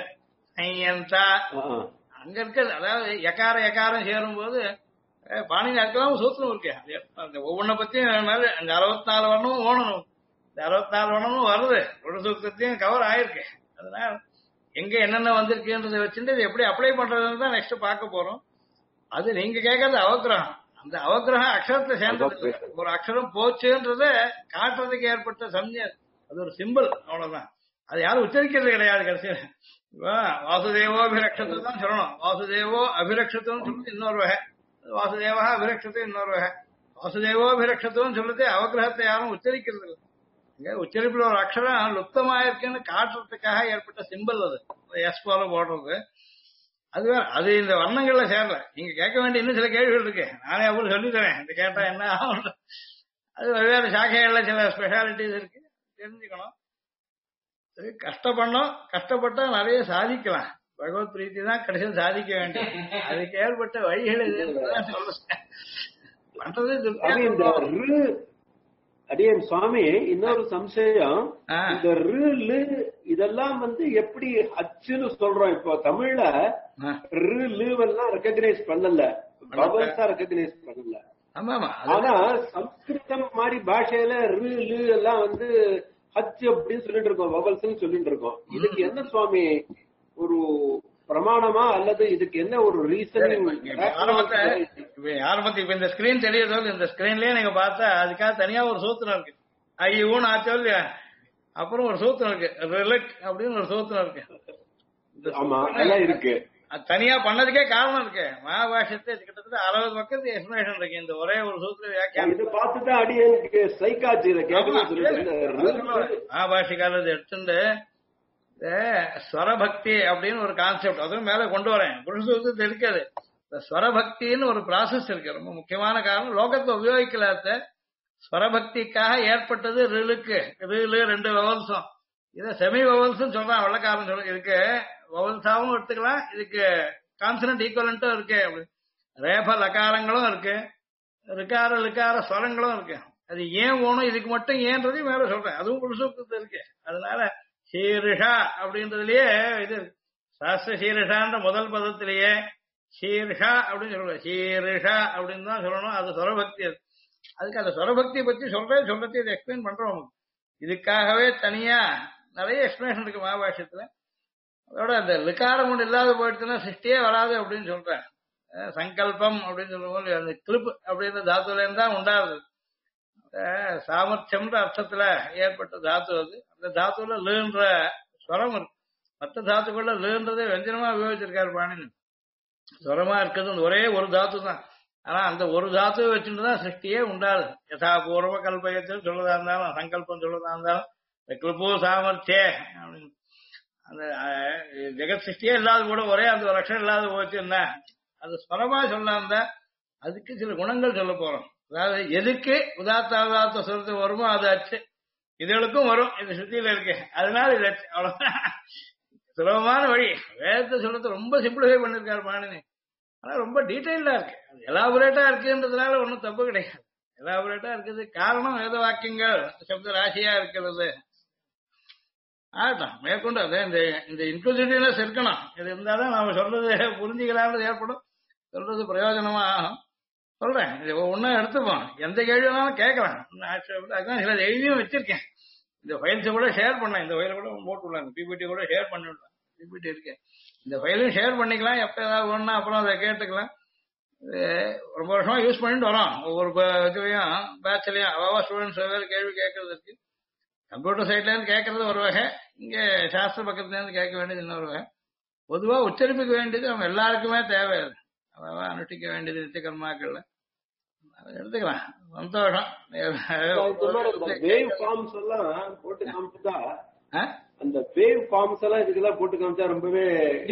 அங்க இருக்கிறது. அதாவது எக்கார எக்காரம் சேரும் போது பாணினி அர்க்கலாம் சூத்திரம் இருக்கு. அந்த ஒவ்வொன்றை பத்தியும் அந்த 64 வண்ணமும் ஓணணும். இந்த 64 வண்ணமும் வருது, ஒரு சூத்திரத்தையும் கவர் ஆயிருக்கு. அதனால எங்க என்னென்ன வந்திருக்குன்றதை வச்சுட்டு இது எப்படி அப்ளை பண்றதுன்னு தான் நெக்ஸ்ட் பார்க்க போறோம். அது நீங்க கேட்கறது அவக்கிரகம். அந்த அவக்கிரகம் அக்ஷரத்தை சேர்ந்தது. ஒரு அக்ஷரம் போச்சுன்றத காட்டுறதுக்கு ஏற்பட்ட சம்ஞை, அது ஒரு சிம்பிள், அவ்வளவுதான். அது யாரும் உச்சரிக்கிறது கிடையாது. கடைசியில் வாசுதேவோ அபிரக்ஷத்தை தான் சொல்லணும். வாசுதேவோ அபிரக்ஷத்துன்னு சொல்றது இன்னொரு வகை, வாசுதேவா அபிரக்ஷத்து இன்னொரு வகை. வாசுதேவோ அபிரக்ஷத்துன்னு சொல்றது அவக்கிரகத்தை யாரும் உச்சரிக்கிறது இல்லை. இங்க உச்சரிப்புல ஒரு அக்ஷரம் லுப்தமாயிருக்குன்னு காட்டுறதுக்காக ஏற்பட்ட சிம்பிள் அது. எஸ் போல போடுறது அது வேற. அது இந்த வர்ணங்கள்ல சேரல. நீங்க கேட்க வேண்டிய இன்னும் சில கேள்விகள் இருக்கு. நானே அப்புறம் சொல்லி தரேன். இந்த கேட்டா என்ன ஆகும். அது வெவ்வேறு சாக்கைகள்ல சில ஸ்பெஷாலிட்டிஸ் இருக்கு, தெரிஞ்சுக்கணும். கஷ்டப்படணும், கஷ்டப்பட்டா நிறைய சாதிக்கலாம். பகவத் பிரீத்தி தான் கடைசியில் சாதிக்க வேண்டியது. அதுக்கு ஏற்பட்ட வழிகள் பண்றது. அடியன் சுவாமி, இன்னொரு சம்சயம். இந்த இதெல்லாம் வந்து எப்படி அச்சுன்னு சொல்றோம். இப்போ தமிழ்ல எல்லாம் ரெகக்னைஸ் பண்ணல, பவல்ஸா ரெகக்னைஸ் பண்ணல. ஆனா சம்ஸ்கிருதம் மாதிரி பாஷையில எல்லாம் வந்து ஹச் அப்படின்னு சொல்லிட்டு இருக்கோம், வவல்ஸ் சொல்லிட்டு இருக்கோம். இதுக்கு என்ன சுவாமி ஒரு பிரமாணமா அல்லது இதுக்கு என்ன ஒரு ரீசனிங்? ஆரம்பத்துக்கு இப்ப இந்த ஸ்கிரீன் தெரியுதோ, இந்த ஸ்கிரீன்லயே நீங்க பார்த்தா அதுக்காக தனியா ஒரு சூத்திரம் இருக்கு. ஐயூன்னு ஆச்சோ இல்லையா. அப்புறம் ஒரு சூத்திரம் இருக்கு, ரிலெக்ட் அப்படின்னு ஒரு சூத்திரம் இருக்கு. இருக்கு. அது தனியா பண்ணதுக்கே காரணம் இருக்கு. மகாபாஷ்யத்தை கிட்டத்தட்ட 60 பக்கத்து எக்ஸ்பிளேஷன் இருக்கு இந்த ஒரே ஒரு சூத்திர வியாக்கியானம். இதை பார்த்துட்டு அடியனுக்கு சைக்காட்சி மகாபாஷிக்காரர் எடுத்துட்டு ஸ்வரபக்தி அப்படின்னு ஒரு கான்செப்ட் அதுவும் மேல கொண்டு வரேன். புருஷத்து இருக்காது. இந்த ஸ்வரபக்தின்னு ஒரு ப்ராசஸ் இருக்கு. ரொம்ப முக்கியமான காரணம் லோகத்தை உபயோகிக்கலாத ஸ்வரபக்திக்காக ஏற்பட்டது ரிலுக்கு. ரிலு 2 வவல்ஸும், இதை செமி வவல்ஸ் சொல்றான் வெள்ளக்காரன் சொல்ல. இதுக்கு வவல்ஸாவும் எடுத்துக்கலாம், இதுக்கு கான்சனன்ட் ஈக்குவலன்ட்டும் இருக்கு. ரேப லகாரங்களும் இருக்கு, ரிகார லிகார ஸ்வரங்களும் இருக்கு. அது ஏன் ஓணும், இதுக்கு மட்டும் ஏன்றதையும் மேல சொல்றேன். அதுவும் புருஷத்து இருக்கு. அதனால ஷீரிஷா அப்படின்றதுலயே இது சாஸ்திர ஷீரிஷான்ற முதல் பதத்திலேயே ஷீர்ஷா அப்படின்னு சொல்லணும். ஷீரிஷா அப்படின்னு தான் சொல்லணும். அது சொரபக்தி. அதுக்கு அந்த சொரபக்தியை பத்தி சொல்றது இதை எக்ஸ்பிளைன் பண்றோம். இதுக்காகவே தனியா நிறைய எக்ஸ்பிளேஷன் இருக்கு மகாபாஷ்யத்துல. அதோட அந்த லிகாரம் ஒன்று இல்லாத போயிடுச்சுன்னா சிருஷ்டியே வராது அப்படின்னு சொல்றேன். சங்கல்பம் அப்படின்னு சொல்லும்போது அந்த கிளிப் அப்படின்ற தாத்துல இருந்து தான் உண்டாகுது. சாமர்த்தியம்ன்ற அர்த்தத்துல ஏற்பட்ட தாத்து அது. அந்த தாத்துல லேன்ற ஸ்வரம் இருக்கு. மற்ற தாத்துக்குள்ள லேன்றதை வெஞ்சனமா உபயோகிச்சிருக்காரு பாணினி. ஸ்வரமா இருக்கிறது அந்த ஒரே ஒரு தாத்து தான். ஆனா அந்த ஒரு தாத்துவை வச்சுட்டு தான் சிருஷ்டியே உண்டாது. யதா பூர்வ கல்பயத்தில் சொல்லதா இருந்தாலும் சங்கல்பம் சொல்லதா இருந்தாலும் கிளிப்பூ சாமர்த்தியே அப்படின்னு அந்த ஜெகத் சிருஷ்டியே இல்லாத கூட ஒரே அந்த ஒரு லட்சம் இல்லாத போச்சு என்ன அது ஸ்வரமா சொல்லாம அதுக்கு சில குணங்கள் சொல்ல போறோம். அதாவது எதுக்கு உதாத்த உதாத்த சொல்றது வருமோ அது அச்சு இதுகளுக்கும் வரும். இது சுத்தியில இருக்கு அதனால இது அச்சு அவ்வளவுதான். சுலபமான வழி. வேதத்தை சொல்றது ரொம்ப சிம்பிளிஃபை பண்ணிருக்காரு பாணினி. ஆனா ரொம்ப டீட்டெயில்டா இருக்கு. எலாபரேட்டா இருக்குன்றதுனால ஒன்றும் தப்பு கிடையாது. எலாபரேட்டா இருக்குது காரணம் வேத வாக்கியங்கள் சப்த ராசியா இருக்கிறது. ஆகட்டும் மேற்கொண்டு அதே இந்த இன்க்ளூசிவ்னஸ் இருக்கணும். இது இருந்தாதான் நாம சொல்றது புரிஞ்சுக்கலாம்னு ஏற்படும். சொல்றது பிரயோஜனமா ஆகும். சொல்றேன் இது ஒன்னும் எடுத்துப்போம். எந்த கேள்வி வேணாலும் கேட்கலாம். அதுதான் சில எழுதியும் வச்சிருக்கேன். இந்த ஃபைல்ஸ் கூட ஷேர் பண்ணேன். இந்த ஃபைல கூட போட்டுவிடலாம். பிபிடி கூட ஷேர் பண்ணிவிடலாம். பிபிடி இருக்கேன். இந்த ஃபைலையும் ஷேர் பண்ணிக்கலாம். எப்ப ஏதாவது ஒண்ணா அப்புறம் அதை கேட்டுக்கலாம். ரொம்ப வருஷமா யூஸ் பண்ணிட்டு வரோம். ஒவ்வொரு இதுலையும் பேட்ச்லயும் அவாவா ஸ்டூடெண்ட்ஸ் வெவ்வேறு கேள்வி கேட்கறது இருக்கு. கம்ப்யூட்டர் சைட்ல இருந்து கேட்கறது ஒரு வகை, இங்க சாஸ்திர பக்கத்துல இருந்து கேட்க வேண்டியது இன்னொரு வகை. பொதுவா உச்சரிப்புக்கு வேண்டியது நம்ம எல்லாருக்குமே தேவை. அவாவா அனுஷ்டிக்க வேண்டியது நித்திய கர்மாக்கள்ல எடுத்துக்கலாம். சந்தோஷம். வேவ் ஃபார்ம்ஸ் எல்லாம் போட்டு காமிச்சா அந்த வேவ் ஃபார்ம்ஸ் எல்லாம் இதுக்கெல்லாம் போட்டு காமிச்சா ரொம்பவே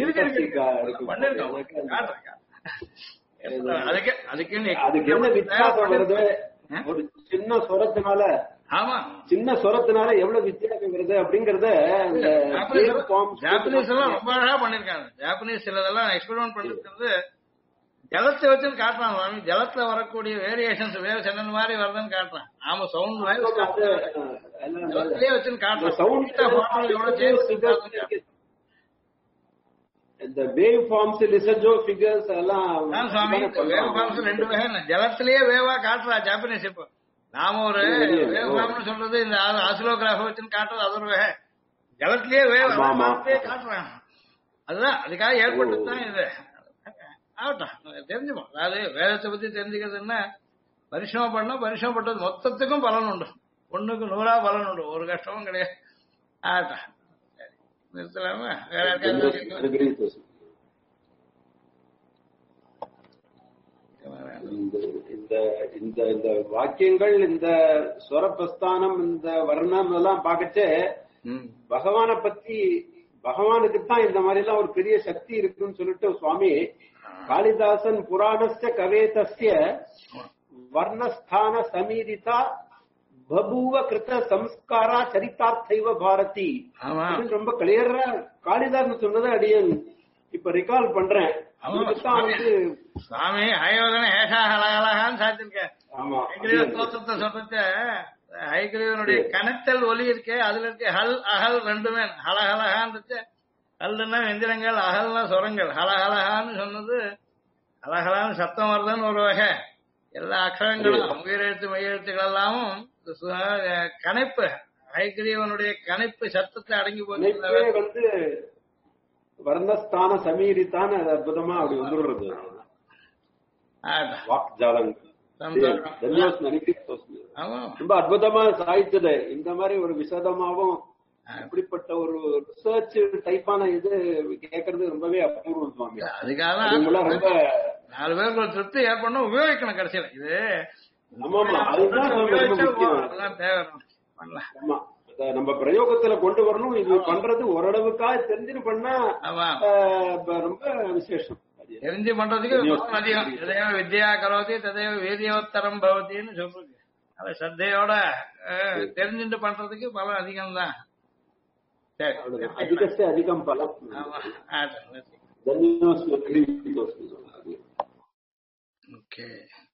அதுக்கு என்ன வித்தியாசம் வருது ஒரு சின்ன சொரத்தினால. ஆமா சின்ன சொரத்தினால எவ்வளவு வித்தியாசம் வருது அப்படிங்கறத ஜாப்பனீஸ் எல்லாம் ரொம்ப அழகா பண்ணிருக்காங்க. ஜாப்பனீஸ் சிலதெல்லாம் எக்ஸ்பெரிமெண்ட் பண்ணிருக்கிறது ஜலத்தை வச்சு காட்டுறான் சுவாமி. ஜலத்துல வரக்கூடிய வேரியேஷன்ஸ் வேற சென்னல் மாதிரி வருதுன்னு காட்டுறான். ஆமா சவுண்ட் ஜலத்திலேயே வச்சு காட்டுறான். இந்த வேவ் ஃபார்ம்ஸ் லிசர்ஜோ ஃபிகர்ஸ் எல்லாம் வேவ் ஃபார்ம்ஸ் ரெண்டு வகை. ஜலத்திலேயே வேவா காட்டுறா ஜாப்பனீஸ். இப்போ நாம ஒரு வேவ் ஃபார்ம்னு சொல்றது இந்த ஆசிலோகிராஃப வச்சுன்னு காட்டுறது அது ஒரு வகை. ஜலத்திலேயே வேவ் காட்டுறான். அதுதான் அதுக்காக ஏற்பட்டுதான் இது. ஆகட்டும் தெரிஞ்சுப்போம். அதாவது வேதத்தை பத்தி தெரிஞ்சுக்கிறதுன்னா பரிசிரமம் பண்ணா பரிசிரமப்பட்டது மொத்தத்துக்கும் பலன் உண்டு. ஒண்ணுக்கு 100 பலன் உண்டு. ஒரு கஷ்டமும் கிடையாது. ஆகட்டும் நிறுத்தலாமா? வேற யாருக்காவது இந்த வாக்கியங்கள் இந்த ஸ்வரப்பிரஸ்தானம் இந்த வர்ணம் எல்லாம் பார்க்கச்சே பகவானை பத்தி பகவானுக்கு தான் இந்த மாதிரி எல்லாம் ஒரு பெரிய சக்தி இருக்குன்னு சொல்லிட்டு சுவாமி காளிதாசன் புராணஸ்ய கவேதஸ்ய வர்ணஸ்தான சமீரிதா பபூவ கிருத சம்ஸ்காரா சரிதார்த்தைவ பாரதி ரொம்ப கிளியரா காளிதாசன் சொன்னதை அடியன் இப்ப ரிகால் பண்றேன். சுவாமி ஹயோதன ஏஷா ஹலஹலகான்னு சாத்திருக்கேன். ஸ்தோத்திரத்தை சொல்றது ஹைகிரீவனுடைய கனத்தல் ஒலி இருக்கே அதுல இருக்கு ஹல் அகல் ரெண்டுமே. ஹலஹலகான் இருக்கு. ஹல்லுன்னா வெந்திரங்கள் அகல்னா சொரங்கள். ஹலஹலகான்னு சொன்னது ஹலஹலான்னு சத்தம் வருதுன்னு ஒரு வகை. எல்லா அக்ஷரங்களும் உயிரெழுத்து மையெழுத்துக்கள் எல்லாமும் கணைப்பு ஹைகிரீவனுடைய கணைப்பு சத்தத்தை அடங்கி போச்சு. வந்து வர்ணஸ்தான சமீரித்தான் அற்புதமா அப்படி வந்துடுறது ரொம்ப அற்புதமா சாய்ச்சது. இந்த மாதிரி ஒரு விசதமாவும் இப்படிப்பட்ட ஒரு ரிசர்ச் டைப்பான இது கேட்கறது ரொம்பவே அபூர்வம் சுவாமி. அதுக்காக ரொம்ப 4 பேருக்கு ஒரு திருப்தி ஏற்படணும் உபயோகிக்கணும் கடைசியில. இது நம்ம பிரயோகத்துல கொண்டு வரணும். இது பண்றது ஓரளவுக்காக தெரிஞ்சு பண்ணா ரொம்ப விசேஷம். தெரிஞ்சு பண்றதுக்கு அதிகம். எதையோ வித்யா கரோதி ததையோ வேதியோத்தரம் பவத்தின்னு சொல்றது. அதை சத்தையோட தெரிஞ்சுட்டு பண்றதுக்கு பலம் அதிகம் தான். அதிகம் பலம். ஓகே